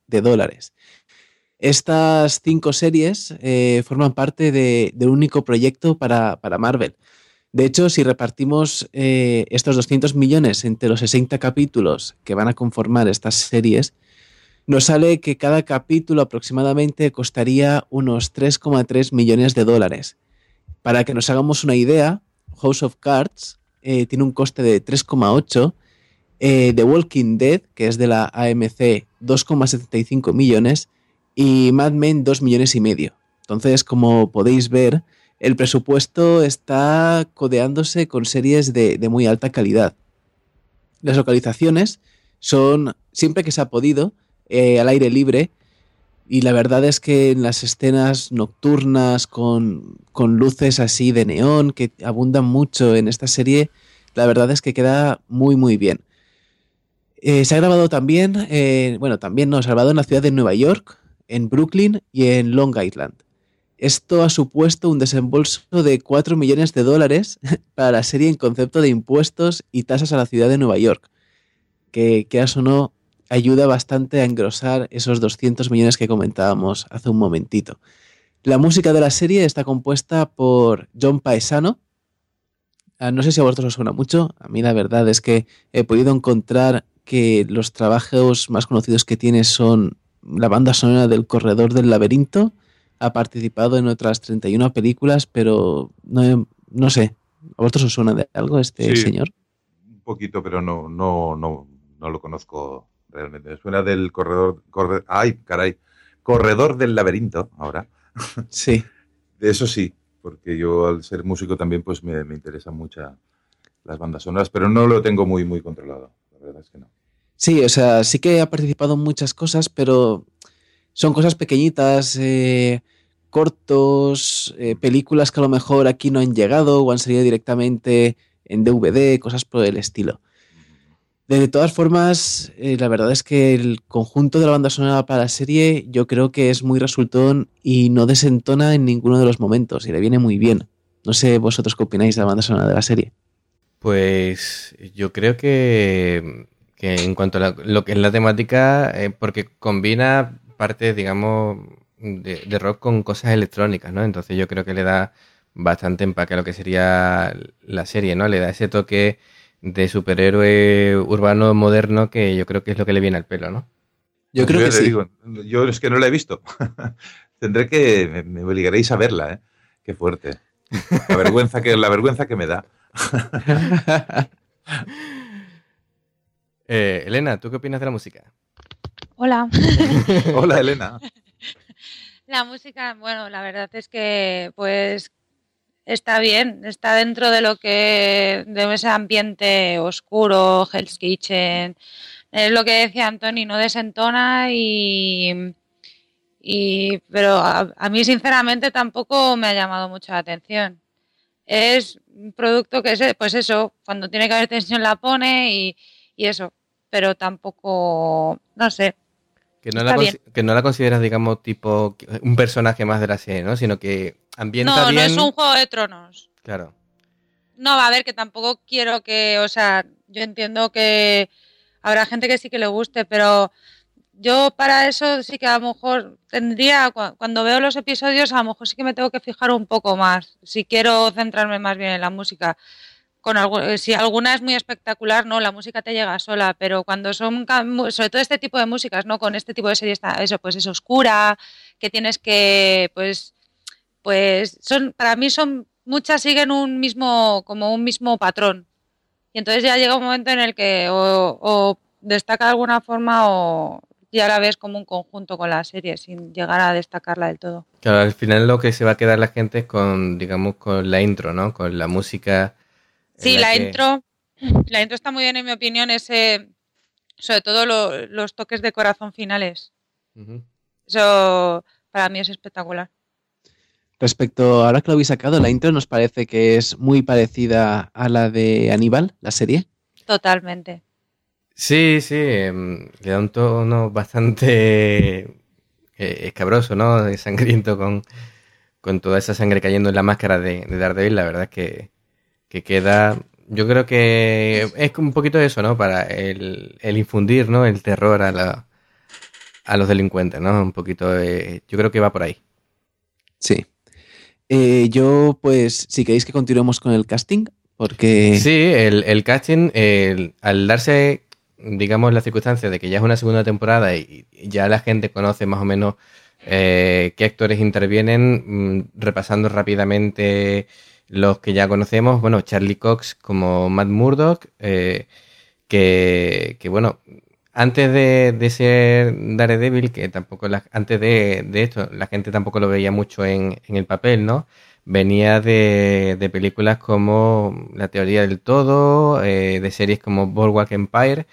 Estas 5 series forman parte de un único proyecto para Marvel. De hecho, si repartimos estos 200 millones entre los 60 capítulos que van a conformar estas series, nos sale que cada capítulo aproximadamente costaría unos $3,3 millones. Para que nos hagamos una idea, House of Cards tiene un coste de 3,8, The Walking Dead, que es de la AMC, 2,75 millones, y Mad Men 2,5 millones. Entonces, como podéis ver, el presupuesto está codeándose con series de muy alta calidad. Las localizaciones son, siempre que se ha podido, al aire libre, y la verdad es que en las escenas nocturnas con luces así de neón que abundan mucho en esta serie, la verdad es que queda muy muy bien. Se ha grabado también, se ha grabado en la ciudad de Nueva York, en Brooklyn y en Long Island. Esto ha supuesto un desembolso de $4 millones para la serie en concepto de impuestos y tasas a la ciudad de Nueva York, que quieras o no, ayuda bastante a engrosar esos 200 millones que comentábamos hace un momentito. La música de la serie está compuesta por John Paesano. No sé si a vosotros os suena mucho. A mí la verdad es que he podido encontrar que los trabajos más conocidos que tiene son la banda sonora del Corredor del Laberinto. Ha participado en otras 31 películas, pero no sé. ¿A vosotros os suena de algo este señor? Un poquito, pero no lo conozco realmente. Me suena del Corredor del Laberinto, ahora. Sí. De eso sí, porque yo al ser músico también pues me interesan mucho las bandas sonoras, pero no lo tengo muy, muy controlado. La verdad es que no. Sí, o sea, sí que ha participado en muchas cosas, pero son cosas pequeñitas, cortos, películas que a lo mejor aquí no han llegado o han salido directamente en DVD, cosas por el estilo. De todas formas, la verdad es que el conjunto de la banda sonora para la serie yo creo que es muy resultón y no desentona en ninguno de los momentos y le viene muy bien. No sé vosotros qué opináis de la banda sonora de la serie. Pues yo creo que en cuanto a lo que es la temática, porque combina partes, digamos, de rock con cosas electrónicas, ¿no? Entonces yo creo que le da bastante empaque a lo que sería la serie, ¿no? Le da ese toque de superhéroe urbano moderno que yo creo que es lo que le viene al pelo, ¿no? Yo creo que sí. Digo, yo es que no la he visto. Tendré que... Me obligaréis a verla, ¿eh? Qué fuerte. La vergüenza que me da. Elena, ¿tú qué opinas de la música? Hola. Hola, Elena. La música, bueno, la verdad es que pues está bien, está dentro de lo que de ese ambiente oscuro, Hell's Kitchen, es lo que decía Antoni, no desentona pero a mí sinceramente tampoco me ha llamado mucho la atención. Es un producto que es, pues eso, cuando tiene que haber tensión la pone y eso, pero tampoco, no sé. Que no la consideras, digamos, tipo un personaje más de la serie, ¿no? Sino que ambienta bien... No, no es un Juego de Tronos. Claro. No, a ver, que tampoco quiero que... O sea, yo entiendo que habrá gente que sí que le guste, pero yo para eso sí que a lo mejor tendría... Cuando veo los episodios, a lo mejor sí que me tengo que fijar un poco más. Si quiero centrarme más bien en la música. Si alguna es muy espectacular, no, la música te llega sola, pero cuando son, sobre todo este tipo de músicas, ¿no? Con este tipo de series, eso, pues es oscura, que tienes que, pues son, para mí son, muchas siguen como un mismo patrón. Y entonces ya llega un momento en el que o destaca de alguna forma o ya la ves como un conjunto con la serie, sin llegar a destacarla del todo. Claro, al final lo que se va a quedar la gente es con, digamos, con la intro, ¿no? Con la música. Sí, la intro está muy bien en mi opinión, sobre todo los toques de corazón finales. Uh-huh. Eso para mí es espectacular. Respecto, ahora que lo habéis sacado, la intro nos parece que es muy parecida a la de Aníbal, la serie. Totalmente. Sí, le da un tono bastante escabroso, ¿no? Sangriento con toda esa sangre cayendo en la máscara de Daredevil. La verdad es que queda, yo creo que es un poquito eso, ¿no? Para el infundir, ¿no? El terror a los delincuentes, ¿no? Un poquito, yo creo que va por ahí. Sí. Yo, pues, si queréis que continuemos con el casting, porque... Sí, el casting, al darse, digamos, la circunstancia de que ya es una segunda temporada y ya la gente conoce más o menos qué actores intervienen, repasando rápidamente los que ya conocemos. Bueno, Charlie Cox como Matt Murdock, que bueno, antes de ser Daredevil, que tampoco antes de esto, la gente tampoco lo veía mucho en el papel, ¿no? Venía de películas como La teoría del todo, de series como Boardwalk Empire,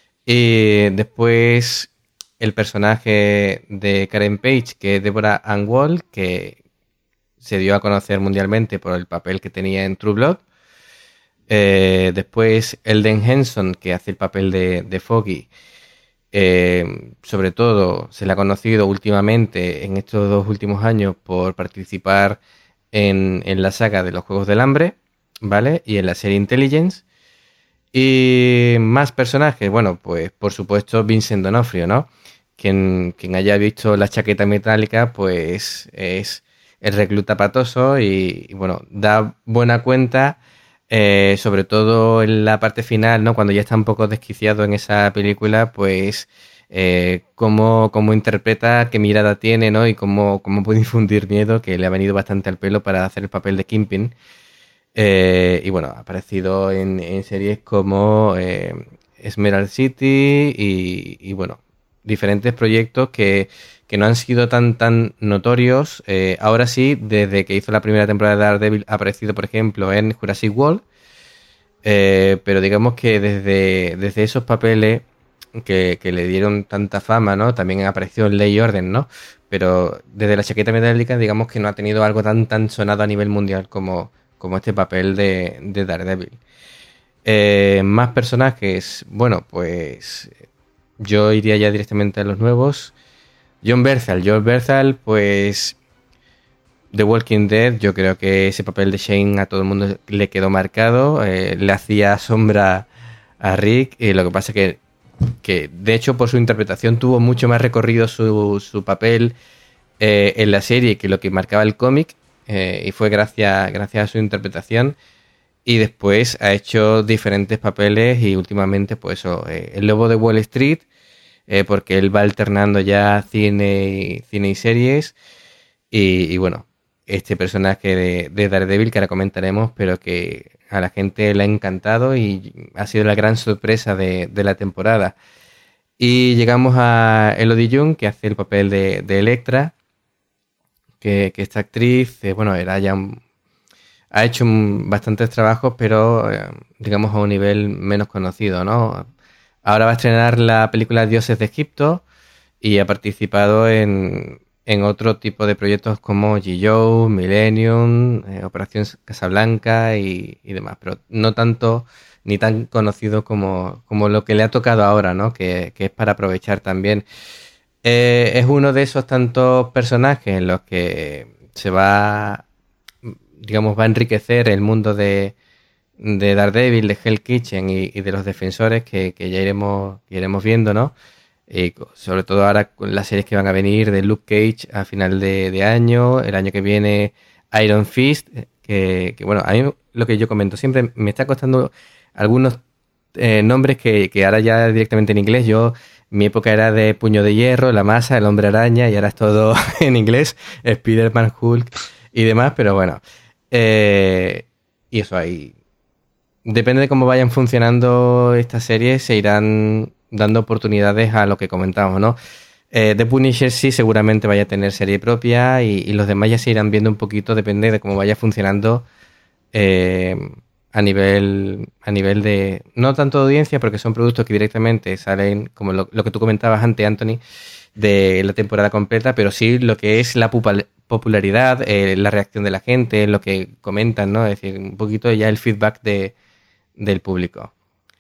y después el personaje de Karen Page, que es Deborah Ann Wall, que se dio a conocer mundialmente por el papel que tenía en True Blood. Después Elden Henson, que hace el papel de Foggy. Sobre todo se le ha conocido últimamente en estos 2 últimos años por participar en la saga de los Juegos del Hambre, ¿vale? Y en la serie Intelligence. Y más personajes, bueno, pues por supuesto Vincent D'Onofrio, ¿no? Quien haya visto La chaqueta metálica, pues es el recluta patoso y bueno, da buena cuenta, sobre todo en la parte final, ¿no? Cuando ya está un poco desquiciado en esa película, pues cómo interpreta, qué mirada tiene, ¿no? Y cómo puede infundir miedo, que le ha venido bastante al pelo para hacer el papel de Kingpin. Y bueno, ha aparecido en series como Emerald City y bueno, diferentes proyectos que no han sido tan notorios. Ahora sí, desde que hizo la primera temporada de Daredevil, ha aparecido, por ejemplo, en Jurassic World. Pero digamos que desde esos papeles que le dieron tanta fama, ¿no? También ha aparecido en Ley y Orden, ¿no? Pero desde La chaqueta metálica, digamos que no ha tenido algo tan sonado a nivel mundial como este papel de Daredevil. Más personajes, bueno, pues yo iría ya directamente a los nuevos. John Bernthal, pues The Walking Dead, yo creo que ese papel de Shane a todo el mundo le quedó marcado, le hacía sombra a Rick, y lo que pasa es que de hecho por su interpretación tuvo mucho más recorrido su papel en la serie que lo que marcaba el cómic, y fue gracias a su interpretación. Y después ha hecho diferentes papeles y últimamente pues el Lobo de Wall Street, porque él va alternando ya cine y series. Y bueno, este personaje de Daredevil, que ahora comentaremos, pero que a la gente le ha encantado y ha sido la gran sorpresa de la temporada. Y llegamos a Elodie Yung, que hace el papel de Elektra, que esta actriz, bueno, ha hecho bastantes trabajos, pero digamos a un nivel menos conocido, ¿no? Ahora va a estrenar la película Dioses de Egipto y ha participado en otro tipo de proyectos como G.I. Millennium, Operación Casablanca y demás, pero no tanto ni tan conocido como lo que le ha tocado ahora, ¿no? Que es para aprovechar también. Es uno de esos tantos personajes en los que se va a enriquecer el mundo de Daredevil, de Hell Kitchen y de los defensores que ya iremos viendo, ¿no? Y sobre todo ahora con las series que van a venir de Luke Cage a final de año, el año que viene Iron Fist, que bueno, a mí lo que yo comento siempre me está costando algunos nombres que ahora ya directamente en inglés. Mi época era de Puño de Hierro, La Masa, El Hombre Araña, y ahora es todo en inglés, Spider-Man, Hulk y demás, pero bueno. Y eso ahí. Depende de cómo vayan funcionando estas series, se irán dando oportunidades a lo que comentamos, ¿no? The Punisher sí seguramente vaya a tener serie propia y los demás ya se irán viendo un poquito, depende de cómo vaya funcionando a nivel de, no tanto de audiencia, porque son productos que directamente salen, como lo que tú comentabas antes, Anthony, de la temporada completa, pero sí lo que es la popularidad, la reacción de la gente, lo que comentan, ¿no? Es decir, un poquito ya el feedback del público.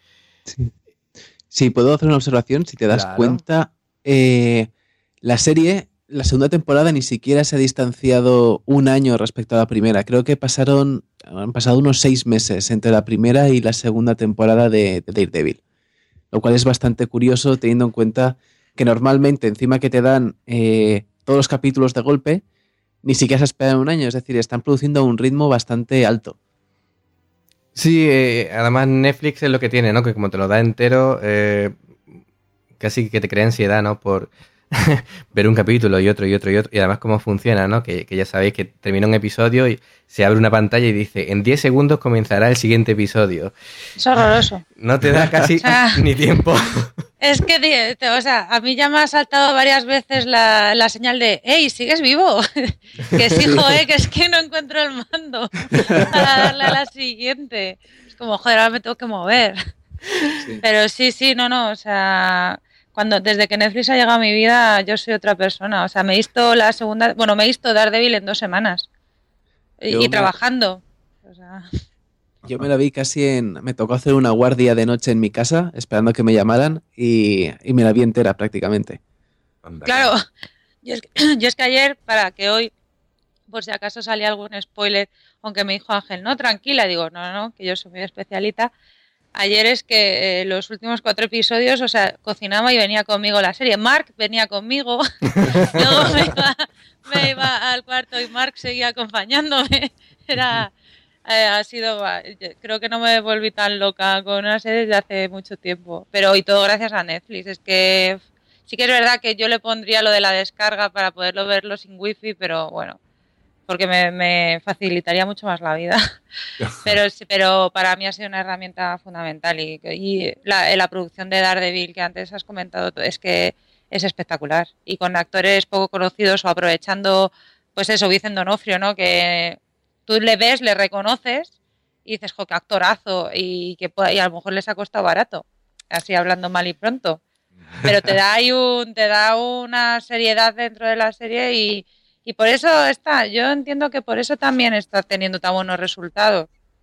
Sí, puedo hacer una observación. Si te das cuenta, la serie, la segunda temporada ni siquiera se ha distanciado un año respecto a la primera. Creo que han pasado unos 6 meses entre la primera y la segunda temporada de Daredevil, lo cual es bastante curioso teniendo en cuenta que normalmente encima que te dan todos los capítulos de golpe, ni siquiera se esperan un año, es decir, están produciendo a un ritmo bastante alto. Sí, además Netflix es lo que tiene, ¿no? Que como te lo da entero, casi que te crea ansiedad, ¿no? Por ver un capítulo y otro y otro y otro, y además cómo funciona, ¿no? Que ya sabéis que termina un episodio y se abre una pantalla y dice, en 10 segundos comenzará el siguiente episodio. Es horroroso. No te da casi ni tiempo. Es que, o sea, a mí ya me ha saltado varias veces la señal de ¡Ey, sigues vivo! Que sí, joder, que es que no encuentro el mando para darle a la siguiente. Es como, joder, ahora me tengo que mover. Sí. Pero sí, no, o sea... Desde que Netflix ha llegado a mi vida, yo soy otra persona. O sea, me he visto Daredevil en 2 semanas. Y trabajando. O sea... Yo me la vi me tocó hacer una guardia de noche en mi casa, esperando que me llamaran, y me la vi entera prácticamente. Claro. Yo es que ayer, para que hoy, por si acaso salía algún spoiler, aunque me dijo Ángel, no, tranquila, digo, no, que yo soy muy especialita. Ayer es que los últimos 4 episodios, o sea, cocinaba y venía conmigo la serie. Mark venía conmigo, luego me iba al cuarto y Mark seguía acompañándome. Creo que no me volví tan loca con una serie desde hace mucho tiempo. Pero y todo gracias a Netflix. Es que sí que es verdad que yo le pondría lo de la descarga para poderlo verlo sin wifi, pero bueno, porque me facilitaría mucho más la vida. Pero para mí ha sido una herramienta fundamental y la producción de Daredevil que antes has comentado es que es espectacular y con actores poco conocidos o aprovechando, pues eso, Vincent D'Onofrio, ¿no? Que tú le ves, le reconoces y dices, jo, qué actorazo y a lo mejor les ha costado barato, así hablando mal y pronto. Pero te da una seriedad dentro de la serie y por eso yo entiendo que por eso también está teniendo tan buenos resultados.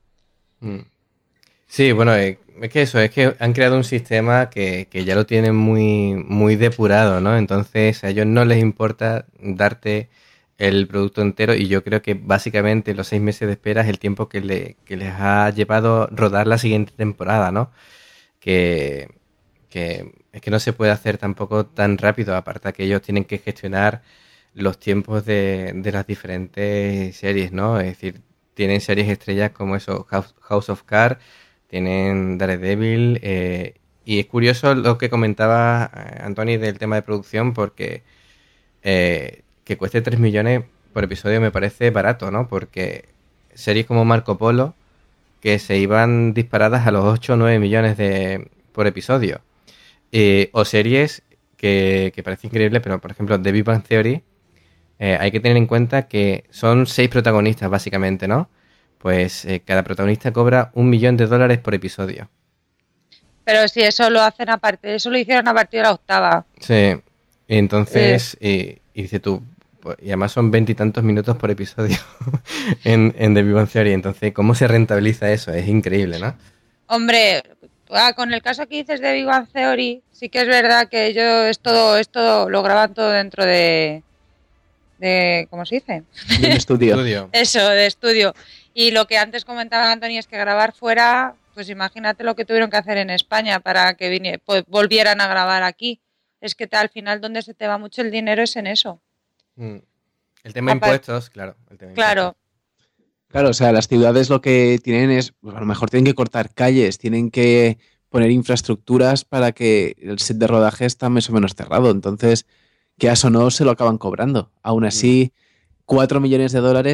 Sí, bueno, es que han creado un sistema que ya lo tienen muy, muy depurado, ¿no? Entonces a ellos no les importa darte el producto entero y yo creo que básicamente los 6 meses de espera es el tiempo que les ha llevado rodar la siguiente temporada, ¿no? Que es que no se puede hacer tampoco tan rápido, aparte que ellos tienen que gestionar los tiempos de las diferentes series, ¿no? Es decir, tienen series estrellas como eso, House of Cards, tienen Daredevil, y es curioso lo que comentaba Antoni del tema de producción, porque que cueste 3 millones por episodio me parece barato, ¿no? Porque series como Marco Polo, que se iban disparadas a los 8 o 9 millones por episodio, o series que parece increíble, pero por ejemplo The Big Bang Theory, hay que tener en cuenta que son 6 protagonistas básicamente, ¿no? Pues cada protagonista cobra $1 millón por episodio. Pero si eso lo hacen aparte, eso lo hicieron a partir de la 8ª. Sí, y entonces, y dice tú, pues, y además son 20 y tantos minutos por episodio en The Big Bang Theory, entonces ¿cómo se rentabiliza eso? Es increíble, ¿no? Hombre, con el caso que dices de Big Bang Theory, sí que es verdad que ellos todo lo graban todo dentro de ¿cómo se dice? De un estudio. Eso, de estudio. Y lo que antes comentaba Antonio es que grabar fuera, pues imagínate lo que tuvieron que hacer en España para que volvieran a grabar aquí. Es que al final donde se te va mucho el dinero es en eso. El tema de impuestos, claro. Claro, o sea, las ciudades lo que tienen es, pues a lo mejor tienen que cortar calles, tienen que poner infraestructuras para que el set de rodaje está más o menos cerrado. Entonces, que o no se lo acaban cobrando. Aún así, $4 millones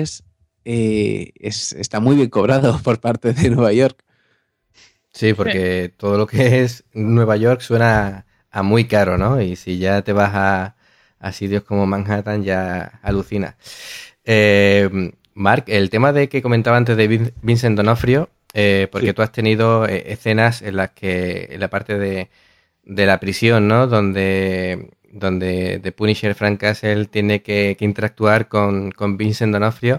está muy bien cobrado por parte de Nueva York. Sí, porque todo lo que es Nueva York suena a muy caro, ¿no? Y si ya te vas a sitios como Manhattan, ya alucina. Marc, el tema de que comentaba antes de Vincent D'Onofrio, porque sí, tú has tenido escenas en las que, en la parte de la prisión, ¿no? Donde The Punisher Frank Castle tiene que interactuar con Vincent D'Onofrio.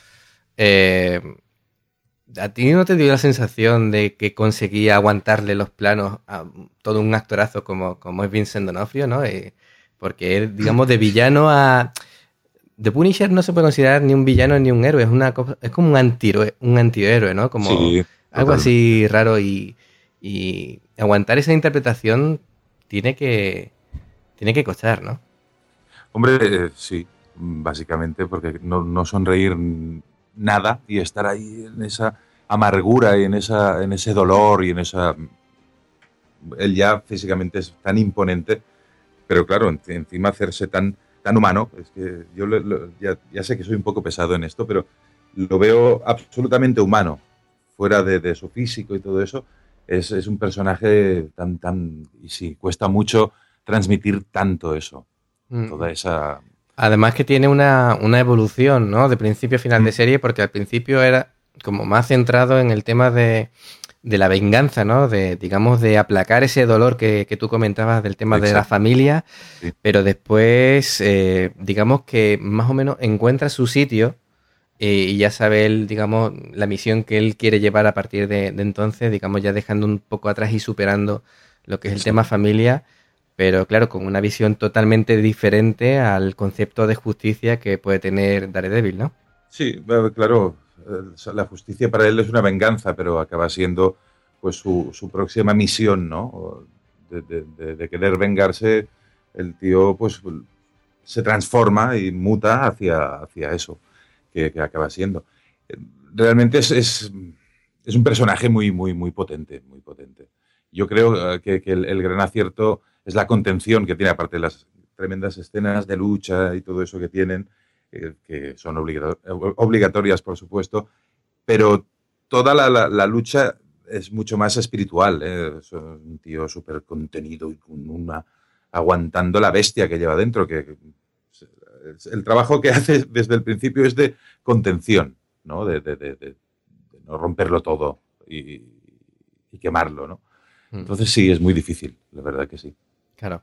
¿A ti no te dio la sensación de que conseguía aguantarle los planos a todo un actorazo como es Vincent D'Onofrio, ¿no? Porque él, digamos, de villano a... The Punisher no se puede considerar ni un villano ni un héroe, es como un antihéroe, ¿no? Como sí, algo así raro y aguantar esa interpretación tiene que costar, ¿no? Hombre, sí, básicamente porque no sonreír nada y estar ahí en esa amargura y en ese dolor y en esa... Él ya físicamente es tan imponente pero claro, encima hacerse tan humano, es que yo ya sé que soy un poco pesado en esto, pero lo veo absolutamente humano, fuera de su físico y todo eso. Es un personaje y sí, cuesta mucho transmitir tanto eso, toda esa... Además que tiene una evolución, ¿no? De principio a final de serie, porque al principio era como más centrado en el tema de la venganza, ¿no? Digamos, de aplacar ese dolor que tú comentabas del tema de la familia, sí. Pero después, digamos que más o menos encuentra su sitio y ya sabe él, digamos, la misión que él quiere llevar a partir de entonces, digamos, ya dejando un poco atrás y superando lo que es el tema familia, pero claro, con una visión totalmente diferente al concepto de justicia que puede tener Daredevil, ¿no? Sí, claro, la justicia para él es una venganza, pero acaba siendo pues su próxima misión, ¿no? De querer vengarse, el tío pues se transforma y muta hacia eso que acaba siendo. Realmente es un personaje muy potente, muy potente. Yo creo que el gran acierto es la contención que tiene, aparte de las tremendas escenas de lucha y todo eso que tienen, que son obligatorias, por supuesto, pero toda la lucha es mucho más espiritual. Es un tío súper contenido y con aguantando la bestia que lleva dentro, que el trabajo que hace desde el principio es de contención, ¿no? De no romperlo todo y quemarlo, ¿no? Entonces sí, es muy difícil, la verdad que sí. Claro.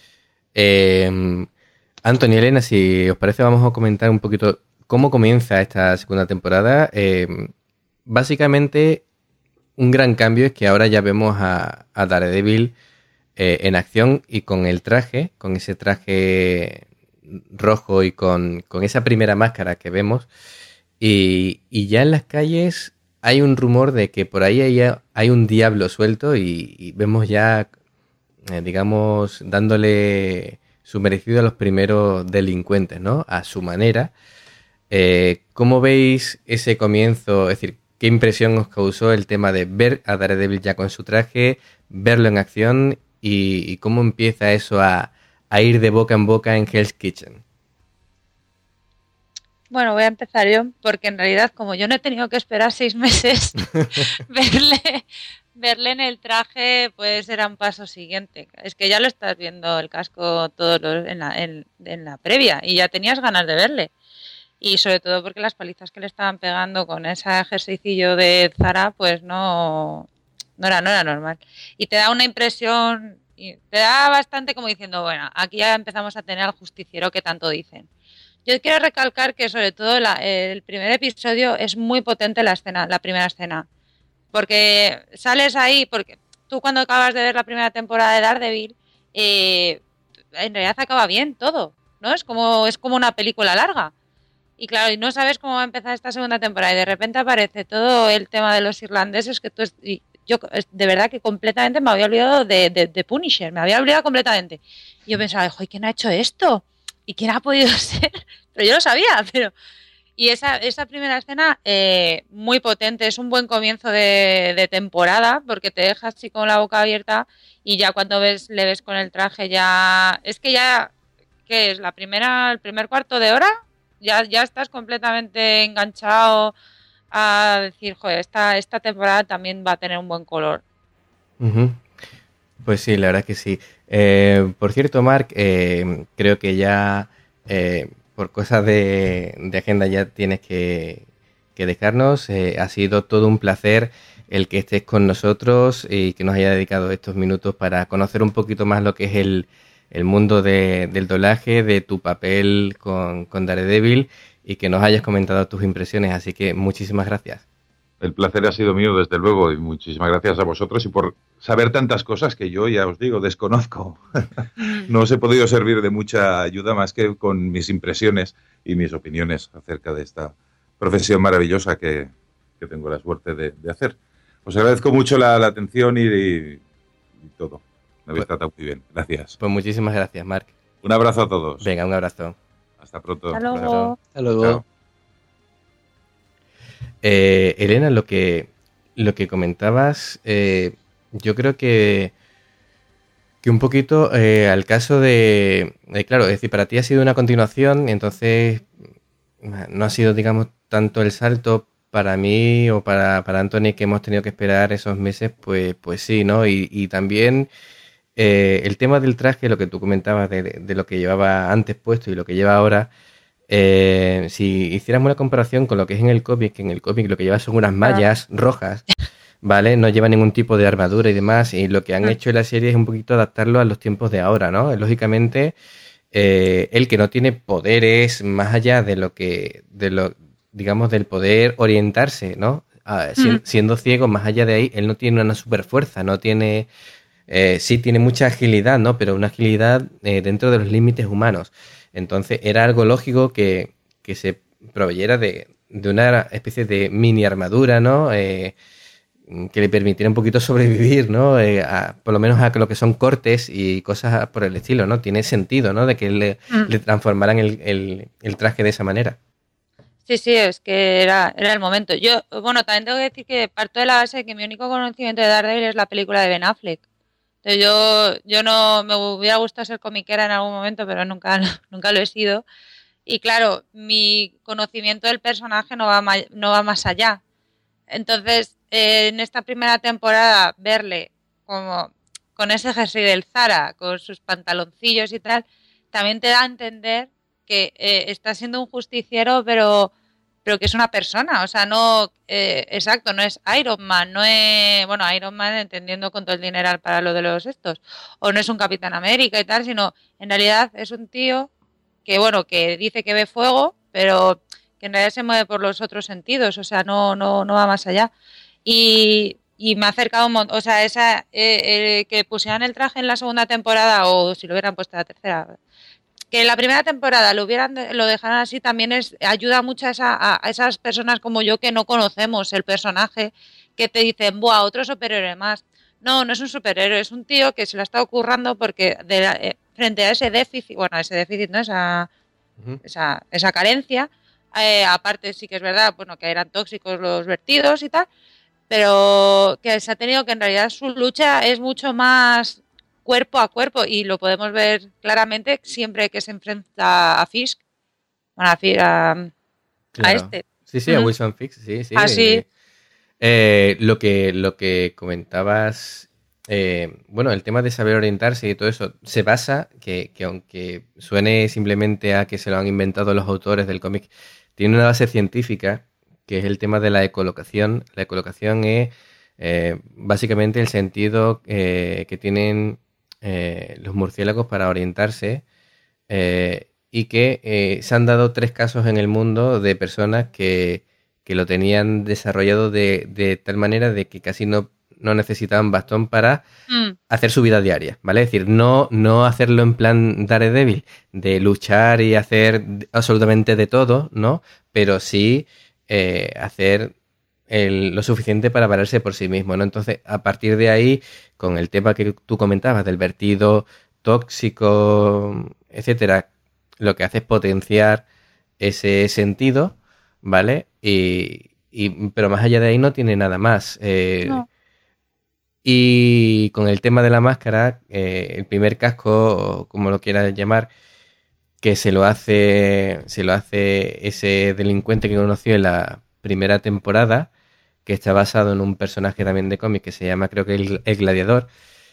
Anthony y Elena, si os parece, vamos a comentar un poquito cómo comienza esta segunda temporada. Básicamente, un gran cambio es que ahora ya vemos a Daredevil en acción y con el traje, con ese traje rojo y con esa primera máscara que vemos. Y ya en las calles hay un rumor de que por ahí hay un diablo suelto y vemos ya, digamos, dándole su merecido a los primeros delincuentes, ¿no? A su manera. ¿Cómo veis ese comienzo? Es decir, ¿qué impresión os causó el tema de ver a Daredevil ya con su traje, verlo en acción y cómo empieza eso a ir de boca en boca en Hell's Kitchen? Bueno, voy a empezar yo, porque en realidad, como yo no he tenido que esperar 6 meses, verle en el traje, pues era un paso siguiente. Es que ya lo estás viendo el casco en la previa y ya tenías ganas de verle. Y sobre todo porque las palizas que le estaban pegando con ese ejercicillo de Zara, pues no era normal. Y te da una impresión, y te da bastante como diciendo, bueno, aquí ya empezamos a tener al justiciero que tanto dicen. Yo quiero recalcar que sobre todo el primer episodio es muy potente la primera escena. Porque sales ahí, porque tú cuando acabas de ver la primera temporada de Daredevil, en realidad acaba bien todo, ¿no? Es como una película larga. Y claro, y no sabes cómo va a empezar esta segunda temporada y de repente aparece todo el tema de los irlandeses que yo de verdad que completamente me había olvidado de Punisher, me había olvidado completamente. Y yo pensaba, ¿y quién ha hecho esto? ¿Y quién ha podido ser? Pero yo lo sabía, Y esa primera escena, muy potente, es un buen comienzo de temporada, porque te deja así con la boca abierta y ya cuando le ves con el traje ya... Es que ya, ¿qué es? El primer cuarto de hora, ya estás completamente enganchado a decir, joder, esta temporada también va a tener un buen color. Uh-huh. Pues sí, la verdad que sí. Por cierto, Marc, creo que ya por cosas de agenda ya tienes que dejarnos. Ha sido todo un placer el que estés con nosotros y que nos haya dedicado estos minutos para conocer un poquito más lo que es el mundo del doblaje, de tu papel con Daredevil y que nos hayas comentado tus impresiones. Así que muchísimas gracias. El placer ha sido mío, desde luego, y muchísimas gracias a vosotros y por saber tantas cosas que yo, ya os digo, desconozco. No os he podido servir de mucha ayuda más que con mis impresiones y mis opiniones acerca de esta profesión maravillosa que tengo la suerte de hacer. Os agradezco mucho la atención y todo. Me habéis tratado muy bien. Gracias. Pues muchísimas gracias, Marc. Un abrazo a todos. Venga, un abrazo. Hasta pronto. Hasta luego. Hasta luego. Chao. Elena, lo que comentabas, yo creo que que un poquito al caso claro, es decir, para ti ha sido una continuación, entonces no ha sido, digamos, tanto el salto para mí o para Anthony, que hemos tenido que esperar esos meses, pues sí, ¿no? Y también el tema del traje, lo que tú comentabas de lo que llevaba antes puesto y lo que lleva ahora, si hiciéramos una comparación con lo que es en el cómic, que en el cómic lo que lleva son unas mallas rojas, ¿vale? No lleva ningún tipo de armadura y demás, y lo que han hecho en la serie es un poquito adaptarlo a los tiempos de ahora, ¿no? Lógicamente, el que no tiene poderes más allá de digamos, del poder orientarse, ¿no? Siendo ciego, más allá de ahí, él no tiene una super fuerza, no tiene... sí tiene mucha agilidad, ¿no? Pero una agilidad dentro de los límites humanos. Entonces era algo lógico que se proveyera de una especie de mini armadura, ¿no? Que le permitiera un poquito sobrevivir, ¿no? Por lo menos a lo que son cortes y cosas por el estilo, ¿no? Tiene sentido, ¿no? De que le transformaran el traje de esa manera. Sí, es que era el momento. Yo, bueno, también tengo que decir que parto de la base de que mi único conocimiento de Daredevil es la película de Ben Affleck. Entonces yo no me hubiera gustado ser comiquera en algún momento, pero nunca lo he sido. Y claro, mi conocimiento del personaje no va más allá. Entonces, en esta primera temporada, verle como con ese jersey del Zara, con sus pantaloncillos y tal, también te da a entender que está siendo un justiciero, pero que es una persona, o sea, no, exacto, no es Iron Man, no es, bueno, Iron Man entendiendo con todo el dineral para lo de los estos, o no es un Capitán América y tal, sino en realidad es un tío que, bueno, que dice que ve fuego, pero que en realidad se mueve por los otros sentidos, o sea, no va más allá. Y me ha acercado un montón, o sea, que pusieran el traje en la segunda temporada, o si lo hubieran puesto en la tercera, que en la primera temporada lo dejaran así también ayuda mucho a esas personas como yo que no conocemos el personaje, que te dicen, ¡buah, otro superhéroe más! No es un superhéroe, es un tío que se la está ocurrando porque frente a ese déficit, bueno, ese déficit, ¿no? Esa carencia, aparte sí que es verdad, bueno, que eran tóxicos los vertidos y tal, pero que se ha tenido que en realidad su lucha es mucho más cuerpo a cuerpo y lo podemos ver claramente siempre que se enfrenta a Fisk, bueno, a claro. este. Sí, a Wilson Fisk, sí. Sí. Lo que comentabas, bueno, el tema de saber orientarse y todo eso, se basa, que aunque suene simplemente a que se lo han inventado los autores del cómic, tiene una base científica, que es el tema de la ecolocación. La ecolocación es básicamente el sentido que tienen los murciélagos para orientarse, y que se han dado 3 casos en el mundo de personas que lo tenían desarrollado de tal manera de que casi no necesitaban bastón para hacer su vida diaria, ¿vale? Es decir, no hacerlo en plan Daredevil, de luchar y hacer absolutamente de todo, ¿no? Pero sí hacer lo suficiente para valerse por sí mismo, ¿no? Entonces, a partir de ahí, con el tema que tú comentabas del vertido tóxico, etcétera, lo que hace es potenciar ese sentido, ¿vale? Pero más allá de ahí no tiene nada más. No. Y con el tema de la máscara, el primer casco, o como lo quieras llamar, que se lo hace ese delincuente que conoció en la primera temporada, que está basado en un personaje también de cómic que se llama, creo que el Gladiador.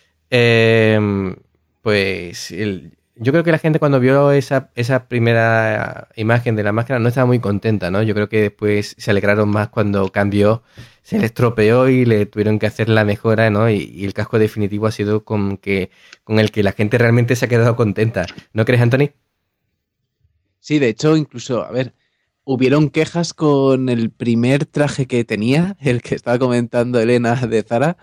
Pues yo creo que la gente cuando vio esa primera imagen de la máscara no estaba muy contenta, ¿no? Yo creo que después se alegraron más cuando cambió, se le estropeó y le tuvieron que hacer la mejora, ¿no? Y el casco definitivo ha sido con el que la gente realmente se ha quedado contenta. ¿No crees, Anthony? Sí, de hecho, incluso, a ver, hubieron quejas con el primer traje que tenía, el que estaba comentando Elena de Zara.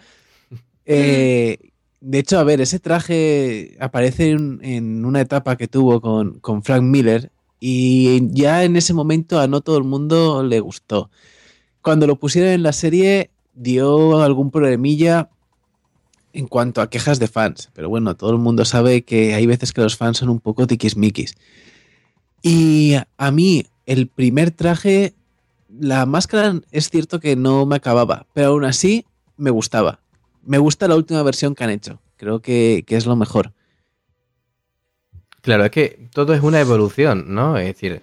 De hecho, a ver, ese traje aparece en una etapa que tuvo con Frank Miller y ya en ese momento a no todo el mundo le gustó. Cuando lo pusieron en la serie dio algún problemilla en cuanto a quejas de fans, pero bueno, todo el mundo sabe que hay veces que los fans son un poco tiquismiquis. Y a mí, el primer traje, la máscara es cierto que no me acababa, pero aún así me gustaba. Me gusta la última versión que han hecho, Creo que es lo mejor. Claro, es que todo es una evolución, ¿no? Es decir,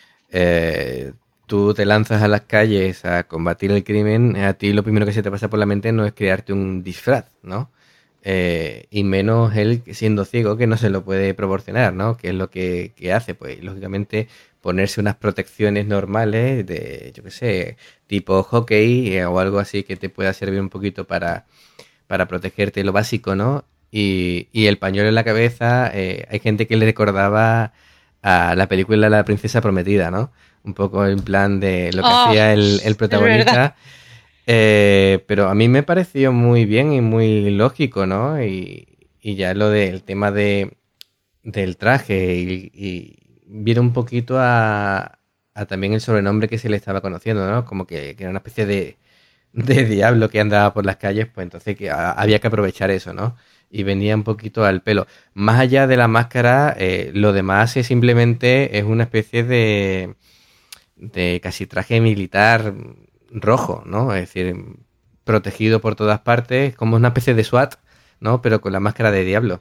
tú te lanzas a las calles a combatir el crimen, a ti lo primero que se te pasa por la mente no es crearte un disfraz, ¿no? Y menos él siendo ciego que no se lo puede proporcionar, ¿no? ¿Qué es lo que hace? Pues lógicamente ponerse unas protecciones normales de, yo qué sé, tipo hockey o algo así que te pueda servir un poquito para protegerte, lo básico, ¿no? Y el pañuelo en la cabeza, hay gente que le recordaba a la película La Princesa Prometida, ¿no? Un poco en plan de lo que hacía el protagonista. Pero a mí me pareció muy bien y muy lógico, ¿no? Y ya lo del tema del traje y viene un poquito a también el sobrenombre que se le estaba conociendo, ¿no? Como que era una especie de diablo que andaba por las calles, pues entonces había que aprovechar eso, ¿no? Y venía un poquito al pelo. Más allá de la máscara, lo demás es simplemente una especie de casi traje militar rojo, ¿no? Es decir, protegido por todas partes, como una especie de SWAT, ¿no? Pero con la máscara de diablo.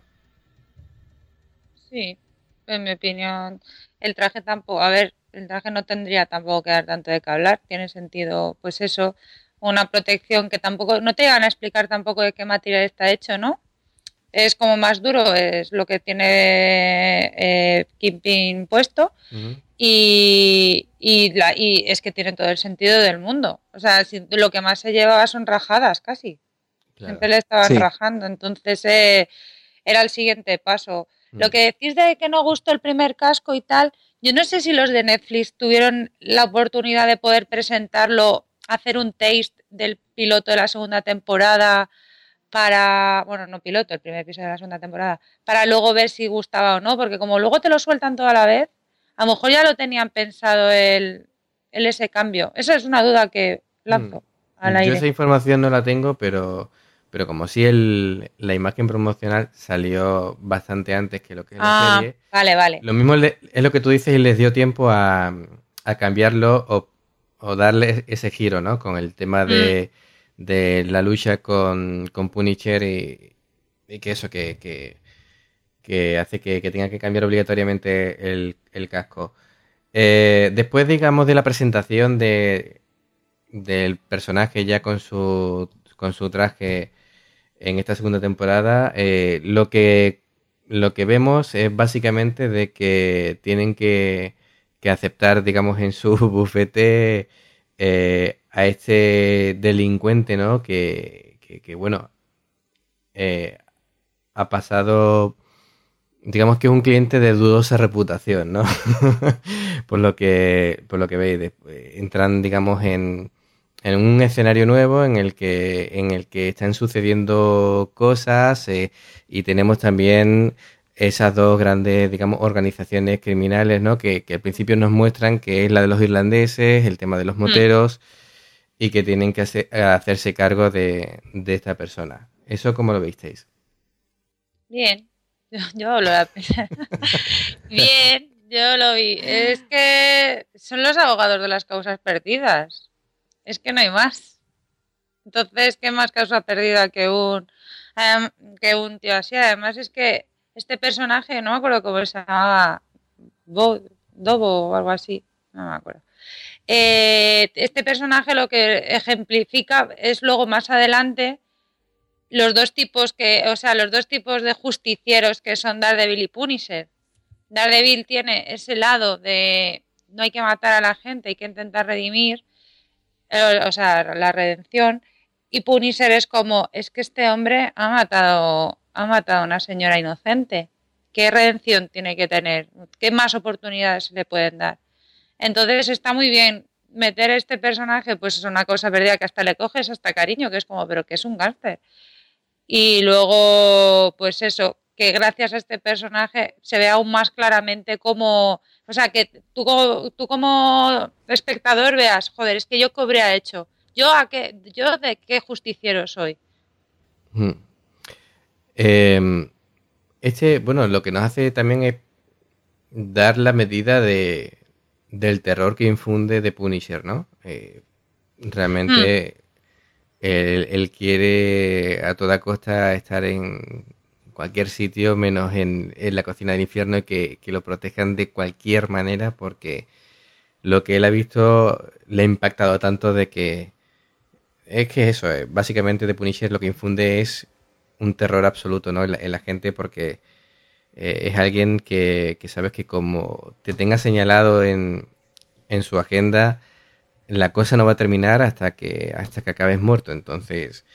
Sí, en mi opinión, el traje tampoco, a ver, el traje no tendría tampoco que dar tanto de qué hablar, tiene sentido, pues eso, una protección que tampoco, no te van a explicar tampoco de qué material está hecho, ¿no? Es como más duro, es lo que tiene Kingpin puesto. Ujú. Y es que tiene todo el sentido del mundo. O sea, lo que más se llevaba son rajadas casi. Claro. Siempre le estaban Sí. rajando. Entonces era el siguiente paso. Lo que decís de que no gustó el primer casco y tal, yo no sé si los de Netflix tuvieron la oportunidad de poder presentarlo, hacer un taste del piloto de la segunda temporada para, bueno, no piloto, el primer episodio de la segunda temporada, para luego ver si gustaba o no, porque como luego te lo sueltan toda la vez, a lo mejor ya lo tenían pensado el ese cambio. Esa es una duda que lanzo al Yo aire. esa información no la tengo, pero como si la imagen promocional salió bastante antes que lo que es la serie. Vale. Lo mismo es lo que tú dices y les dio tiempo a cambiarlo o darle ese giro, ¿no? Con el tema de la lucha con Punisher y que eso, que hace que tenga que cambiar obligatoriamente el casco. Después, digamos, de la presentación del personaje ya con su traje en esta segunda temporada, lo que vemos es básicamente de que tienen que aceptar, digamos, en su bufete a este delincuente, ¿no? Que bueno, ha pasado, digamos que es un cliente de dudosa reputación, ¿no? por lo que veis, entran, digamos, en un escenario nuevo en el que están sucediendo cosas y tenemos también esas dos grandes, digamos, organizaciones criminales, ¿no? Que al principio nos muestran que es la de los irlandeses, el tema de los moteros y que tienen que hacerse cargo de esta persona. ¿Eso cómo lo visteis? Bien, yo hablo la pena. Bien, yo lo vi. Es que son los abogados de las causas perdidas. Es que no hay más. Entonces, ¿qué más causa perdida que un tío así? Además, es que este personaje, no me acuerdo cómo se llamaba, Dobo o algo así, no me acuerdo. Este personaje lo que ejemplifica es luego más adelante los dos tipos de justicieros que son Daredevil y Punisher. Daredevil tiene ese lado de no hay que matar a la gente, hay que intentar redimir, o sea, la redención, y Punisher es como, es que este hombre ha matado a una señora inocente. ¿Qué redención tiene que tener? ¿Qué más oportunidades le pueden dar? Entonces está muy bien meter este personaje, pues es una cosa perdida que hasta le coges hasta cariño, que es como, pero que es un gángster. Y luego, pues eso, que gracias a este personaje se ve aún más claramente cómo, o sea, que tú como espectador veas, joder, es que yo qué habría hecho, yo de qué justiciero soy. Bueno, lo que nos hace también es dar la medida del terror que infunde The Punisher, ¿no? Realmente él quiere a toda costa estar cualquier sitio menos en la cocina del infierno y que lo protejan de cualquier manera porque lo que él ha visto le ha impactado tanto de que es que eso, básicamente The Punisher lo que infunde es un terror absoluto, ¿no? en la gente porque es alguien que sabes que como te tenga señalado en su agenda, la cosa no va a terminar hasta que acabes muerto. Entonces,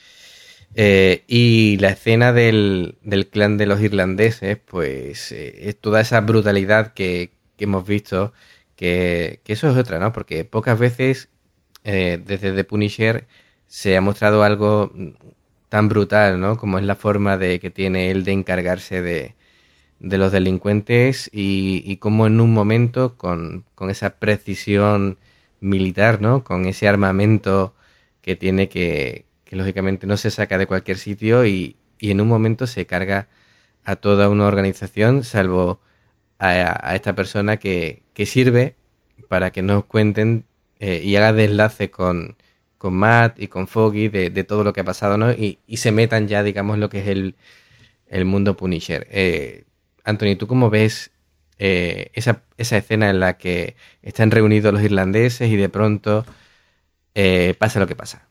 y la escena del clan de los irlandeses, pues es toda esa brutalidad que hemos visto, que eso es otra, ¿no? Porque pocas veces desde The Punisher se ha mostrado algo tan brutal, ¿no? Como es la forma que tiene él de encargarse de los delincuentes y cómo en un momento con esa precisión militar, ¿no? Con ese armamento que tiene que lógicamente no se saca de cualquier sitio y en un momento se carga a toda una organización, salvo a esta persona que sirve para que nos cuenten y haga deslace con Matt y con Foggy de todo lo que ha pasado, ¿no? Y se metan ya, digamos, lo que es el mundo Punisher. Anthony, ¿tú cómo ves esa escena en la que están reunidos los irlandeses y de pronto pasa lo que pasa?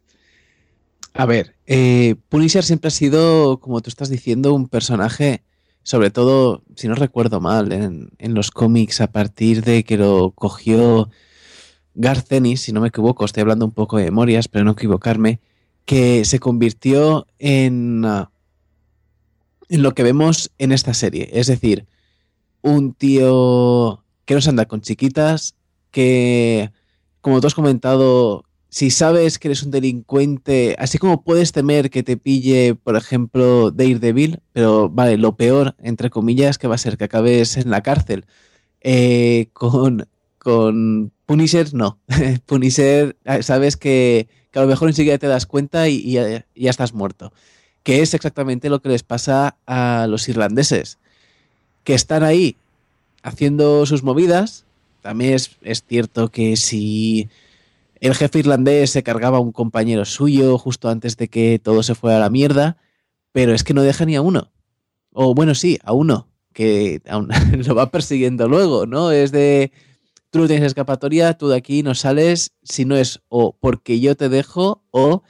A ver, Punisher siempre ha sido, como tú estás diciendo, un personaje, sobre todo, si no recuerdo mal, en los cómics a partir de que lo cogió Garth Ennis, si no me equivoco, estoy hablando un poco de memorias, pero no equivocarme, que se convirtió en lo que vemos en esta serie. Es decir, un tío que no se anda con chiquitas, que, como tú has comentado, si sabes que eres un delincuente, así como puedes temer que te pille, por ejemplo, Daredevil, pero vale, lo peor, entre comillas, que va a ser que acabes en la cárcel. Con Punisher, no. Punisher, sabes que a lo mejor enseguida te das cuenta y ya estás muerto. Que es exactamente lo que les pasa a los irlandeses, que están ahí haciendo sus movidas. También es cierto que si el jefe irlandés se cargaba a un compañero suyo justo antes de que todo se fuera a la mierda, pero es que no deja ni a uno. O bueno, sí, a uno, que aún lo va persiguiendo luego, ¿no? Es de, tú no tienes escapatoria, tú de aquí no sales, si no es o porque yo te dejo o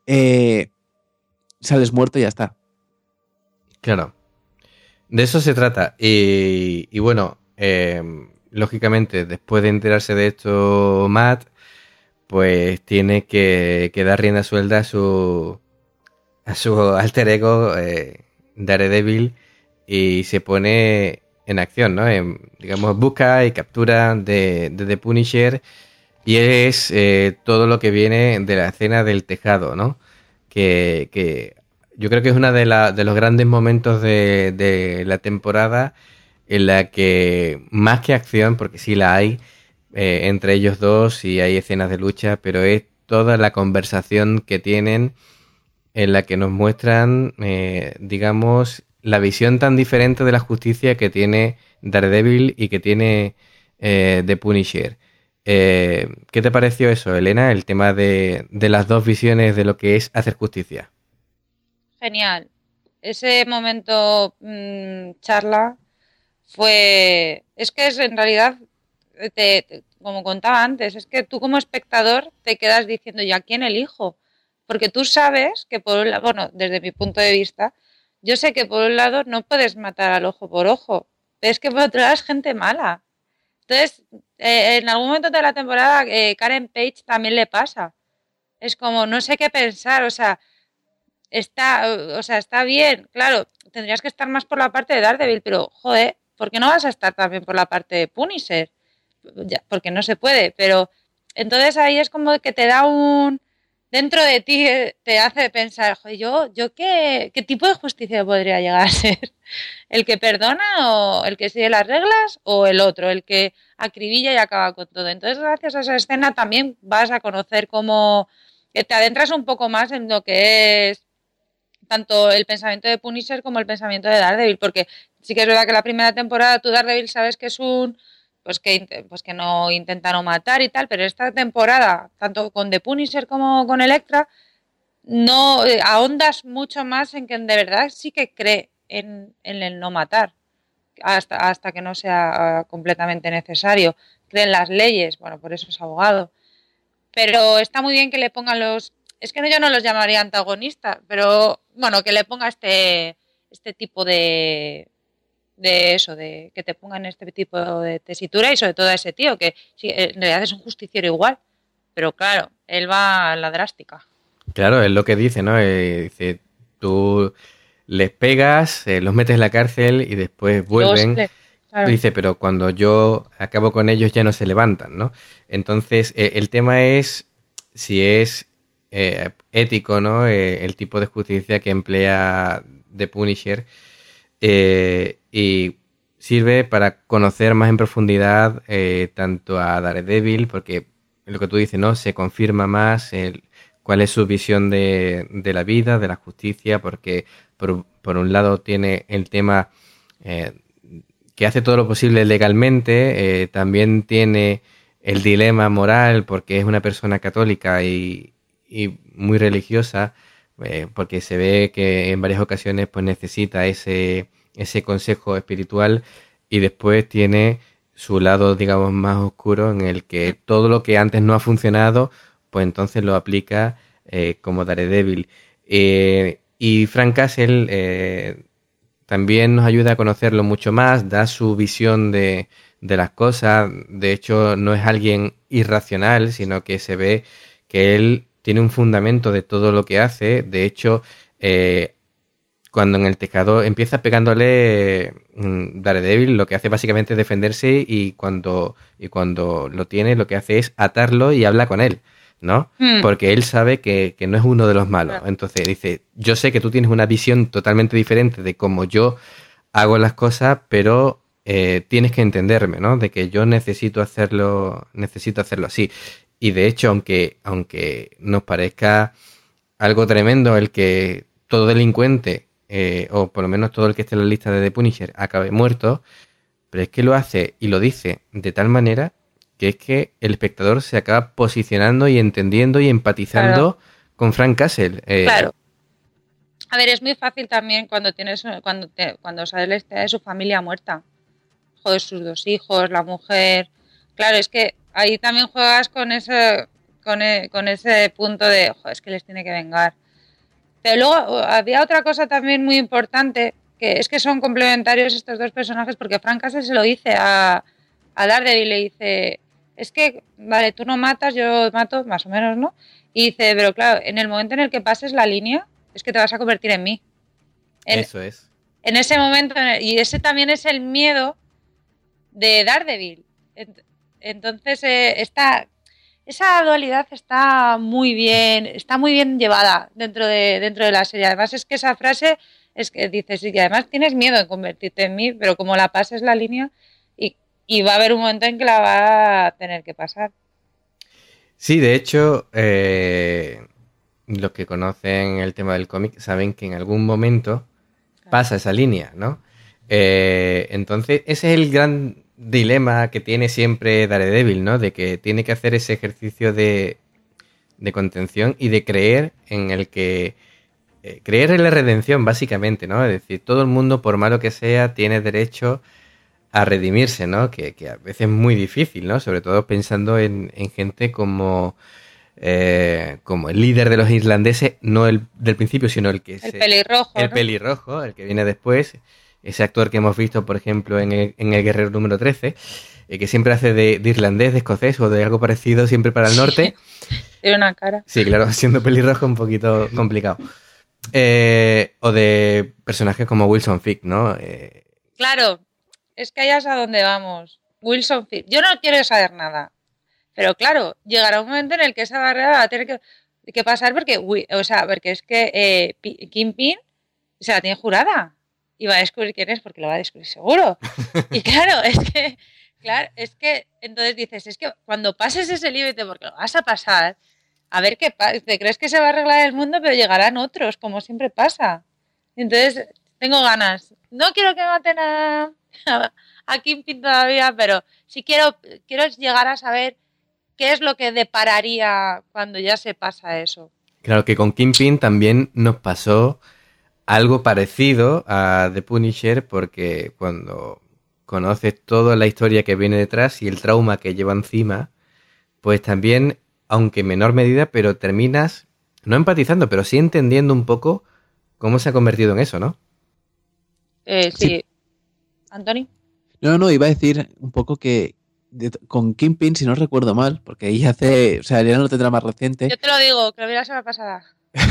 sales muerto y ya está. Claro. De eso se trata. Y bueno, lógicamente, después de enterarse de esto, Matt, pues tiene que dar rienda suelta a su alter ego, Daredevil, y se pone en acción, ¿no? Digamos, busca y captura de The Punisher, y es todo lo que viene de la escena del tejado, ¿no? Que yo creo que es uno de los grandes momentos de la temporada en la que, más que acción, porque sí la hay, entre ellos dos y hay escenas de lucha, pero es toda la conversación que tienen en la que nos muestran, digamos, la visión tan diferente de la justicia que tiene Daredevil y que tiene The Punisher. ¿Qué te pareció eso, Elena? El tema de las dos visiones de lo que es hacer justicia. Genial. Ese momento charla fue... Es que es en realidad, como contaba antes, es que tú como espectador te quedas diciendo, ¿y a quién elijo? Porque tú sabes que por un lado, bueno, desde mi punto de vista, yo sé que por un lado no puedes matar al ojo por ojo, pero es que por otro lado es gente mala. Entonces, en algún momento de la temporada, Karen Page también le pasa. Es como, no sé qué pensar, o sea, está bien, claro, tendrías que estar más por la parte de Daredevil, pero, joder, ¿por qué no vas a estar también por la parte de Punisher? Ya, porque no se puede, pero entonces ahí es como que te da dentro de ti te hace pensar, joder, yo ¿qué tipo de justicia podría llegar a ser? ¿El que perdona o el que sigue las reglas o el otro, el que acribilla y acaba con todo? Entonces, gracias a esa escena también vas a conocer cómo que te adentras un poco más en lo que es tanto el pensamiento de Punisher como el pensamiento de Daredevil, porque sí que es verdad que la primera temporada tú Daredevil sabes que es pues que no intenta no matar y tal, pero esta temporada, tanto con The Punisher como con Elektra, no ahondas mucho más en que de verdad sí que cree en el no matar hasta que no sea completamente necesario. Cree en las leyes, bueno, por eso es abogado. Pero está muy bien que le pongan es que yo no los llamaría antagonistas, pero bueno, que le ponga este tipo de eso, de que te pongan este tipo de tesitura y sobre todo a ese tío, que sí, en realidad es un justiciero igual, pero claro, él va a la drástica. Claro, es lo que dice, ¿no? Dice, tú les pegas, los metes en la cárcel y después vuelven. Claro. Dice, pero cuando yo acabo con ellos ya no se levantan, ¿no? Entonces, el tema es si es ético, ¿no? El tipo de justicia que emplea The Punisher y sirve para conocer más en profundidad tanto a Daredevil, porque lo que tú dices, ¿no? Se confirma más cuál es su visión de la vida, de la justicia, porque por un lado tiene el tema que hace todo lo posible legalmente, también tiene el dilema moral porque es una persona católica y muy religiosa, porque se ve que en varias ocasiones pues necesita ese consejo espiritual, y después tiene su lado, digamos, más oscuro en el que todo lo que antes no ha funcionado, pues entonces lo aplica como Daredevil. Y Frank Castle también nos ayuda a conocerlo mucho más, da su visión de las cosas. De hecho, no es alguien irracional, sino que se ve que él tiene un fundamento de todo lo que hace. De hecho, cuando en el tejado empieza pegándole Daredevil, lo que hace básicamente es defenderse, y cuando lo tiene, lo que hace es atarlo y habla con él, ¿no? Porque él sabe que no es uno de los malos. Entonces dice, yo sé que tú tienes una visión totalmente diferente de cómo yo hago las cosas, pero tienes que entenderme, ¿no? De que yo necesito hacerlo así. Y de hecho, aunque nos parezca algo tremendo el que todo delincuente, o por lo menos todo el que esté en la lista de The Punisher, acabe muerto, pero es que lo hace y lo dice de tal manera que es que el espectador se acaba posicionando y entendiendo y empatizando con Frank Castle. Claro. A ver, es muy fácil también cuando sabes la historia de su familia muerta. Joder, sus 2 hijos, la mujer. Claro, es que ahí también juegas con ese punto de, joder, es que les tiene que vengar. Pero luego había otra cosa también muy importante, que es que son complementarios estos dos personajes, porque Frank Castle se lo dice a Daredevil, le dice, es que, vale, tú no matas, yo mato, más o menos, ¿no? Y dice, pero claro, en el momento en el que pases la línea, es que te vas a convertir en mí. Eso es. En ese momento, y ese también es el miedo de Daredevil. Entonces, esa dualidad está muy bien llevada dentro de la serie. Además, es que esa frase es que dices, sí, que además tienes miedo de convertirte en mí, pero como la pases la línea, y va a haber un momento en que la va a tener que pasar. Sí, de hecho, los que conocen el tema del cómic saben que en algún momento pasa esa línea, ¿no? Entonces, ese es el gran dilema que tiene siempre Daredevil, ¿no? De que tiene que hacer ese ejercicio de contención y de creer en el que... creer en la redención, básicamente, ¿no? Es decir, todo el mundo, por malo que sea, tiene derecho a redimirse, ¿no? Que a veces es muy difícil, ¿no? Sobre todo pensando en gente como el líder de los irlandeses, no el del principio, sino el que el pelirrojo, el ¿no? pelirrojo, el que viene después, ese actor que hemos visto, por ejemplo, en el Guerrero número 13, que siempre hace de irlandés, de escocés o de algo parecido, siempre para el norte. Tiene una cara. Sí, claro, siendo pelirrojo un poquito complicado. O de personajes como Wilson Fisk, ¿no? Claro, es que allá es a donde vamos. Wilson Fisk. Yo no quiero saber nada. Pero claro, llegará un momento en el que esa barrera va a tener que pasar porque es que Kingpin se la tiene jurada y va a descubrir quién es, porque lo va a descubrir seguro. Y claro, es que entonces dices, es que cuando pases ese límite, porque lo vas a pasar, a ver qué pasa. Te crees que se va a arreglar el mundo, pero llegarán otros, como siempre pasa. Entonces, tengo ganas. No quiero que maten a Kingpin todavía, pero sí quiero llegar a saber qué es lo que depararía cuando ya se pasa eso. Claro que con Kingpin también nos pasó algo parecido a The Punisher, porque cuando conoces toda la historia que viene detrás y el trauma que lleva encima, pues también, aunque en menor medida, pero terminas no empatizando, pero sí entendiendo un poco cómo se ha convertido en eso, ¿no? Sí. ¿Anthony? No, iba a decir un poco que con Kingpin, si no recuerdo mal, porque ahí hace, o sea, ya no lo tendrá más reciente. Yo te lo digo, que lo vi la semana pasada.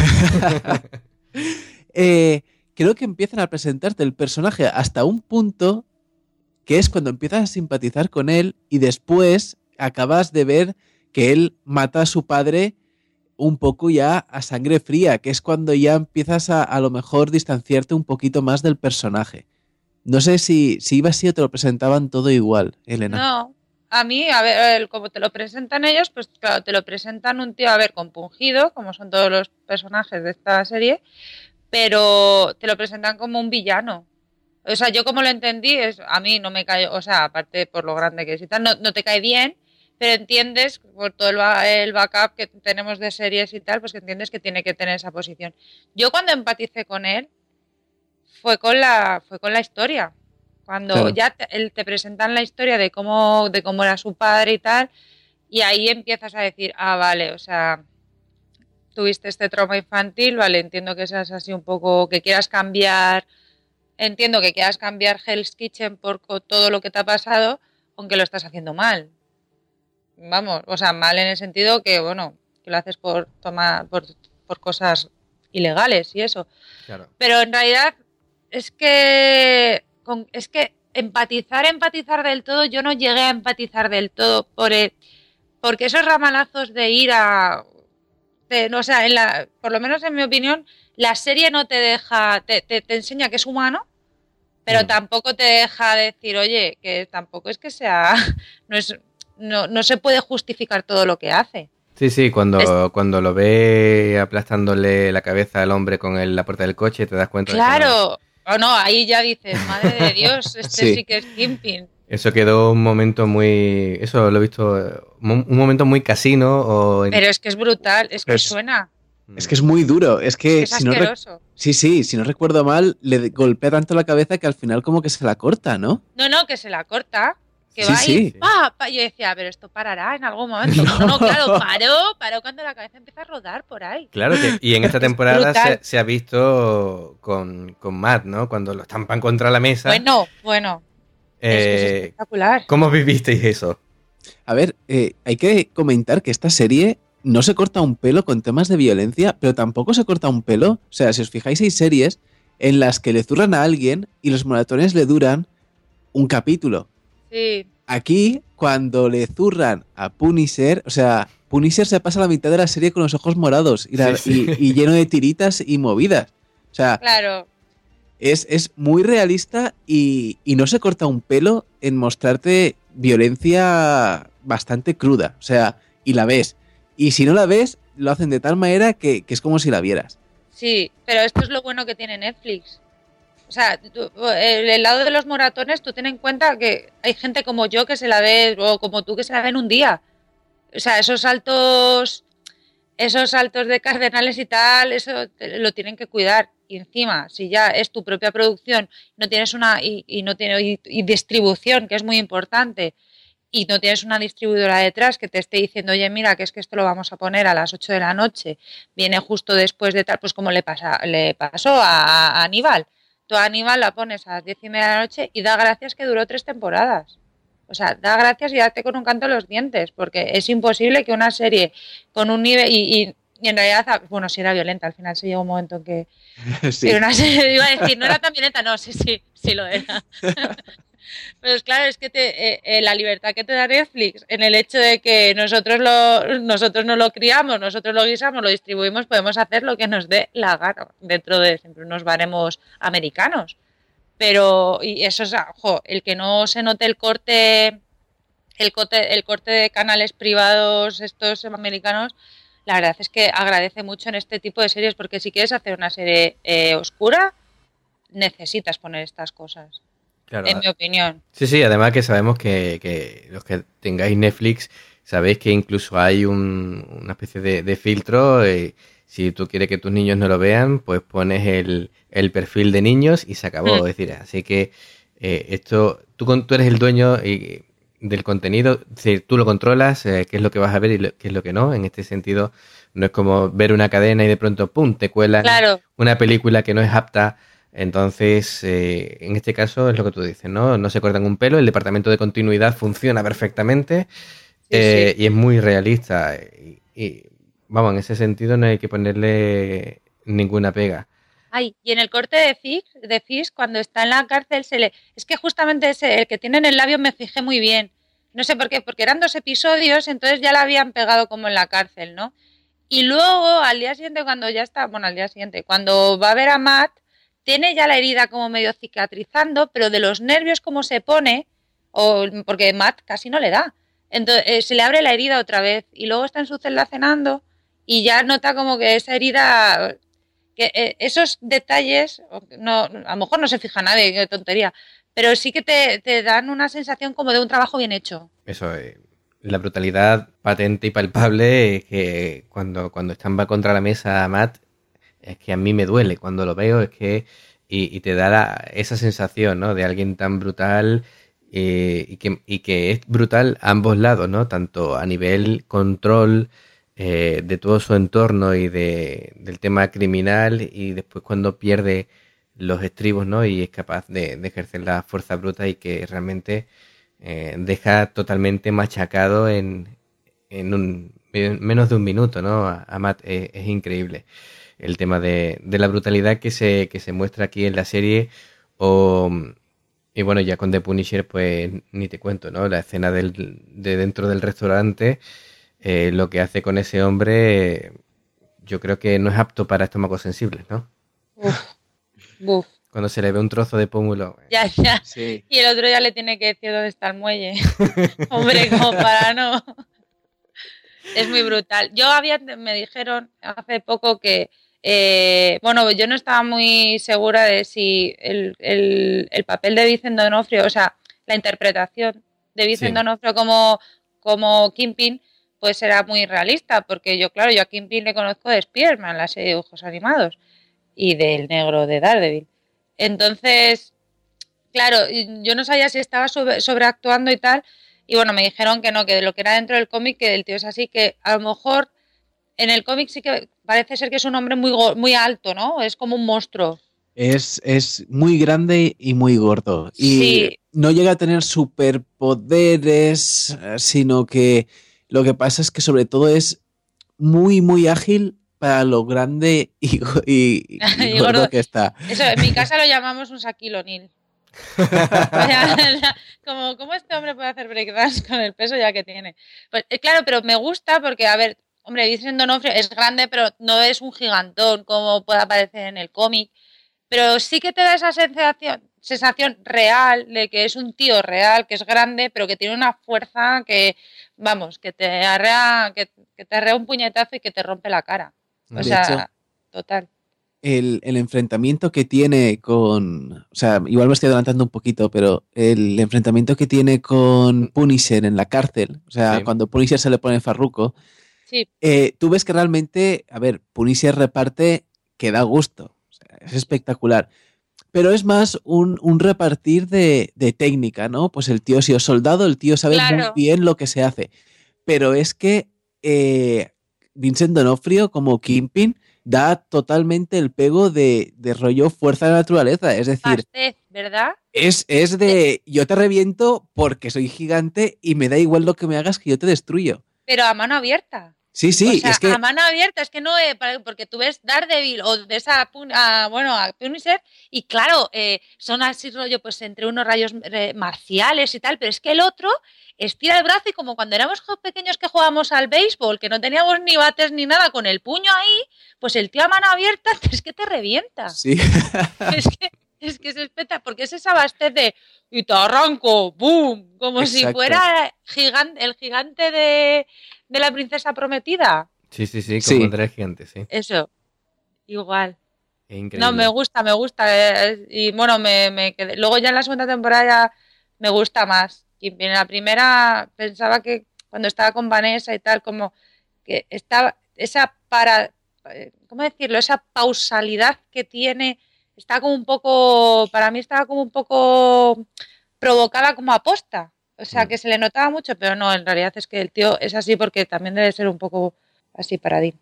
Creo que empiezan a presentarte el personaje hasta un punto que es cuando empiezas a simpatizar con él y después acabas de ver que él mata a su padre un poco ya a sangre fría, que es cuando ya empiezas a lo mejor distanciarte un poquito más del personaje. No sé si iba así o te lo presentaban todo igual, Elena. No, a mí, a ver, como te lo presentan ellos, pues claro, te lo presentan un tío, a ver, compungido, como son todos los personajes de esta serie, pero te lo presentan como un villano. O sea, yo como lo entendí, a mí no me cae, o sea, aparte por lo grande que es y tal, no te cae bien, pero entiendes, por todo el backup que tenemos de series y tal, pues que entiendes que tiene que tener esa posición. Yo cuando empaticé con él, fue con la historia. Cuando claro. ya te presentan la historia de cómo era su padre y tal, y ahí empiezas a decir, vale, o sea, tuviste este trauma infantil, vale, entiendo que seas así un poco, que quieras cambiar, entiendo que quieras cambiar Hell's Kitchen por todo lo que te ha pasado, aunque lo estás haciendo mal. Vamos, o sea, mal en el sentido que, bueno, que lo haces por cosas ilegales y eso. Claro. Pero en realidad es que empatizar del todo, yo no llegué a empatizar del todo porque esos ramalazos de ir a... o sea, por lo menos en mi opinión, la serie no te deja, te enseña que es humano, pero tampoco te deja decir, oye, que tampoco es que sea... No se puede justificar todo lo que hace. Sí, cuando lo ve aplastándole la cabeza al hombre con la puerta del coche, te das cuenta. Claro, o no, ahí ya dices, madre de Dios, sí que es Kingpin. Eso quedó un momento muy... Eso lo he visto... Un momento muy casino. Pero es que es brutal, es que suena. Es que es muy duro, es que... Es asqueroso. Si no recuerdo mal, le golpea tanto la cabeza que al final como que se la corta, ¿no? No, que se la corta. Que va ahí, yo decía, pero esto parará en algún momento. No, claro, paró cuando la cabeza empieza a rodar por ahí. Claro, y en esta temporada se ha visto con Matt, ¿no? Cuando lo estampan contra la mesa. Bueno. Es espectacular. ¿Cómo vivisteis eso? A ver, hay que comentar que esta serie no se corta un pelo con temas de violencia, pero tampoco se corta un pelo. O sea, si os fijáis, hay series en las que le zurran a alguien y los maratones le duran un capítulo. Sí. Aquí, cuando le zurran a Punisher, o sea, Punisher se pasa la mitad de la serie con los ojos morados y lleno de tiritas y movidas. O sea, claro. Es muy realista y no se corta un pelo en mostrarte violencia bastante cruda. O sea, y la ves. Y si no la ves, lo hacen de tal manera que es como si la vieras. Sí, pero esto es lo bueno que tiene Netflix. O sea, el lado de los moratones, tú ten en cuenta que hay gente como yo que se la ve, o como tú que se la ve en un día. O sea, esos saltos de cardenales y tal, eso lo tienen que cuidar. Y encima, si ya es tu propia producción, no tienes y distribución, que es muy importante, y no tienes una distribuidora detrás que te esté diciendo, oye, mira, que es que esto lo vamos a poner a las 8 de la noche, viene justo después de tal, pues como le pasó a Aníbal. Tú a Aníbal la pones a las 10:30 de la noche y da gracias que duró 3 temporadas. O sea, da gracias y date con un canto en los dientes, porque es imposible que una serie con un nivel... Y en realidad, bueno, sí era violenta, al final se llegó un momento en que... Sí. Era una serie, iba a decir, no era tan violenta, no, sí lo era. Pero es claro, es que la libertad que te da Netflix en el hecho de que nosotros no lo criamos, nosotros lo guisamos, lo distribuimos, podemos hacer lo que nos dé la gana dentro de siempre unos baremos americanos. Pero, y eso es, el que no se note el corte de canales privados estos americanos, la verdad es que agradece mucho en este tipo de series, porque si quieres hacer una serie oscura, necesitas poner estas cosas. Claro, en mi opinión. Sí, además que sabemos que los que tengáis Netflix, sabéis que incluso hay una especie de filtro. Si tú quieres que tus niños no lo vean, pues pones el perfil de niños y se acabó. Es decir, así que esto, tú eres el dueño del contenido, es decir, tú lo controlas, qué es lo que vas a ver y qué es lo que no. En este sentido, no es como ver una cadena y de pronto, ¡pum!, te cuelan una película que no es apta. Entonces, en este caso es lo que tú dices, ¿no? No se cortan un pelo, el departamento de continuidad funciona perfectamente y es muy realista. Y vamos, en ese sentido no hay que ponerle ninguna pega. Ay, y en el corte de Fisk, cuando está en la cárcel, es que justamente el que tiene en el labio me fijé muy bien. No sé por qué, porque eran 2 episodios, entonces ya la habían pegado como en la cárcel, ¿no? Y luego, al día siguiente, cuando va a ver a Matt, tiene ya la herida como medio cicatrizando, pero de los nervios como se pone, porque Matt casi no le da. Entonces se le abre la herida otra vez y luego está en su celda cenando y ya nota como que esa herida, que esos detalles, no, a lo mejor no se fija nadie, qué tontería, pero sí que te dan una sensación como de un trabajo bien hecho. Eso, la brutalidad patente y palpable que cuando va contra la mesa Matt, es que a mí me duele cuando lo veo, es que y te da esa sensación, ¿no?, de alguien tan brutal y que es brutal a ambos lados, ¿no? Tanto a nivel control de todo su entorno y del tema criminal, y después cuando pierde los estribos, ¿no?, y es capaz de ejercer la fuerza bruta y que realmente deja totalmente machacado en menos de un minuto, ¿no? A Matt es increíble el tema de la brutalidad que se muestra aquí en la serie. Y bueno, ya con The Punisher pues ni te cuento, ¿no? La escena de dentro del restaurante, lo que hace con ese hombre, yo creo que no es apto para estómagos sensibles, ¿no? Uf. Cuando se le ve un trozo de pómulo. Ya. Sí. Y el otro ya le tiene que decir dónde está el muelle. Hombre, como para no. Es muy brutal. Me dijeron hace poco que bueno, yo no estaba muy segura de si el papel de Vincent D'Onofrio, o sea, la interpretación de Vincent D'Onofrio como Kingpin, pues era muy realista, porque yo a Kingpin le conozco de Spider-Man, la serie de dibujos animados, y del negro de Daredevil. Entonces, claro, yo no sabía si estaba sobreactuando y tal, y bueno, me dijeron que no, que de lo que era dentro del cómic, que el tío es así, que a lo mejor en el cómic sí que parece ser que es un hombre muy alto, ¿no? Es como un monstruo. Es muy grande y muy gordo. Y no llega a tener superpoderes, sino que lo que pasa es que sobre todo es muy, muy ágil para lo grande y gordo que está. Eso, en mi casa lo llamamos un Shaquille O'Neal. ¿Cómo este hombre puede hacer breakdance con el peso ya que tiene? Pues claro, pero me gusta porque, a ver, hombre, Vincent D'Onofrio es grande, pero no es un gigantón como puede aparecer en el cómic. Pero sí que te da esa sensación real de que es un tío real, que es grande, pero que tiene una fuerza que, vamos, que te arrea un puñetazo y que te rompe la cara. O sea, hecho, total. El enfrentamiento que tiene con... O sea, igual me estoy adelantando un poquito, pero el enfrentamiento que tiene con Punisher en la cárcel, o sea, cuando Punisher se le pone farruco, tú ves que realmente, a ver, Punisher reparte que da gusto, o sea, es espectacular, pero es más un repartir de técnica, ¿no? Pues el tío ha sido soldado, el tío sabe muy bien lo que se hace, pero es que Vincent D'Onofrio como Kingpin da totalmente el pego de rollo fuerza de la naturaleza, es decir... Pastez, ¿verdad? Es de yo te reviento porque soy gigante y me da igual lo que me hagas que yo te destruyo. Pero a mano abierta. Sí, o sea, es que... a mano abierta, es que no porque tú ves Daredevil o ves a Punisher y claro, son así rollo pues entre unos rayos marciales y tal, pero es que el otro estira el brazo y como cuando éramos pequeños que jugábamos al béisbol, que no teníamos ni bates ni nada, con el puño ahí, pues el tío a mano abierta es que te revienta. Sí. Es que se espeta, porque es esa bastez de y te arranco, ¡boom! Como Exacto. Si fuera el gigante de la princesa prometida. Sí, como Andrés Gigante, sí. Eso, igual. Es increíble. No, me gusta. Y bueno, me quedé. Luego ya en la segunda temporada ya me gusta más. Y en la primera pensaba que cuando estaba con Vanessa y tal, como que estaba esa ¿cómo decirlo? Esa pausalidad que tiene, está como un poco, para mí estaba como un poco provocada como aposta. O sea, que se le notaba mucho, pero no, en realidad es que el tío es así porque también debe ser un poco así paradín.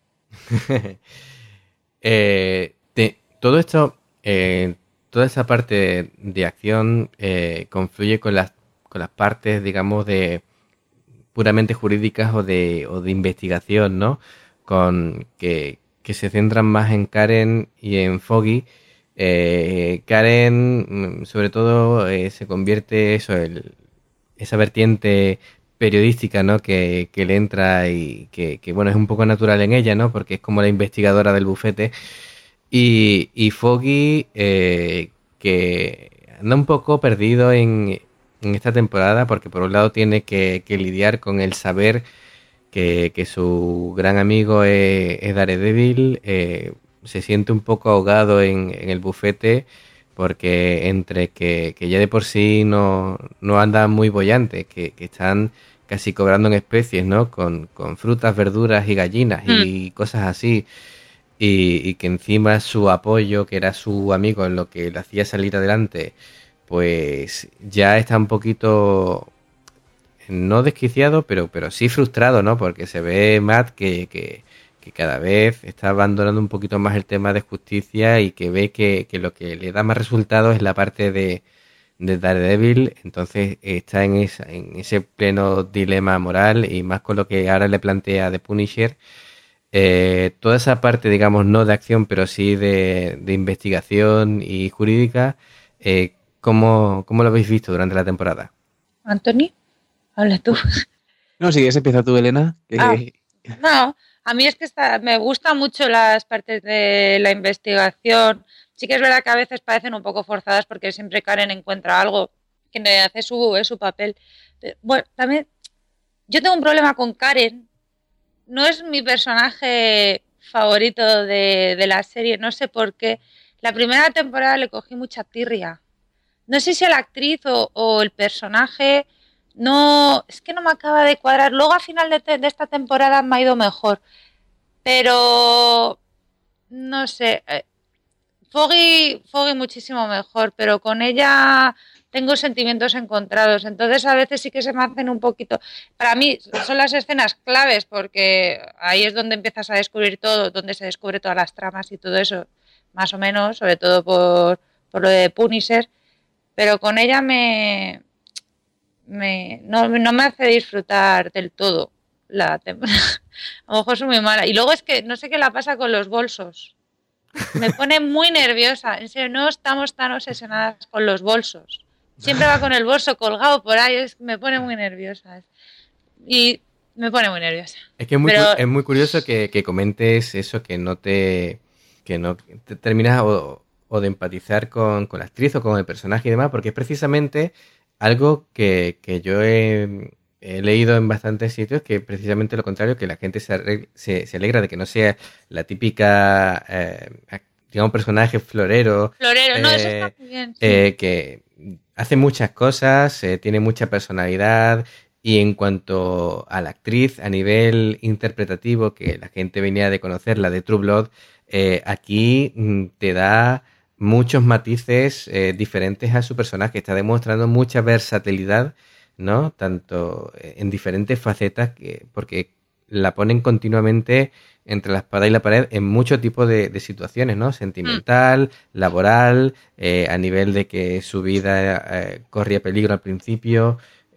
Todo esto, toda esa parte de acción confluye con las partes, digamos, de puramente jurídicas o de investigación, ¿no? Con que se centran más en Karen y en Foggy. Karen, sobre todo, se convierte esa vertiente periodística, ¿no? Que le entra y que, bueno, es un poco natural en ella, ¿no? Porque es como la investigadora del bufete. Y Foggy, que anda un poco perdido en esta temporada, porque por un lado tiene que lidiar con el saber que su gran amigo es Daredevil, se siente un poco ahogado en el bufete, porque entre que ya de por sí no anda muy bollante, que están casi cobrando en especies, ¿no? Con frutas, verduras y gallinas y cosas así. Y que encima su apoyo, que era su amigo en lo que le hacía salir adelante, pues ya está un poquito, no desquiciado, pero sí frustrado, ¿no? Porque se ve Matt que cada vez está abandonando un poquito más el tema de justicia y que ve que lo que le da más resultados es la parte de Daredevil. Entonces está en ese pleno dilema moral, y más con lo que ahora le plantea The Punisher. Toda esa parte, digamos, no de acción, pero sí de investigación y jurídica, ¿cómo lo habéis visto durante la temporada? Anthony, habla tú. No, si quieres empieza tú, Elena. No, a mí es que me gustan mucho las partes de la investigación. Sí que es verdad que a veces parecen un poco forzadas porque siempre Karen encuentra algo que le hace su papel. Bueno, también yo tengo un problema con Karen. No es mi personaje favorito de la serie, no sé por qué. La primera temporada le cogí mucha tirria. No sé si a la actriz o el personaje, no, es que no me acaba de cuadrar. Luego a final de esta temporada me ha ido mejor. Pero no sé, Foggy muchísimo mejor, pero con ella tengo sentimientos encontrados, entonces a veces sí que se me hacen un poquito. Para mí son las escenas claves, porque ahí es donde empiezas a descubrir todo, donde se descubre todas las tramas y todo eso, más o menos, sobre todo por lo de Punisher, pero con ella no me hace disfrutar del todo la temporada. A lo mejor soy muy mala. Y luego es que no sé qué la pasa con los bolsos. Me pone muy nerviosa. En serio, no estamos tan obsesionadas con los bolsos. Siempre va con el bolso colgado por ahí. Me pone muy nerviosa. Y me pone muy nerviosa. Es que es muy curioso que comentes eso, que no te terminas o de empatizar con la actriz o con el personaje y demás, porque es precisamente algo que yo he leído en bastantes sitios, que precisamente lo contrario, que la gente se alegra de que no sea la típica, digamos, personaje florero. No, eso está muy bien. Sí. Que hace muchas cosas, tiene mucha personalidad, y en cuanto a la actriz, a nivel interpretativo, que la gente venía de conocerla de True Blood, aquí te da muchos matices diferentes a su personaje. Está demostrando mucha versatilidad, ¿no? Tanto en diferentes facetas, porque la ponen continuamente entre la espada y la pared en muchos tipos de situaciones, ¿no? Sentimental, laboral, a nivel de que su vida corría peligro al principio,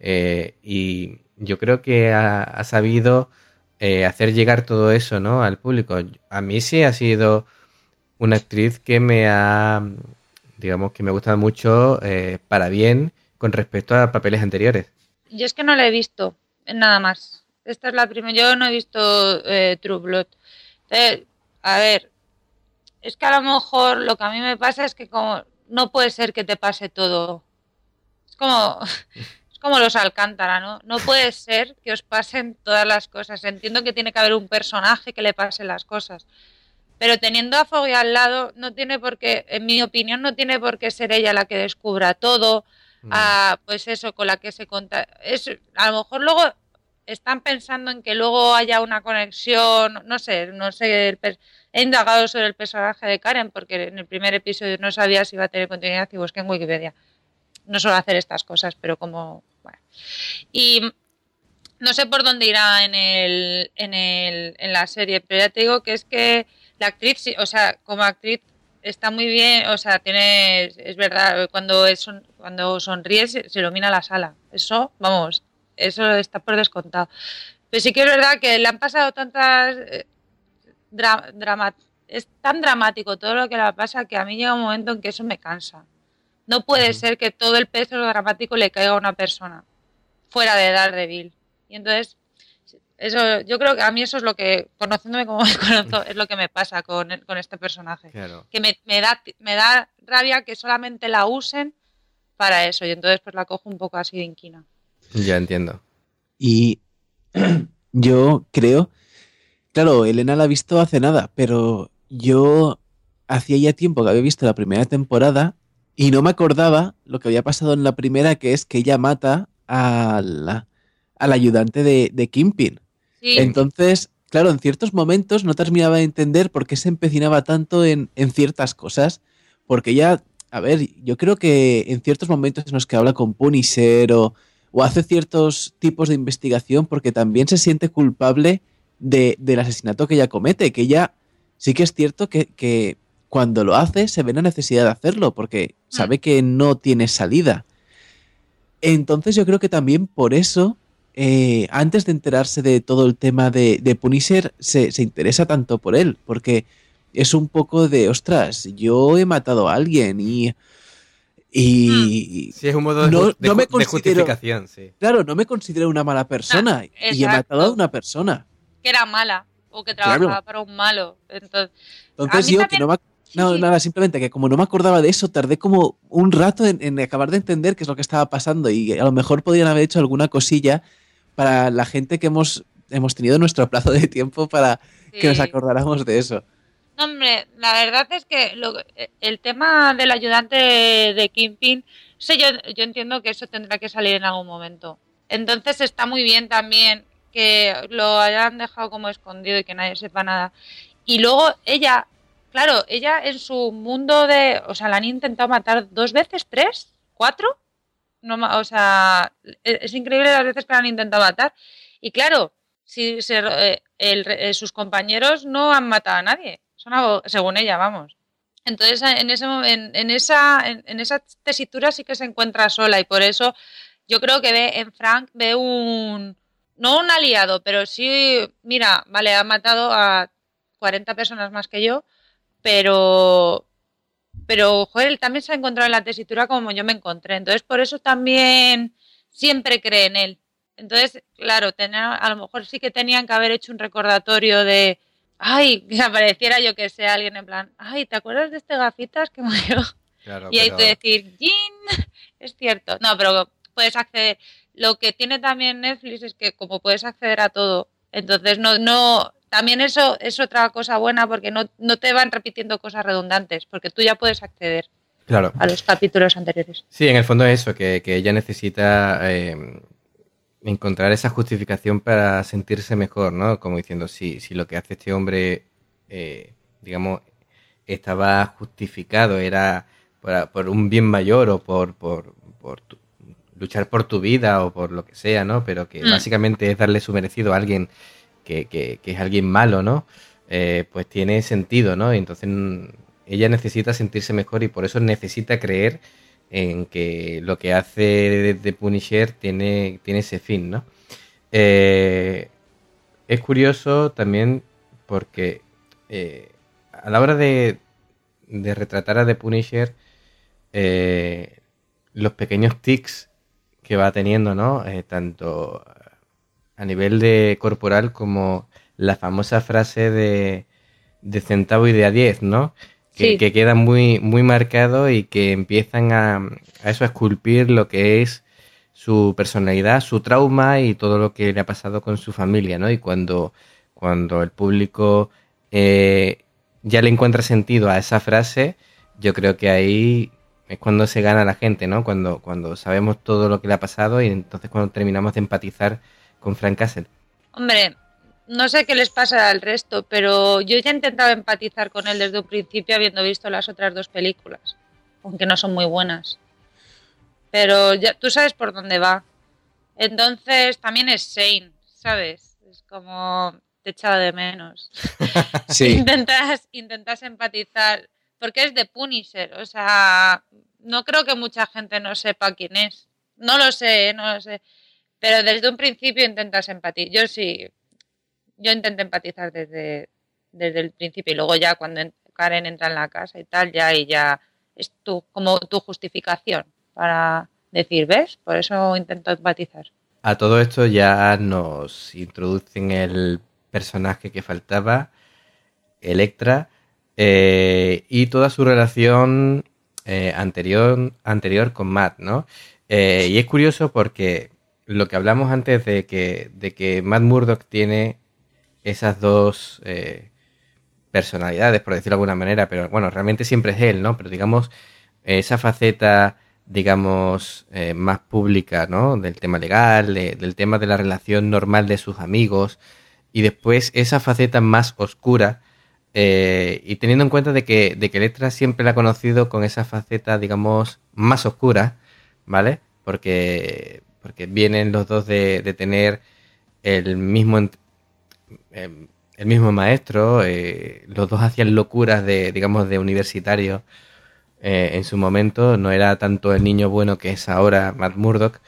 y yo creo que ha sabido hacer llegar todo eso, ¿no? Al público. A mí sí ha sido una actriz que digamos, que me gusta mucho para bien con respecto a papeles anteriores. Yo es que no la he visto, nada más. Esta es la primera. Yo no he visto True Blood. A ver, es que a lo mejor lo que a mí me pasa es que como no puede ser que te pase todo. Es como los Alcántara, ¿no? No puede ser que os pasen todas las cosas. Entiendo que tiene que haber un personaje que le pase las cosas. Pero teniendo a Foggy al lado, no tiene por qué, en mi opinión, no tiene por qué ser ella la que descubra todo. Pues eso, con la que se conta. A lo mejor luego están pensando en que luego haya una conexión, no sé, he indagado sobre el personaje de Karen porque en el primer episodio no sabía si iba a tener continuidad y busqué en Wikipedia. No suelo hacer estas cosas, pero como... Bueno. Y no sé por dónde irá en la serie, pero ya te digo que es que la actriz, o sea, como actriz está muy bien, o sea, es verdad, cuando sonríe se ilumina la sala. Eso, vamos, eso está por descontado. Pero sí que es verdad que le han pasado tantas... es tan dramático todo lo que le pasa que a mí llega un momento en que eso me cansa. No puede ser que todo el peso dramático le caiga a una persona fuera de Daredevil. Y entonces, eso, yo creo que a mí eso es lo que, conociéndome como me conozco, es lo que me pasa con este personaje. Claro. Que me da rabia que solamente la usen para eso. Y entonces pues la cojo un poco así de inquina. Ya entiendo. Y yo creo, claro, Elena la ha visto hace nada, pero yo hacía ya tiempo que había visto la primera temporada y no me acordaba lo que había pasado en la primera, que es que ella mata al ayudante de Kingpin. Sí. Entonces, claro, en ciertos momentos no terminaba de entender por qué se empecinaba tanto en ciertas cosas, porque ella, a ver, yo creo que en ciertos momentos en los que habla con Punisher o hace ciertos tipos de investigación porque también se siente culpable del asesinato que ella comete, que ella sí que es cierto que cuando lo hace se ve la necesidad de hacerlo porque sabe que no tiene salida. Entonces yo creo que también por eso, antes de enterarse de todo el tema de Punisher, se interesa tanto por él, porque es un poco de, ostras, yo he matado a alguien y sí, es un modo de justificación, sí. Claro, no me considero una mala persona y he matado a una persona. Que era mala o que trabajaba para un malo. Entonces yo también... Nada, simplemente que como no me acordaba de eso, tardé como un rato en acabar de entender qué es lo que estaba pasando y a lo mejor podrían haber hecho alguna cosilla para la gente que hemos tenido nuestro plazo de tiempo para que nos acordáramos de eso. No, hombre, la verdad es que el tema del ayudante de Kingpin, yo entiendo que eso tendrá que salir en algún momento. Entonces está muy bien también que lo hayan dejado como escondido y que nadie sepa nada. Y luego ella... Claro, ella en su mundo o sea, la han intentado matar 2 veces, 3, 4. No, o sea, es increíble las veces que la han intentado matar. Y claro, sus compañeros no han matado a nadie. Según ella, vamos. Entonces, en esa tesitura sí que se encuentra sola y por eso yo creo que en Frank ve no un aliado, pero sí, mira, vale, ha matado a 40 personas más que yo. Pero, joder, él también se ha encontrado en la tesitura como yo me encontré. Entonces, por eso también siempre cree en él. Entonces, claro, a lo mejor sí que tenían que haber hecho un recordatorio de... Ay, que apareciera yo que sea alguien en plan... Ay, ¿te acuerdas de este gafitas que murió? Claro, y ahí tú decir, ¡Jin! Es cierto. No, pero puedes acceder... Lo que tiene también Netflix es que como puedes acceder a todo, entonces no también eso es otra cosa buena porque no te van repitiendo cosas redundantes, porque tú ya puedes acceder a los capítulos anteriores. Sí, en el fondo es eso, que ella necesita encontrar esa justificación para sentirse mejor, ¿no? Como diciendo, si lo que hace este hombre, digamos, estaba justificado, era por un bien mayor o por luchar por tu vida o por lo que sea, ¿no? Pero que básicamente es darle su merecido a alguien que es alguien malo, ¿no? Pues tiene sentido, ¿no? Y entonces ella necesita sentirse mejor y por eso necesita creer en que lo que hace de Punisher tiene ese fin, ¿no? Es curioso también porque a la hora de retratar a The Punisher, los pequeños tics que va teniendo, ¿no? Tanto a nivel de corporal como la famosa frase de centavo y de a 10, ¿no? Que queda muy, muy marcado y que empiezan a esculpir lo que es su personalidad, su trauma y todo lo que le ha pasado con su familia, ¿no? Y cuando el público ya le encuentra sentido a esa frase, yo creo que ahí es cuando se gana la gente, ¿no? Cuando sabemos todo lo que le ha pasado y entonces cuando terminamos de empatizar con Frank Castle. Hombre, no sé qué les pasa al resto, pero yo ya he intentado empatizar con él desde un principio habiendo visto las otras 2 películas, aunque no son muy buenas. Pero ya, tú sabes por dónde va. Entonces también es Shane, ¿sabes? Es como te echaba de menos. Sí. Intentas empatizar, porque es de Punisher, o sea, no creo que mucha gente no sepa quién es. No lo sé. Pero desde un principio intentas empatizar. Yo intenté empatizar desde el principio y luego ya cuando Karen entra en la casa y tal, ya es como tu justificación para decir, ¿ves? Por eso intento empatizar. A todo esto ya nos introducen el personaje que faltaba, Elektra, y toda su relación anterior con Matt, ¿no? Y es curioso porque lo que hablamos antes de que Matt Murdock tiene esas 2 personalidades, por decirlo de alguna manera, pero bueno, realmente siempre es él, ¿no? Pero digamos, esa faceta, digamos, más pública, ¿no? Del tema legal, del tema de la relación normal de sus amigos, y después esa faceta más oscura, y teniendo en cuenta de que Elektra siempre la ha conocido con esa faceta, digamos, más oscura, ¿vale? Porque vienen los dos de tener el mismo maestro, los dos hacían locuras de universitario en su momento, no era tanto el niño bueno que es ahora Matt Murdock.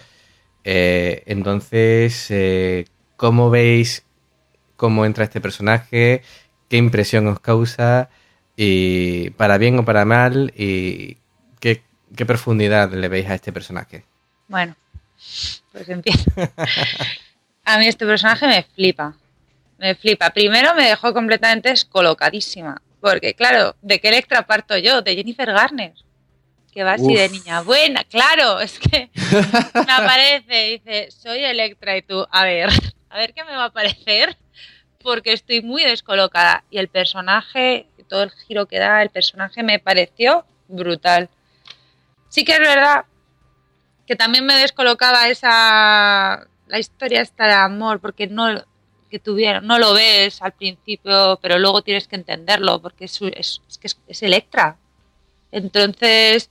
Entonces, ¿cómo veis cómo entra este personaje? ¿Qué impresión os causa? Y para bien o para mal, y ¿qué profundidad le veis a este personaje? Bueno, pues empiezo. A mí este personaje me flipa. Primero me dejó completamente descolocadísima. Porque, claro, ¿de qué Elektra parto yo? De Jennifer Garner. Que va así de niña buena. Claro, es que me aparece y dice, soy Elektra. Y tú, a ver qué me va a parecer. Porque estoy muy descolocada. Y el personaje, todo el giro que da, el personaje me pareció brutal. Sí que es verdad que también me descolocaba la historia esta de amor, porque no lo ves al principio, pero luego tienes que entenderlo, porque es Elektra. Entonces,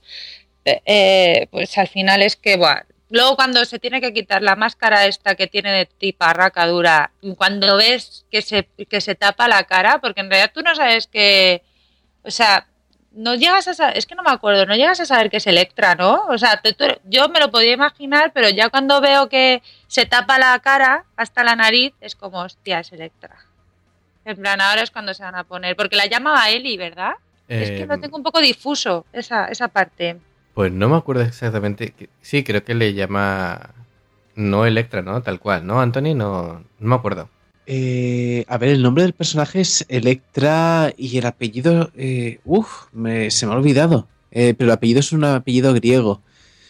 pues al final es que, bueno, luego cuando se tiene que quitar la máscara esta que tiene de tiparraca dura, cuando ves que se tapa la cara, porque en realidad tú no sabes que, o sea, no llegas a saber, es que no me acuerdo, no llegas a saber que es Elektra, ¿no? O sea, yo me lo podía imaginar, pero ya cuando veo que se tapa la cara hasta la nariz, es como, hostia, es Elektra. En plan, ahora es cuando se van a poner, porque la llamaba Ellie, ¿verdad? Es que lo tengo un poco difuso, esa parte. Pues no me acuerdo exactamente. Sí, creo que le llama... No Elektra, ¿no? Tal cual, ¿no, Anthony? No me acuerdo. A ver, el nombre del personaje es Elektra y el apellido... se me ha olvidado. Pero el apellido es un apellido griego.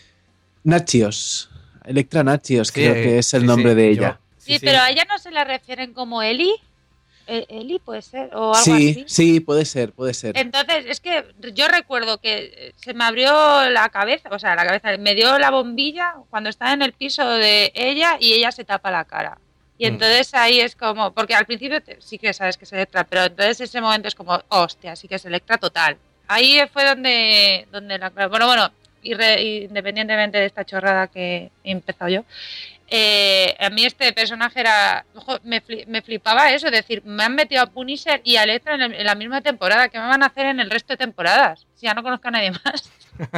Nachios. Elektra Nachios, creo que es el nombre de ella. Sí, pero a ella no se la refieren como Ellie. Eli puede ser, o algo así. Sí, puede ser. Entonces, es que yo recuerdo que se me abrió la cabeza, me dio la bombilla cuando estaba en el piso de ella y ella se tapa la cara. Y entonces ahí es como, porque al principio sí que sabes que es Elektra, pero entonces ese momento es como, hostia, sí que es Elektra total. Ahí fue donde bueno, independientemente de esta chorrada que he empezado yo, a mí este personaje me flipaba eso, es decir, me han metido a Punisher y a Elektra en la misma temporada. ¿Qué me van a hacer en el resto de temporadas? Si ya no conozco a nadie más.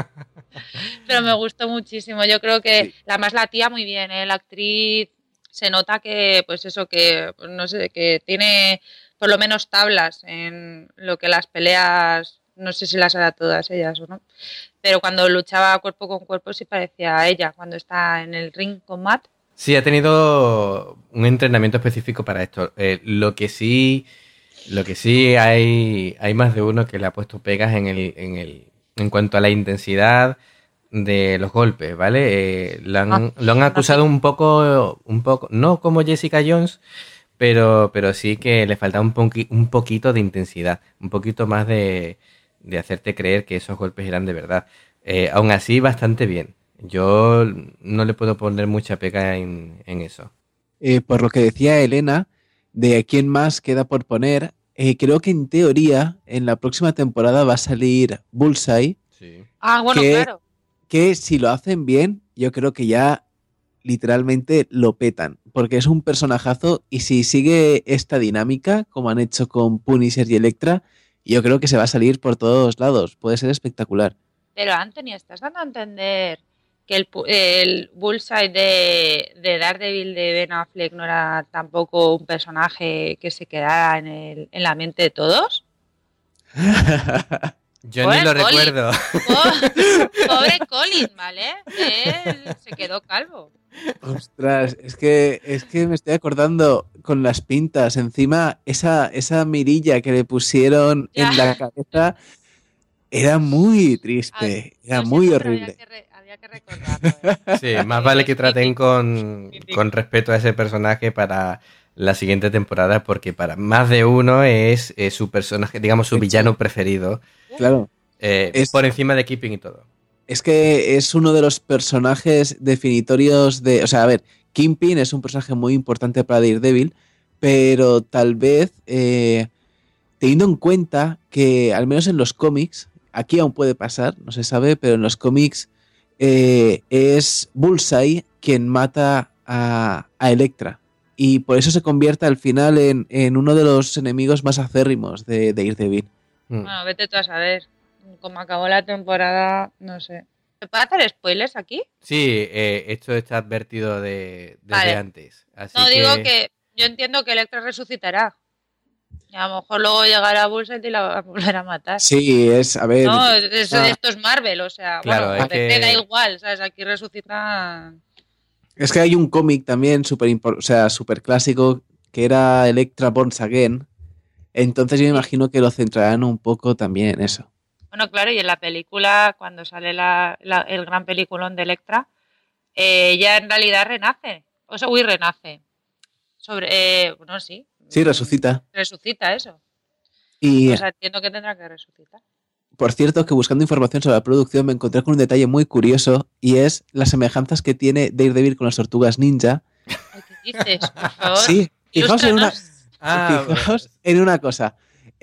Pero me gustó muchísimo. Yo creo que la tía muy bien, la actriz se nota que, pues eso, que no sé, que tiene por lo menos tablas en lo que las peleas, no sé si las hará todas ellas o no, pero cuando luchaba cuerpo con cuerpo sí parecía a ella, cuando está en el ring con Matt. Sí, ha tenido un entrenamiento específico para esto. Lo que sí hay más de uno que le ha puesto pegas en cuanto a la intensidad de los golpes, ¿vale? Lo han acusado un poco, no como Jessica Jones, pero sí que le falta un poquito de intensidad, un poquito más de hacerte creer que esos golpes eran de verdad. Aún así, bastante bien. Yo no le puedo poner mucha pega en eso. por lo que decía Elena, de quién más queda por poner, creo que en teoría en la próxima temporada va a salir Bullseye. Sí. Ah, bueno, que, claro. que si lo hacen bien, yo creo que ya literalmente lo petan, porque es un personajazo y si sigue esta dinámica, como han hecho con Punisher y Elektra, yo creo que se va a salir por todos lados. Puede ser espectacular. Pero Anthony, ¿estás dando a entender que el Bullseye de Daredevil de Ben Affleck no era tampoco un personaje que se quedara en la mente de todos? Yo ni lo recuerdo. Pobre Colin, ¿vale? Él se quedó calvo. Ostras, es que me estoy acordando con las pintas. Encima, esa mirilla que le pusieron en la cabeza era muy triste, era muy horrible. Había que recordarlo. Sí, más vale que traten con respeto a ese personaje para la siguiente temporada, porque para más de uno es su personaje, digamos, su villano preferido. Claro. Por encima de Keeping y todo. Es que es uno de los personajes definitorios de... O sea, a ver, Kingpin es un personaje muy importante para Daredevil, pero tal vez, teniendo en cuenta que, al menos en los cómics, aquí aún puede pasar, no se sabe, pero en los cómics es Bullseye quien mata a Elektra. Y por eso se convierte al final en uno de los enemigos más acérrimos de Daredevil. Bueno, vete tú a saber. Como acabó la temporada, no sé. ¿Se puede hacer spoilers aquí? Sí, esto está advertido desde antes. Así no, digo que yo entiendo que Elektra resucitará. Y a lo mejor luego llegará Bullseye y la va a volver a matar. Sí, a ver... No, esto es Marvel, o sea, claro, bueno, te da igual, ¿sabes? Aquí resucitan... Es que hay un cómic también súper clásico que era Elektra Born Again. Entonces yo me imagino que lo centrarán un poco también en eso. Bueno, claro, y en la película, cuando sale el gran peliculón de Elektra, ella en realidad renace. O sea, renace. Bueno, sí. Sí, resucita. Resucita eso. Y, o sea, entiendo que tendrá que resucitar. Por cierto, que buscando información sobre la producción me encontré con un detalle muy curioso y es las semejanzas que tiene Daredevil con las tortugas ninja. Ay, ¿qué dices? Por favor. Sí, fijaos en una cosa.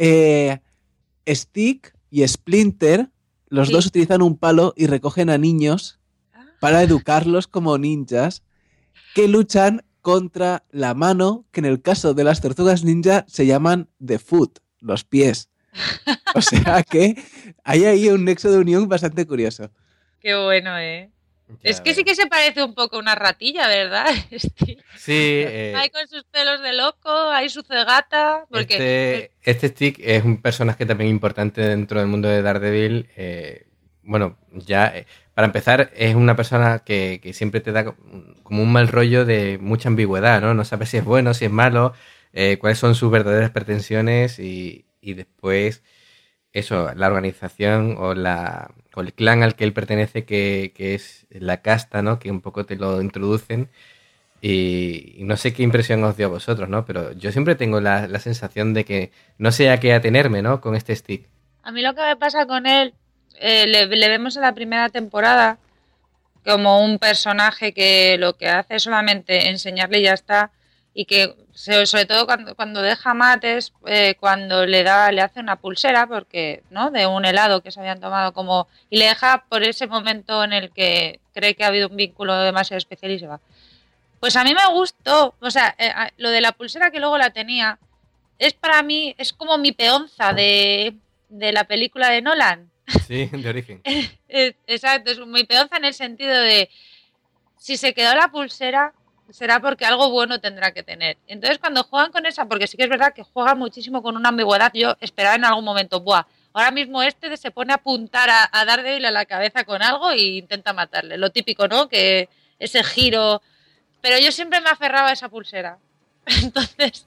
Stick y Splinter, los dos utilizan un palo y recogen a niños para educarlos como ninjas que luchan contra la mano, que en el caso de las tortugas ninja se llaman the foot, los pies. O sea que hay ahí un nexo de unión bastante curioso. Qué bueno, ¿eh? Es que sí que se parece un poco a una ratilla, ¿verdad? Sí. Ahí con sus pelos de loco, ahí su cegata. Porque... Este Stick es un personaje también importante dentro del mundo de Daredevil. Bueno, ya para empezar es una persona que siempre te da como un mal rollo de mucha ambigüedad, ¿no? No sabes si es bueno, si es malo, cuáles son sus verdaderas pretensiones y después eso, la organización o el clan al que él pertenece, que es la casta, ¿no? Que un poco te lo introducen y no sé qué impresión os dio a vosotros, ¿no? Pero yo siempre tengo la sensación de que no sé a qué atenerme, ¿no? Con este Stick. A mí lo que me pasa con él, le vemos en la primera temporada como un personaje que lo que hace es solamente enseñarle y ya está, y que sobre todo cuando deja mates, cuando le hace una pulsera, porque no, de un helado que se habían tomado como, y le deja por ese momento en el que cree que ha habido un vínculo demasiado especial y se va. Pues a mí me gustó, o sea, lo de la pulsera que luego la tenía, es para mí, es como mi peonza de la película de Nolan. Sí, de origen. Exacto, es mi peonza en el sentido de, si se quedó la pulsera, será porque algo bueno tendrá que tener. Entonces cuando juegan con esa, porque sí que es verdad que juegan muchísimo con una ambigüedad, yo esperaba en algún momento, ahora mismo se pone a apuntar a Daredevil a la cabeza con algo e intenta matarle. Lo típico, ¿no? Que ese giro... Pero yo siempre me aferraba a esa pulsera. Entonces,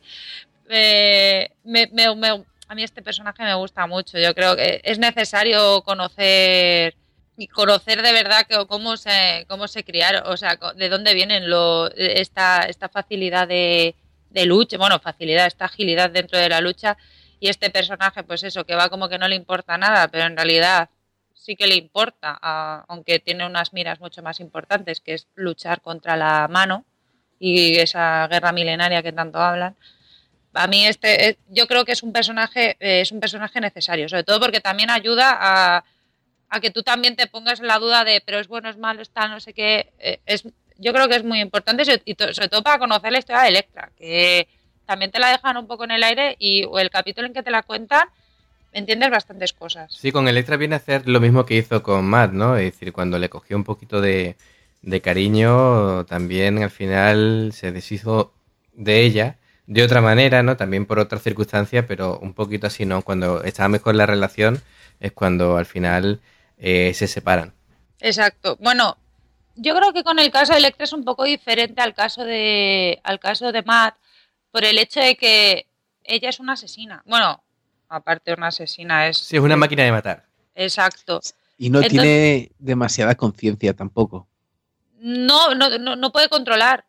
a mí este personaje me gusta mucho. Yo creo que es necesario conocer de verdad cómo se criaron, o sea, de dónde vienen esta facilidad de lucha, esta agilidad dentro de la lucha, y este personaje, pues eso, que va como que no le importa nada, pero en realidad sí que le importa, aunque tiene unas miras mucho más importantes, que es luchar contra la mano, y esa guerra milenaria que tanto hablan. A mí yo creo que es un personaje necesario, sobre todo porque también ayuda a que tú también te pongas en la duda de pero es bueno, es malo, está no sé qué. Yo creo que es muy importante y sobre todo para conocer la historia de Elektra, que también te la dejan un poco en el aire y el capítulo en que te la cuentan entiendes bastantes cosas. Sí, con Elektra viene a hacer lo mismo que hizo con Matt, ¿no? Es decir, cuando le cogió un poquito de cariño, también al final se deshizo de ella de otra manera, ¿no? También por otras circunstancias, pero un poquito así, ¿no? Cuando estaba mejor la relación es cuando al final se separan. Exacto. Bueno, yo creo que con el caso de Elektra es un poco diferente al caso de Matt, por el hecho de que ella es una asesina. Bueno, aparte de una asesina es... Sí, es una máquina de matar. Exacto. Y no tiene demasiada conciencia tampoco. No puede controlar.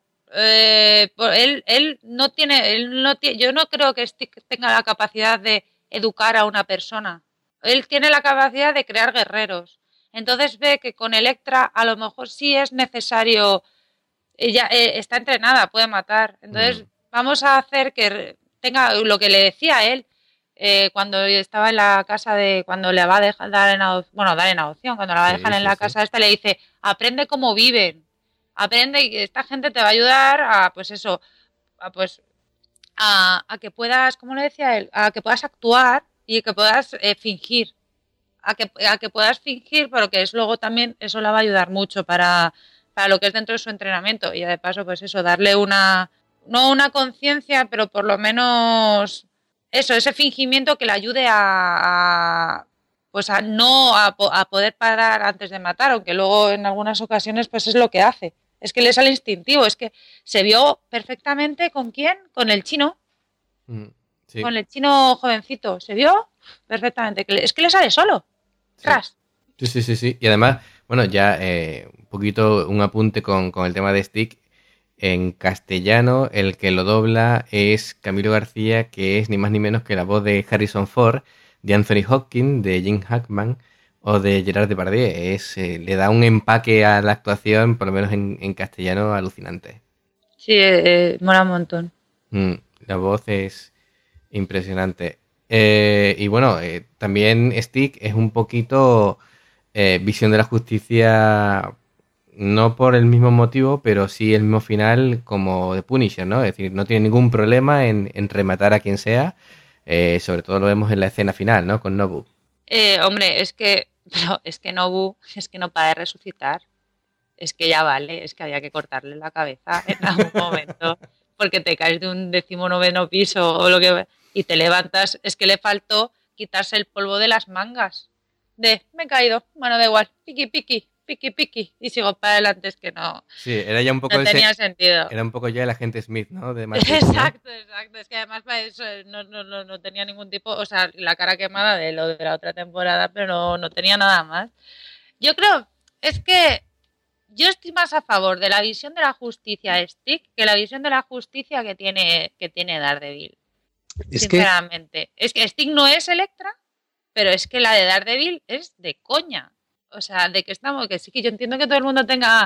Él no tiene, yo no creo que Stick tenga la capacidad de educar a una persona. Él tiene la capacidad de crear guerreros. Entonces ve que con Elektra a lo mejor sí es necesario. Ella está entrenada, puede matar. Entonces vamos a hacer que tenga lo que le decía a él cuando estaba en la casa cuando le va a dejar dar en adopción, cuando la va a dejar en la casa esta, le dice, aprende cómo viven. Aprende y esta gente te va a ayudar a que puedas, ¿cómo le decía él? A que puedas actuar y que puedas fingir. A que puedas fingir, pero que es luego también eso la va a ayudar mucho para lo que es dentro de su entrenamiento. Y de paso, pues eso, darle no una conciencia, pero por lo menos eso, ese fingimiento que le ayude a poder parar antes de matar, aunque luego en algunas ocasiones pues es lo que hace. Es que le sale instintivo, es que se vio perfectamente ¿con quién? Con el chino. Sí. Con el chino jovencito, se vio perfectamente. Es que le sale solo. Tras. Sí. Y además, bueno, ya un poquito un apunte con el tema de Stick. En castellano, el que lo dobla es Camilo García, que es ni más ni menos que la voz de Harrison Ford, de Anthony Hopkins, de Jim Hackman o de Gerard Depardieu. Le da un empaque a la actuación, por lo menos en castellano, alucinante. Sí, mola un montón. La voz es impresionante. Y bueno, también Stick es un poquito visión de la justicia, no por el mismo motivo, pero sí el mismo final como de Punisher, ¿no? Es decir, no tiene ningún problema en rematar a quien sea. Sobre todo lo vemos en la escena final, ¿no? Con Nobu. Hombre, es que Nobu no para de resucitar. Es que ya vale, es que había que cortarle la cabeza en algún momento, porque te caes de un 19º piso o lo que y te levantas. Es que le faltó quitarse el polvo de las mangas. Me he caído, bueno, da igual, piqui, y sigo para adelante, es que no. Sí, era ya un poco no tenía sentido. Era un poco ya el agente Smith, ¿no? Exacto, es que además para eso no tenía ningún tipo, o sea, la cara quemada de lo de la otra temporada, pero no tenía nada más. Yo creo, es que yo estoy más a favor de la visión de la justicia de Stick que la visión de la justicia que tiene Daredevil. Sinceramente. Es que Stick no es Elektra, pero es que la de Daredevil es de coña. O sea, de que estamos, que sí que yo entiendo que todo el mundo tenga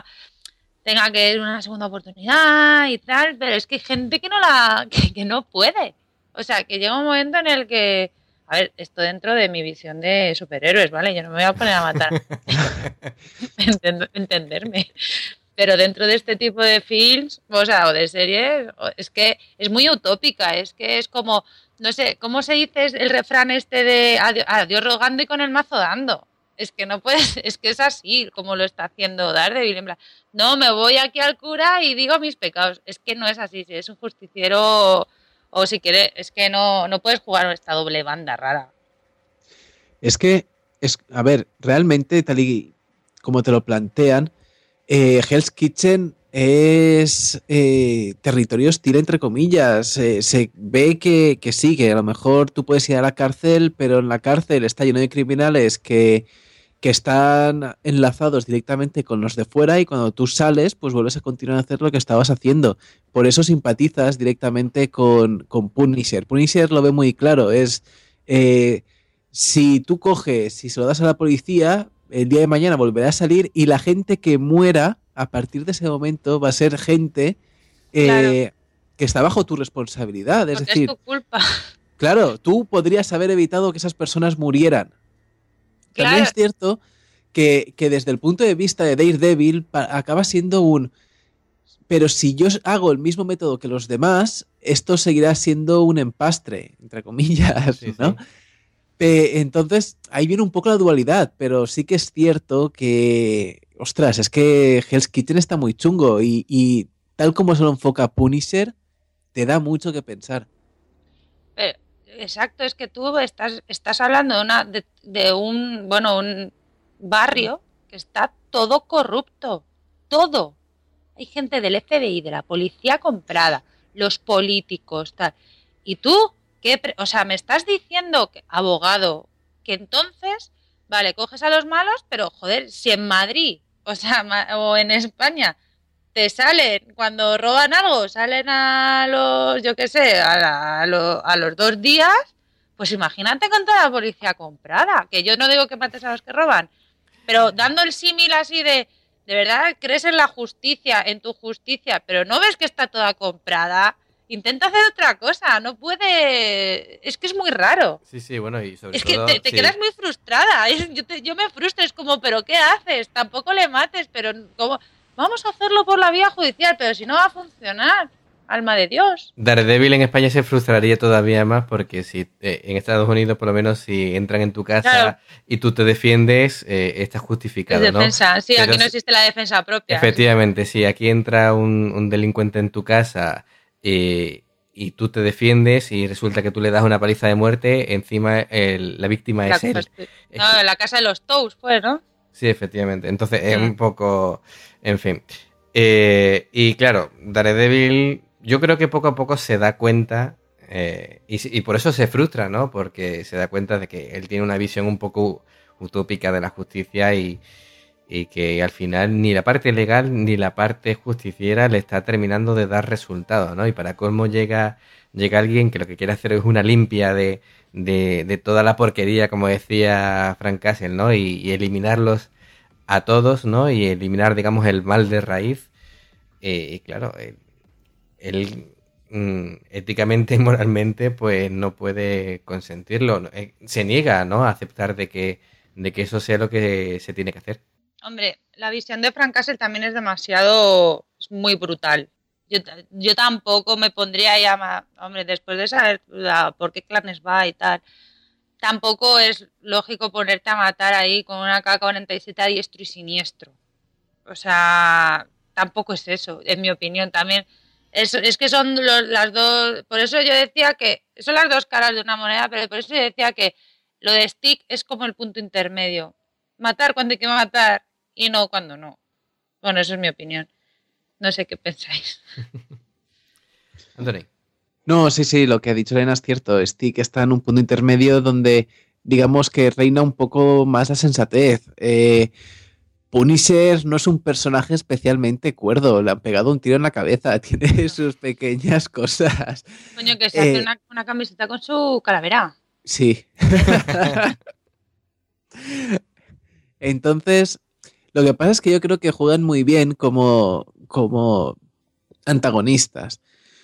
que una segunda oportunidad y tal, pero es que hay gente que no puede. O sea, que llega un momento en el que, a ver, esto dentro de mi visión de superhéroes, ¿vale? Yo no me voy a poner a matar. Entenderme. Pero dentro de este tipo de films, o sea, o de series, es que es muy utópica, es que es como, no sé, ¿cómo se dice el refrán este de adiós rogando y con el mazo dando? Es que no puedes, es que es así como lo está haciendo Daredevil, en plan, no, me voy aquí al cura y digo mis pecados. Es que no es así, si es un justiciero o si quieres, es que no puedes jugar esta doble banda rara. Es que, a ver, realmente tal y como te lo plantean, Hell's Kitchen es territorio hostil, entre comillas. Se ve que sí, que a lo mejor tú puedes ir a la cárcel, pero en la cárcel está lleno de criminales que están enlazados directamente con los de fuera y cuando tú sales, pues vuelves a continuar a hacer lo que estabas haciendo. Por eso simpatizas directamente con Punisher. Punisher lo ve muy claro, es si tú coges, si se lo das a la policía, el día de mañana volverá a salir y la gente que muera a partir de ese momento va a ser gente Claro. que está bajo tu responsabilidad. Es Porque decir, es tu culpa. claro, tú podrías haber evitado que esas personas murieran. Claro. También es cierto que desde el punto de vista de Daredevil acaba siendo un... Pero si yo hago el mismo método que los demás, esto seguirá siendo un empastre, entre comillas, Sí, ¿no? sí. Entonces, ahí viene un poco la dualidad, pero sí que es cierto que... Ostras, es que Hell's Kitchen está muy chungo y tal como se lo enfoca Punisher, te da mucho que pensar. Pero, exacto, es que tú estás hablando de un barrio que está todo corrupto. Todo. Hay gente del FBI, de la policía comprada, los políticos, tal. Y tú, o sea, me estás diciendo, abogado, que entonces, vale, coges a los malos, pero joder, si en Madrid, o sea, o en España, te salen, cuando roban algo, salen a los, yo qué sé, a los 2 días, pues imagínate con toda la policía comprada, que yo no digo que mates a los que roban, pero dando el símil así de verdad crees en la justicia, en tu justicia, pero no ves que está toda comprada, intenta hacer otra cosa, no puede, es que es muy raro. Sí, sí, bueno, y sobre Es que todo... te sí. quedas muy frustrada, yo me frustro, es como, pero ¿qué haces? Tampoco le mates, pero ¿cómo? Vamos a hacerlo por la vía judicial, pero si no va a funcionar, alma de Dios. Daredevil en España se frustraría todavía más porque si en Estados Unidos, por lo menos, si entran en tu casa Claro. y tú te defiendes, estás justificado, Es defensa, ¿no? sí, Pero aquí no existe la defensa propia. efectivamente, si aquí entra un delincuente en tu casa y tú te defiendes y resulta que tú le das una paliza de muerte, encima la víctima es él. No, en la casa de los Tous fue, ¿no? Sí, efectivamente. Entonces es un poco... En fin. Y claro, Daredevil yo creo que poco a poco se da cuenta y por eso se frustra, ¿no? Porque se da cuenta de que él tiene una visión un poco utópica de la justicia y que al final ni la parte legal ni la parte justiciera le está terminando de dar resultados, ¿no? Y para colmo llega alguien que lo que quiere hacer es una limpia de toda la porquería, como decía Frank Castle, ¿no? Y eliminarlos a todos, ¿no? Y eliminar, digamos, el mal de raíz. Y claro, él éticamente y moralmente, pues no puede consentirlo. Se niega, ¿no? A aceptar de que eso sea lo que se tiene que hacer. Hombre, la visión de Frank Castle también es es muy brutal. Yo tampoco me pondría ahí hombre, después de saber por qué clanes va y tal, tampoco es lógico ponerte a matar ahí con una K-47 a diestro y siniestro. O sea, tampoco es eso, en mi opinión. También es que son las dos... Por eso yo decía que son las dos caras de una moneda, pero por eso yo decía que lo de Stick es como el punto intermedio. Matar cuando hay que matar y no cuando no. Bueno, eso es mi opinión. No sé qué pensáis. Anthony. No, sí, lo que ha dicho Elena es cierto. Stick está en un punto intermedio donde, digamos que reina un poco más la sensatez. Punisher no es un personaje especialmente cuerdo. Le han pegado un tiro en la cabeza. Tiene sus pequeñas cosas. Coño, que se hace una camiseta con su calavera. Sí. Entonces, lo que pasa es que yo creo que juegan muy bien como antagonistas.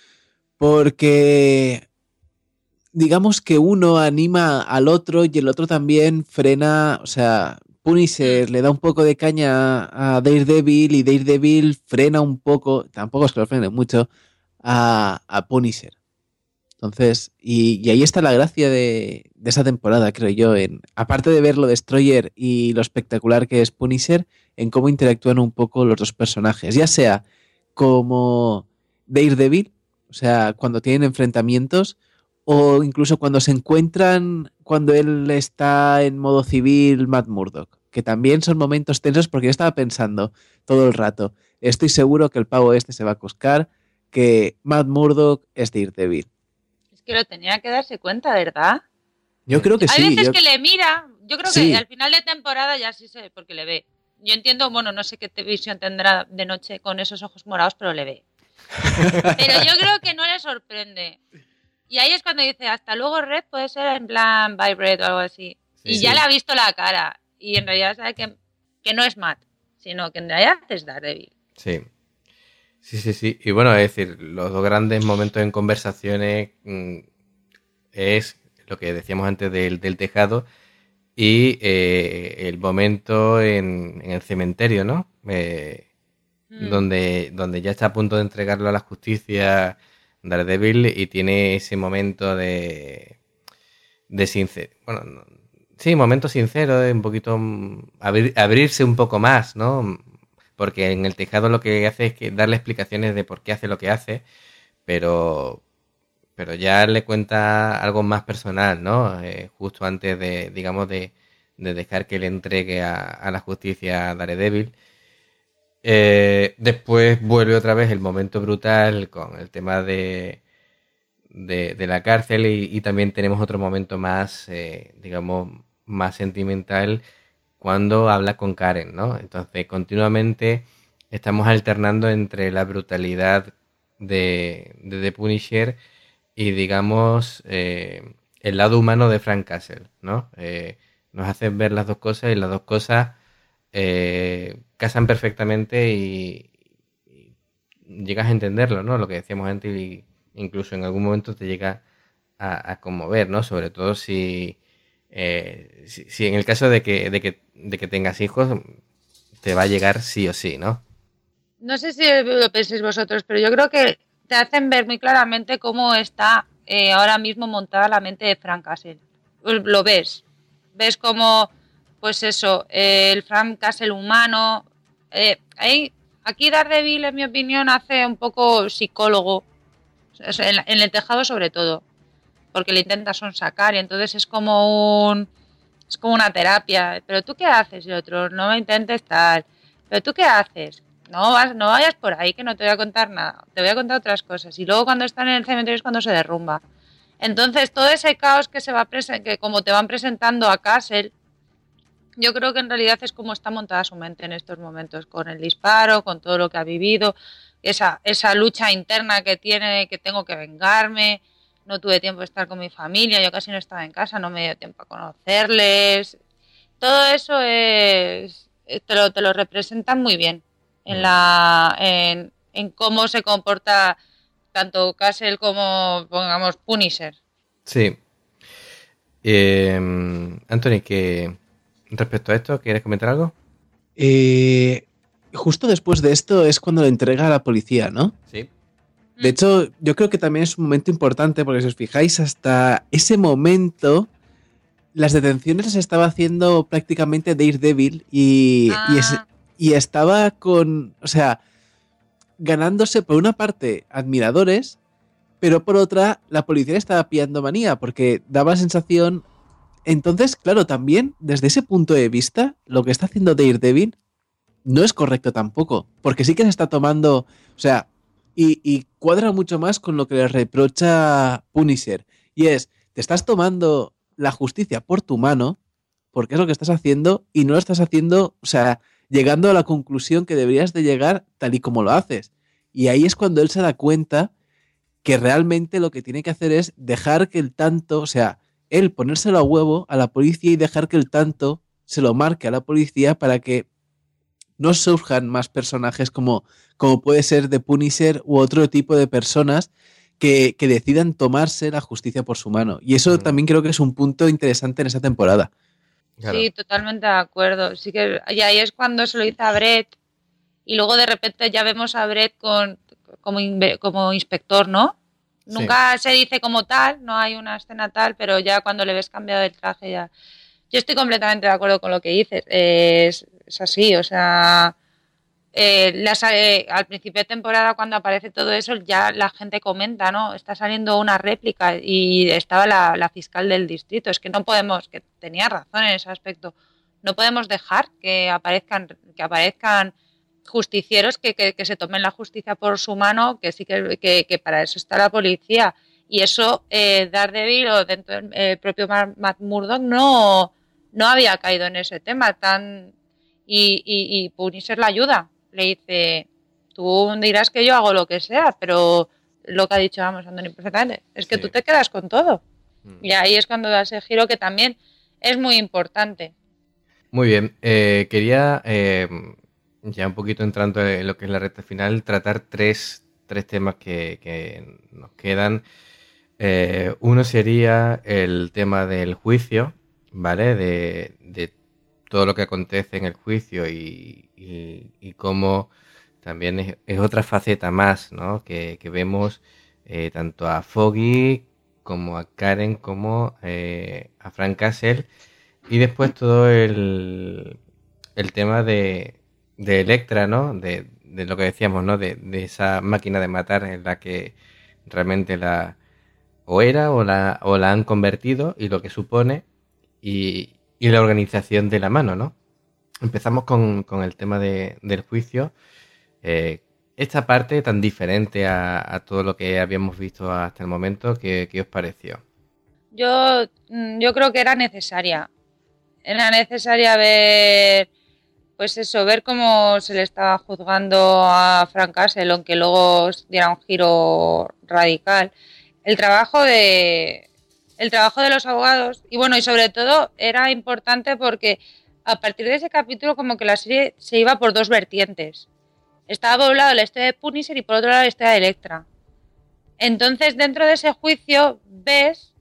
Porque digamos que uno anima al otro y el otro también frena, o sea, Punisher le da un poco de caña a Daredevil y Daredevil frena un poco, tampoco es que lo frene mucho, a Punisher. Entonces, y ahí está la gracia de esa temporada, creo yo, aparte de ver lo Destroyer y lo espectacular que es Punisher, en cómo interactúan un poco los dos personajes, ya sea como Daredevil, o sea, cuando tienen enfrentamientos, o incluso cuando se encuentran, cuando él está en modo civil, Matt Murdock, que también son momentos tensos porque yo estaba pensando todo el rato, estoy seguro que el pavo este se va a coscar, que Matt Murdock es Daredevil. Es que lo tenía que darse cuenta, ¿verdad? Yo creo que sí. Hay veces que le mira, yo creo Sí. que al final de temporada ya sí sé, porque le ve. Yo entiendo, bueno, no sé qué visión tendrá de noche con esos ojos morados, pero le ve. Pero yo creo que no le sorprende. Y ahí es cuando dice, hasta luego Red, puede ser en plan Vibrate o algo así. Sí, y ya le ha visto la cara. Y en realidad sabe que no es Matt, sino que en realidad es Daredevil. Sí. Sí. Y bueno, es decir, los dos grandes momentos en conversaciones es lo que decíamos antes del tejado y el momento en el cementerio, ¿no? Donde ya está a punto de entregarlo a la justicia Daredevil y tiene ese momento de sincero. Bueno, sí, momento sincero, de un poquito abrirse un poco más, ¿no? Porque en el tejado lo que hace es que darle explicaciones de por qué hace lo que hace, pero ya le cuenta algo más personal, ¿no? Justo antes de, digamos, de dejar que le entregue a la justicia a Daredevil. Después vuelve otra vez el momento brutal con el tema de la cárcel y también tenemos otro momento más, digamos, más sentimental cuando habla con Karen, ¿no? Entonces continuamente estamos alternando entre la brutalidad de The Punisher y, digamos, el lado humano de Frank Castle, ¿no? Nos hacen ver las dos cosas y las dos cosas casan perfectamente y llegas a entenderlo, ¿no? Lo que decíamos antes y incluso en algún momento te llega a conmover, ¿no? Sobre todo si en el caso de que tengas hijos te va a llegar sí o sí, ¿no? No sé si lo penséis vosotros, pero yo creo que te hacen ver muy claramente cómo está ahora mismo montada la mente de Frank Castle. Lo ves cómo, pues eso, el Frank Castle humano. Aquí Daredevil, en mi opinión, hace un poco psicólogo, en el tejado sobre todo, porque le intenta sonsacar y entonces es como una terapia. Pero tú qué haces, y el otro, no me intentes tal. Pero tú qué haces, no vayas por ahí que no te voy a contar nada, te voy a contar otras cosas. Y luego cuando están en el cementerio es cuando se derrumba. Entonces todo ese caos que como te van presentando a Castle, yo creo que en realidad es como está montada su mente en estos momentos, con el disparo, con todo lo que ha vivido, esa lucha interna que tiene, que tengo que vengarme, no tuve tiempo de estar con mi familia, yo casi no estaba en casa, no me dio tiempo a conocerles. Todo eso te lo representan muy bien en cómo se comporta tanto Castle como, pongamos, Punisher. Sí. Anthony, que respecto a esto, ¿quieres comentar algo? Justo después de esto es cuando le entrega a la policía, ¿no? Sí. De hecho, yo creo que también es un momento importante porque si os fijáis, hasta ese momento las detenciones las estaba haciendo prácticamente Daredevil y estaba ganándose por una parte admiradores, pero por otra la policía le estaba pillando manía porque daba la sensación. Entonces, claro, también desde ese punto de vista, lo que está haciendo Daredevil no es correcto tampoco, porque sí que se está tomando, y cuadra mucho más con lo que le reprocha Punisher, y es, te estás tomando la justicia por tu mano, porque es lo que estás haciendo, y no lo estás haciendo, llegando a la conclusión que deberías de llegar tal y como lo haces. Y ahí es cuando él se da cuenta que realmente lo que tiene que hacer es dejar que el tanto, él ponérselo a huevo a la policía y dejar que el tanto se lo marque a la policía para que no surjan más personajes como puede ser The Punisher u otro tipo de personas que decidan tomarse la justicia por su mano. Y eso también creo que es un punto interesante en esa temporada. Claro. Sí, totalmente de acuerdo. Sí que, y ahí es cuando se lo dice a Brett y luego de repente ya vemos a Brett como inspector, ¿no? Sí. Nunca se dice como tal, no hay una escena tal, pero ya cuando le ves cambiado el traje ya... Yo estoy completamente de acuerdo con lo que dices. Es así, al principio de temporada cuando aparece todo eso ya la gente comenta, ¿no? Está saliendo una réplica y estaba la fiscal del distrito. Es que no podemos, que tenía razón en ese aspecto, no podemos dejar que aparezcan justicieros que se tomen la justicia por su mano, que sí que para eso está la policía. Y eso Daredevil o dentro el propio Matt Murdock no había caído en ese tema y Punisher la ayuda. Le dice, tú dirás que yo hago lo que sea, pero lo que ha dicho, Anthony perfectamente, es que tú te quedas con todo. Y ahí es cuando da ese giro que también es muy importante. Muy bien. Quería ya un poquito entrando en lo que es la recta final, tratar tres temas que nos quedan. Uno sería el tema del juicio, ¿vale? De todo lo que acontece en el juicio y cómo también es otra faceta más, ¿no? Que vemos tanto a Foggy como a Karen como a Frank Castle, y después todo el tema de Elektra, ¿no? De lo que decíamos, ¿no? De esa máquina de matar en la que realmente o la han convertido, y lo que supone, y la organización de la mano, ¿no? Empezamos con el tema del juicio. Esta parte tan diferente a todo lo que habíamos visto hasta el momento, ¿qué os pareció? Yo creo que era necesaria. Era necesaria ver, pues eso, ver cómo se le estaba juzgando a Frank Castle, aunque luego diera un giro radical. El trabajo de los abogados, y bueno, y sobre todo era importante porque a partir de ese capítulo como que la serie se iba por dos vertientes. Estaba por un lado la historia de Punisher y por otro lado la historia de Elektra. Entonces, dentro de ese juicio ves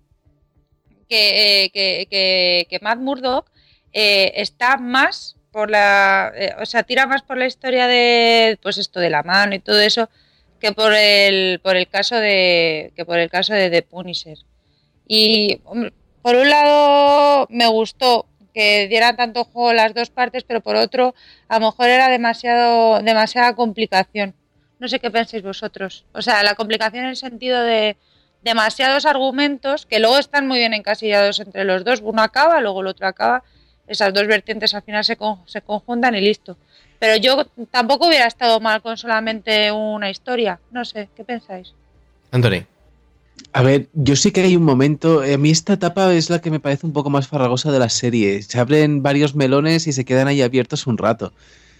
que Matt Murdock está más por o sea, tira más por la historia de, pues esto de la mano y todo eso, que por el caso de The Punisher. Y por un lado me gustó que dieran tanto juego las dos partes, pero por otro a lo mejor era demasiada complicación. No sé qué pensáis vosotros. O sea, la complicación en el sentido de demasiados argumentos que luego están muy bien encasillados entre los dos. Uno acaba, luego el otro acaba. Esas dos vertientes al final se conjuntan y listo. Pero yo tampoco hubiera estado mal con solamente una historia. No sé, ¿qué pensáis? Anthony. A ver, yo sí que hay un momento, a mí esta etapa es la que me parece un poco más farragosa de la serie. Se abren varios melones y se quedan ahí abiertos un rato.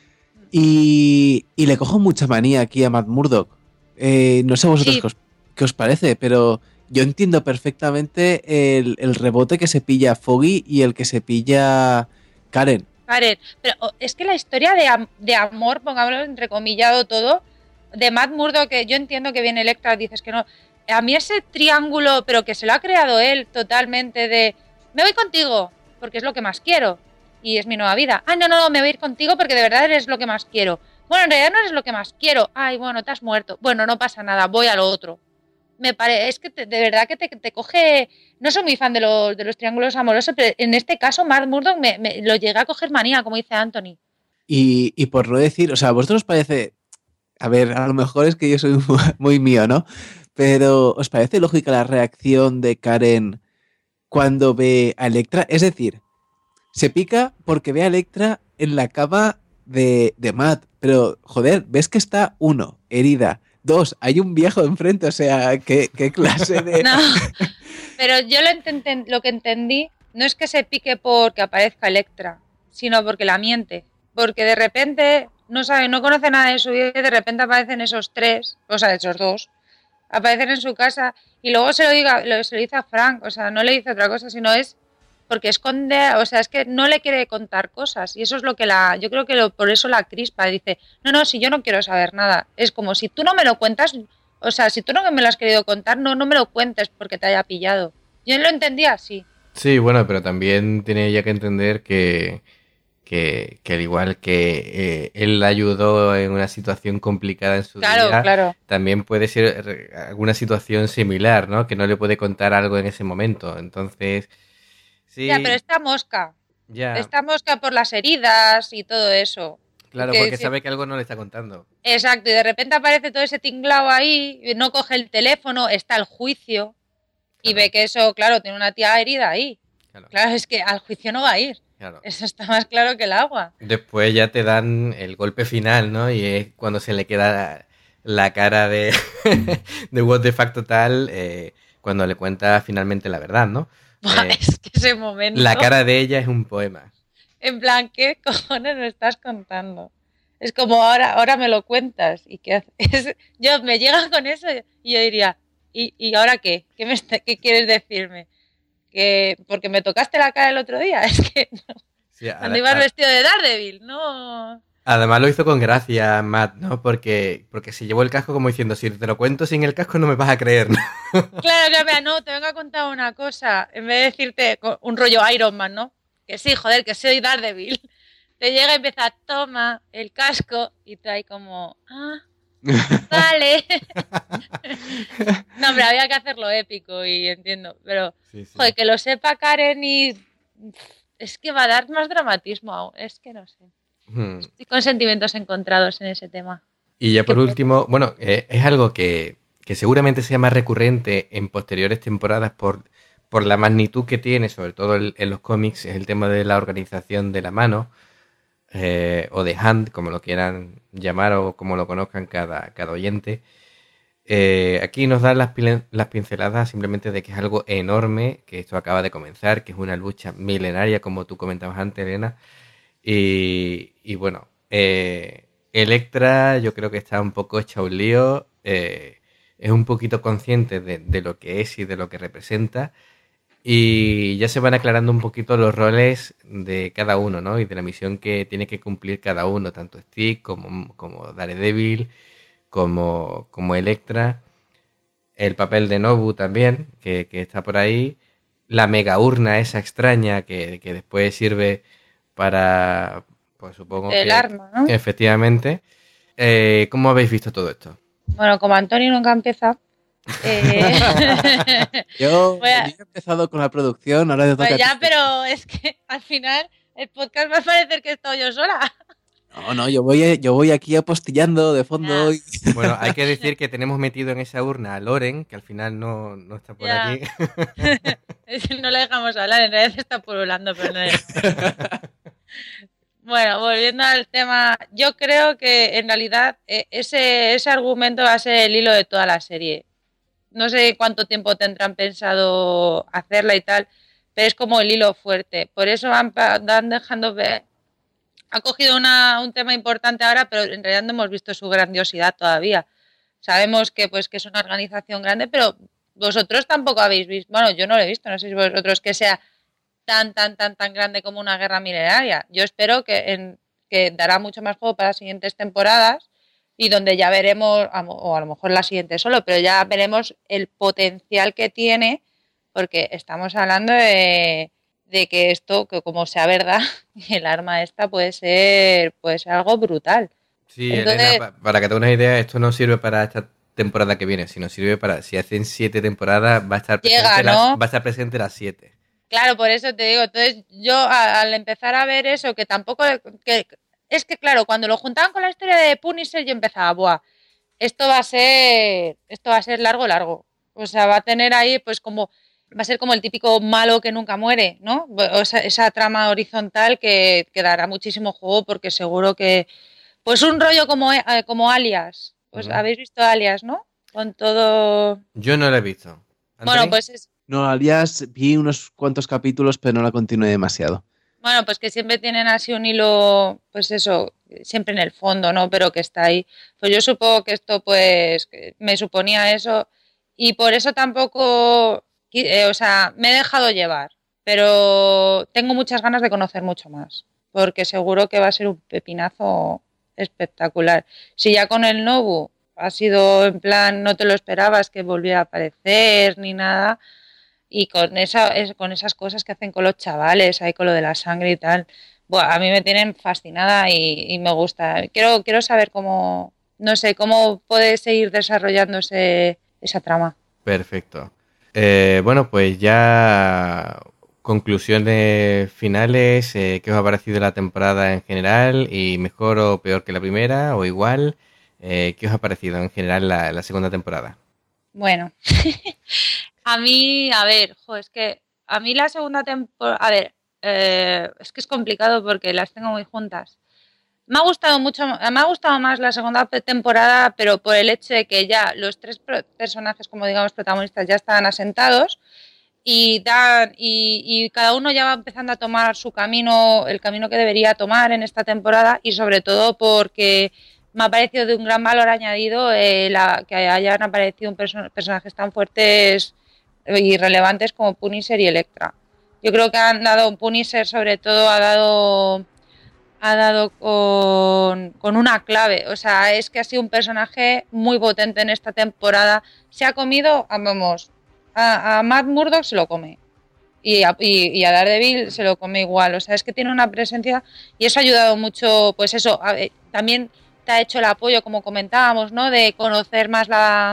Y le cojo mucha manía aquí a Matt Murdock. No sé a vosotros sí. qué os parece, pero yo entiendo perfectamente el rebote que se pilla Foggy y el que se pilla Karen. Pero es que la historia de amor, pongámoslo entrecomillado todo, de Matt Murdock, que yo entiendo que viene Elektra, dices que no. A mí ese triángulo, pero que se lo ha creado él totalmente de me voy contigo, porque es lo que más quiero y es mi nueva vida. No, me voy a ir contigo porque de verdad eres lo que más quiero. Bueno, en realidad no eres lo que más quiero. Ay, bueno, te has muerto. Bueno, no pasa nada, voy a lo otro. Es que de verdad que te coge. No soy muy fan de los triángulos amorosos, pero en este caso Matt Murdock me lo llega a coger manía, como dice Anthony. Y por no decir, o sea, ¿a vosotros os parece? A ver, a lo mejor es que yo soy muy mío, ¿no? Pero ¿os parece lógica la reacción de Karen cuando ve a Elektra? Es decir, se pica porque ve a Elektra en la cama de Matt, pero joder, ves que está 1, herida. 2, hay un viejo enfrente, o sea, ¿qué clase de...? No, pero yo lo que entendí no es que se pique porque aparezca Elektra, sino porque la miente. Porque de repente no conoce nada de su vida y de repente aparecen esos 3, o sea, esos 2, aparecen en su casa y luego se lo dice a Frank, o sea, no le dice otra cosa, sino es porque esconde, o sea, es que no le quiere contar cosas y eso es lo que yo creo que por eso la crispa, dice, no, si yo no quiero saber nada, es como si tú no me lo cuentas, o sea, si tú no me lo has querido contar, no me lo cuentes porque te haya pillado. Yo lo entendía así. Sí, bueno, pero también tiene ella que entender que al igual que él la ayudó en una situación complicada en su vida, claro. También puede ser alguna situación similar, ¿no? Que no le puede contar algo en ese momento. Entonces, sí. Ya, pero esta mosca por las heridas y todo eso. Claro, porque sabe que algo no le está contando. Exacto, y de repente aparece todo ese tinglao ahí, no coge el teléfono, está el juicio y ve que eso, claro, tiene una tía herida ahí. Claro, es que al juicio no va a ir. Claro. Eso está más claro que el agua. Después ya te dan el golpe final, ¿no? Y es cuando se le queda la cara de what the fuck total, cuando le cuenta finalmente la verdad, ¿no? Es que ese momento... La cara de ella es un poema. En plan, ¿qué cojones me estás contando? Es como ahora me lo cuentas. ¿Y qué haces? Yo me llega con eso y yo diría, ¿y ahora qué? ¿Qué quieres decirme? Que porque me tocaste la cara el otro día, es que no. Sí, cuando ibas vestido de Daredevil, no. Además lo hizo con gracia Matt, ¿no? Porque se llevó el casco como diciendo, si te lo cuento sin el casco no me vas a creer, ¿no? Claro, mira, no, te vengo a contar una cosa. En vez de decirte un rollo Iron Man, ¿no? Que sí, joder, que soy Daredevil. Te llega y empieza, toma el casco y tú ahí como, vale. No, hombre, había que hacerlo épico y entiendo, pero Sí. joder, que lo sepa Karen y es que va a dar más dramatismo aún, es que no sé. Estoy con sentimientos encontrados en ese tema. Y ya por último, bueno, es algo que seguramente sea más recurrente en posteriores temporadas por la magnitud que tiene, sobre todo en los cómics, es el tema de la organización de la mano, o de hand, como lo quieran llamar o como lo conozcan cada oyente. Aquí nos dan las pinceladas simplemente de que es algo enorme, que esto acaba de comenzar, que es una lucha milenaria, como tú comentabas antes, Elena. Y bueno, Elektra yo creo que está un poco hecha un lío, es un poquito consciente de lo que es y de lo que representa, y ya se van aclarando un poquito los roles de cada uno, ¿no? Y de la misión que tiene que cumplir cada uno, tanto Steve como Daredevil, como Elektra, el papel de Nobu también, que está por ahí, la mega urna esa extraña que después sirve para, pues supongo el arma, ¿no? Efectivamente. ¿Cómo habéis visto todo esto? Bueno, como Antonio nunca empieza. Yo he empezado con la producción, ahora te toca. Pues ya, pero es que al final el podcast va a parecer que estoy yo sola. No, yo voy aquí apostillando de fondo. Y... Bueno, hay que decir que tenemos metido en esa urna a Loren, que al final no está por aquí. No le dejamos hablar, en realidad está pululando, pero no es. Bueno, volviendo al tema, yo creo que en realidad ese argumento va a ser el hilo de toda la serie. No sé cuánto tiempo tendrán pensado hacerla y tal, pero es como el hilo fuerte. Por eso van dejando ver. Ha cogido un tema importante ahora, pero en realidad no hemos visto su grandiosidad todavía. Sabemos que es una organización grande, pero vosotros tampoco habéis visto. Bueno, yo no lo he visto, no sé si vosotros que sea tan grande como una guerra milenaria. Yo espero que dará mucho más juego para las siguientes temporadas y donde ya veremos, o a lo mejor la siguiente solo, pero ya veremos el potencial que tiene, porque estamos hablando de que esto, que como sea verdad, el arma esta puede ser algo brutal. Sí, entonces, Elena, para que te hagas una idea, esto no sirve para esta temporada que viene, sino sirve para, si hacen 7 temporadas, va a estar presente, ¿no? Va a estar presente las 7. Claro, por eso te digo, entonces yo al empezar a ver eso, que tampoco, es que claro, cuando lo juntaban con la historia de Punisher yo empezaba, buah, esto va a ser largo, o sea, va a tener ahí va a ser como el típico malo que nunca muere, ¿no? O sea, esa trama horizontal que dará muchísimo juego porque seguro que, pues un rollo como Alias, pues habéis visto Alias, ¿no? Con todo... Yo no lo he visto. ¿Anthony? Bueno, pues es... No, Alias vi unos cuantos capítulos, pero no la continué demasiado. Bueno, pues que siempre tienen así un hilo, pues eso, siempre en el fondo, ¿no? Pero que está ahí. Pues yo supongo que esto, pues, me suponía eso y por eso tampoco, o sea, me he dejado llevar, pero tengo muchas ganas de conocer mucho más, porque seguro que va a ser un pepinazo espectacular. Si ya con el Nobu ha sido en plan, no te lo esperabas que volviera a aparecer ni nada... Y con esas cosas que hacen con los chavales, ahí con lo de la sangre y tal, bueno, a mí me tienen fascinada y me gusta. Quiero saber cómo, no sé, cómo puede seguir desarrollándose esa trama. Perfecto. Bueno, pues ya conclusiones finales. ¿Qué os ha parecido la temporada en general? ¿Y mejor o peor que la primera o igual? ¿Qué os ha parecido en general la segunda temporada? Bueno, a mí, a ver, es que a mí la segunda temporada, a ver, es que es complicado porque las tengo muy juntas. Me ha gustado más la segunda temporada, pero por el hecho de que ya los 3 personajes, como digamos protagonistas, ya estaban asentados y cada uno ya va empezando a tomar su camino, el camino que debería tomar en esta temporada y sobre todo porque me ha parecido de un gran valor añadido que hayan aparecido personajes tan fuertes y relevantes como Punisher y Elektra. Yo creo que han dado, Punisher sobre todo ha dado ha dado con una clave. O sea, es que ha sido un personaje muy potente en esta temporada. Se ha comido, vamos, a Matt Murdock se lo come. Y a Daredevil se lo come igual. O sea, es que tiene una presencia y eso ha ayudado mucho, pues eso, también te ha hecho el apoyo, como comentábamos, ¿no? De conocer más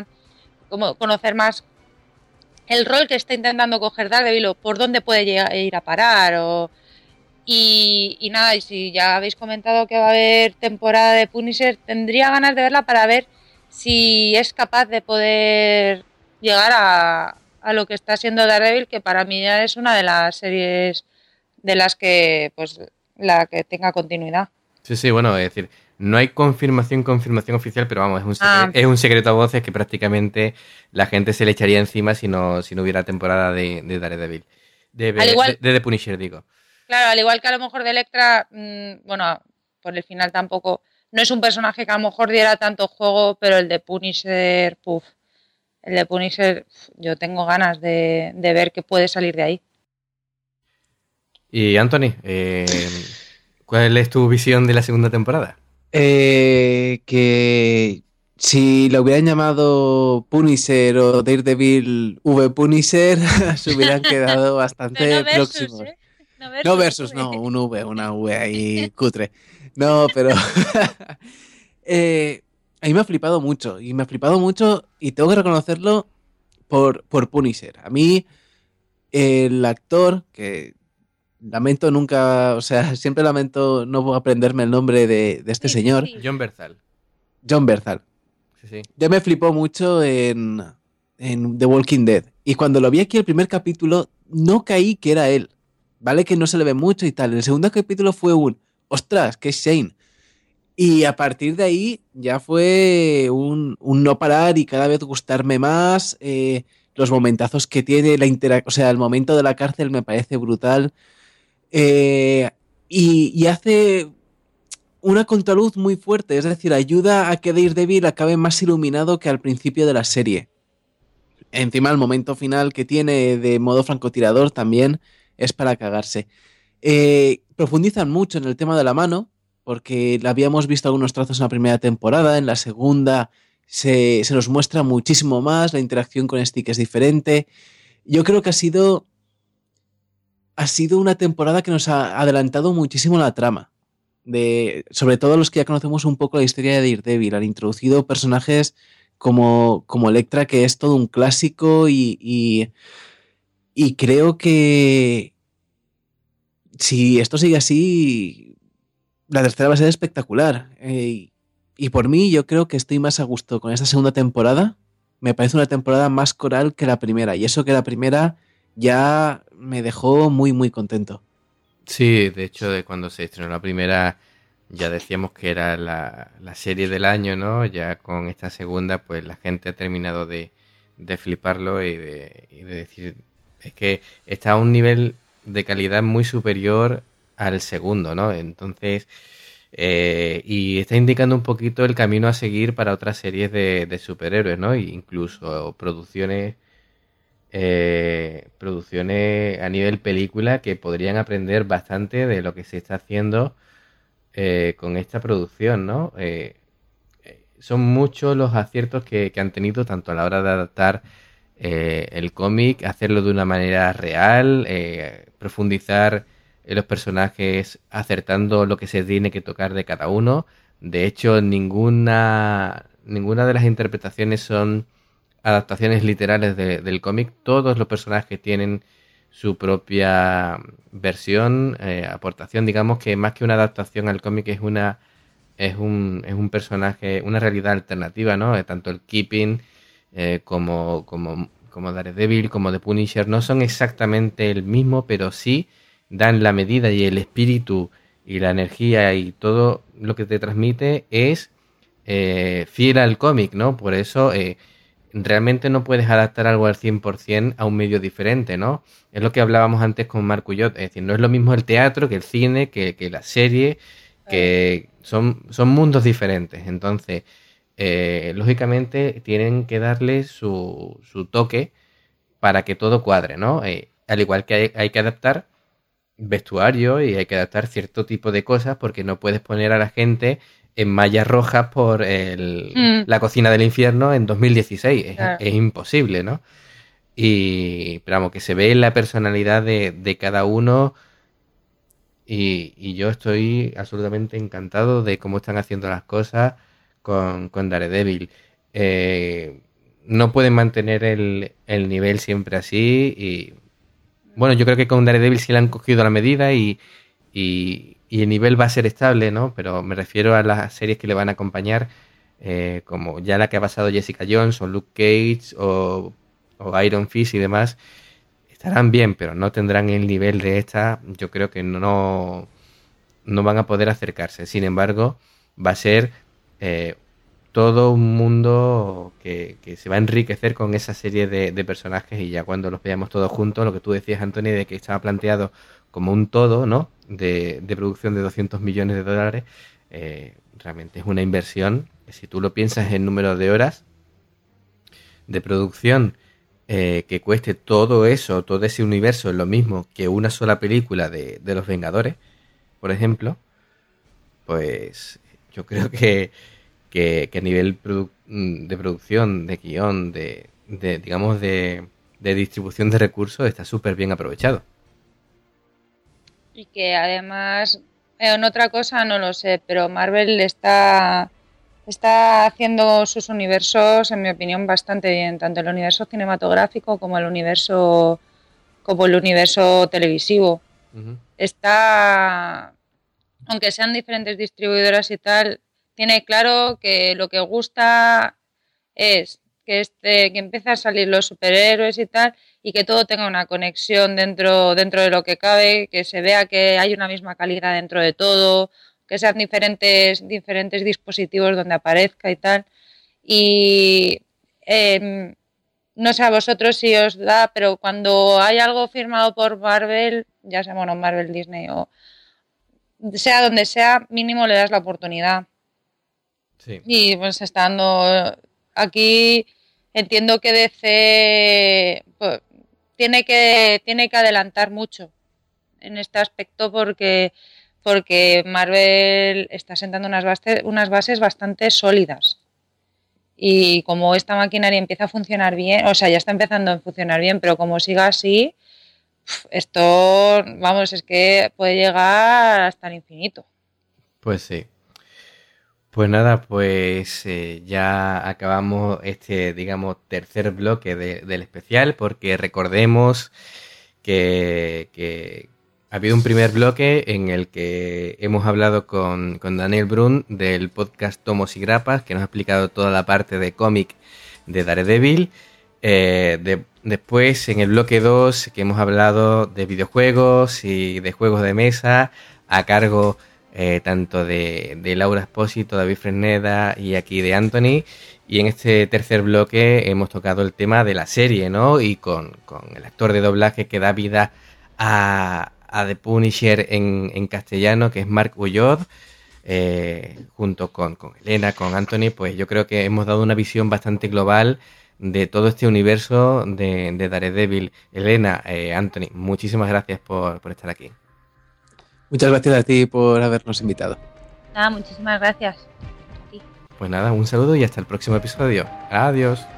el rol que está intentando coger Daredevil o por dónde puede ir a parar y nada, y si ya habéis comentado que va a haber temporada de Punisher, tendría ganas de verla para ver si es capaz de poder llegar a lo que está siendo Daredevil, que para mí ya es una de las series de las que, pues, la que tenga continuidad. Sí, bueno, es decir, no hay confirmación oficial, pero vamos, es un secreto a voces que prácticamente la gente se le echaría encima si no hubiera temporada de Daredevil. De The Punisher, digo. Claro, al igual que a lo mejor de Elektra, bueno, por el final tampoco, no es un personaje que a lo mejor diera tanto juego, pero el de Punisher, yo tengo ganas de ver qué puede salir de ahí. Y Anthony, ¿cuál es tu visión de la segunda temporada? Que si lo hubieran llamado Punisher o Daredevil V Punisher, se hubieran quedado bastante próximos. Un V, una V ahí cutre. No, pero a mí me ha flipado mucho y tengo que reconocerlo por Punisher. A mí el actor que lamento nunca, o sea, siempre lamento no aprenderme el nombre de este señor. Sí. Jon Bernthal. Sí. Ya me flipó mucho en The Walking Dead. Y cuando lo vi aquí el primer capítulo, no caí que era él. Vale que no se le ve mucho y tal. El segundo capítulo fue ¡ostras! ¡Que es Shane! Y a partir de ahí ya fue un no parar y cada vez gustarme más. Los momentazos que tiene, o sea, el momento de la cárcel me parece brutal. Y hace una contraluz muy fuerte, es decir, ayuda a que Daredevil acabe más iluminado que al principio de la serie. Encima el momento final que tiene de modo francotirador también es para cagarse. Profundizan mucho en el tema de la mano, porque la habíamos visto algunos trazos en la primera temporada, en la segunda se nos muestra muchísimo más, la interacción con Stick es diferente. Yo creo que ha sido una temporada que nos ha adelantado muchísimo la trama. Sobre todo los que ya conocemos un poco la historia de Daredevil. Han introducido personajes como Elektra, que es todo un clásico y creo que si esto sigue así, la tercera va a ser espectacular. Y por mí yo creo que estoy más a gusto con esta segunda temporada. Me parece una temporada más coral que la primera. Y eso que la primera ya me dejó muy, muy contento. Sí, de hecho, de cuando se estrenó la primera ya decíamos que era la serie del año, ¿no? Ya con esta segunda, pues la gente ha terminado de fliparlo y de decir, es que está a un nivel de calidad muy superior al segundo, ¿no? Entonces, y está indicando un poquito el camino a seguir para otras series de superhéroes, ¿no? E incluso producciones a nivel película que podrían aprender bastante de lo que se está haciendo con esta producción, ¿no? Son muchos los aciertos que han tenido tanto a la hora de adaptar el cómic, hacerlo de una manera real, profundizar en los personajes acertando lo que se tiene que tocar de cada uno. De hecho, ninguna de las interpretaciones son adaptaciones literales del cómic. Todos los personajes tienen su propia versión, aportación, digamos que más que una adaptación al cómic es un personaje, una realidad alternativa, ¿no? Tanto el Keeping como Daredevil, como The Punisher, no son exactamente el mismo, pero sí dan la medida y el espíritu y la energía y todo lo que te transmite es fiel al cómic, ¿no? Por eso realmente no puedes adaptar algo al 100% a un medio diferente, ¿no? Es lo que hablábamos antes con Marc Uyot, es decir, no es lo mismo el teatro que el cine, que la serie, que son mundos diferentes. Entonces, lógicamente tienen que darle su toque para que todo cuadre, ¿no? Al igual que hay que adaptar vestuario y hay que adaptar cierto tipo de cosas porque no puedes poner a la gente en mallas rojas por la cocina del infierno en 2016. Claro. Es imposible, ¿no? Pero vamos, que se ve la personalidad de cada uno y yo estoy absolutamente encantado de cómo están haciendo las cosas con Daredevil. No pueden mantener el nivel siempre así y bueno, yo creo que con Daredevil sí le han cogido la medida y el nivel va a ser estable, ¿no? Pero me refiero a las series que le van a acompañar, como ya la que ha pasado Jessica Jones o Luke Cage o Iron Fist y demás, estarán bien, pero no tendrán el nivel de esta. Yo creo que no van a poder acercarse. Sin embargo, va a ser todo un mundo que se va a enriquecer con esa serie de personajes y ya cuando los veamos todos juntos, lo que tú decías, Anthony, de que estaba planteado como un todo, ¿no? De producción de $200 millones, realmente es una inversión. Si tú lo piensas en número de horas de producción, que cueste todo eso, todo ese universo, es lo mismo que una sola película de Los Vengadores, por ejemplo, pues yo creo que a nivel de producción, de guión, digamos de distribución de recursos, está súper bien aprovechado. Y que además, en otra cosa no lo sé, pero Marvel está haciendo sus universos, en mi opinión, bastante bien, tanto el universo cinematográfico como el universo televisivo. Uh-huh. Está, aunque sean diferentes distribuidoras y tal, tiene claro que lo que gusta es que empiece a salir los superhéroes y tal, y que todo tenga una conexión dentro de lo que cabe, que se vea que hay una misma calidad dentro de todo, que sean diferentes dispositivos donde aparezca y tal. Y no sé a vosotros si os da, pero cuando hay algo firmado por Marvel, ya sea Marvel, Disney o sea donde sea, mínimo le das la oportunidad. Sí. Y pues está dando aquí, entiendo que DC pues, tiene que adelantar mucho en este aspecto porque Marvel está sentando unas bases bastante sólidas. Y como esta maquinaria empieza a funcionar bien, o sea, ya está empezando a funcionar bien, pero como siga así, esto, vamos, es que puede llegar hasta el infinito. Pues sí. Pues nada, pues ya acabamos este, digamos, tercer bloque del especial, porque recordemos que ha habido un primer bloque en el que hemos hablado con Daniel Brun del podcast Tomos y Grapas, que nos ha explicado toda la parte de cómic de Daredevil. Después, en el bloque 2, que hemos hablado de videojuegos y de juegos de mesa, a cargo tanto de Laura Espósito, David Fresneda y aquí de Anthony. Y en este tercer bloque hemos tocado el tema de la serie, ¿no? Y con el actor de doblaje que da vida a The Punisher en castellano, que es Mark Ulloa, junto con Elena, con Anthony, pues yo creo que hemos dado una visión bastante global de todo este universo de Daredevil. Elena, Anthony, muchísimas gracias por estar aquí. Muchas gracias a ti por habernos invitado. Nada, muchísimas gracias. Pues nada, un saludo y hasta el próximo episodio. Adiós.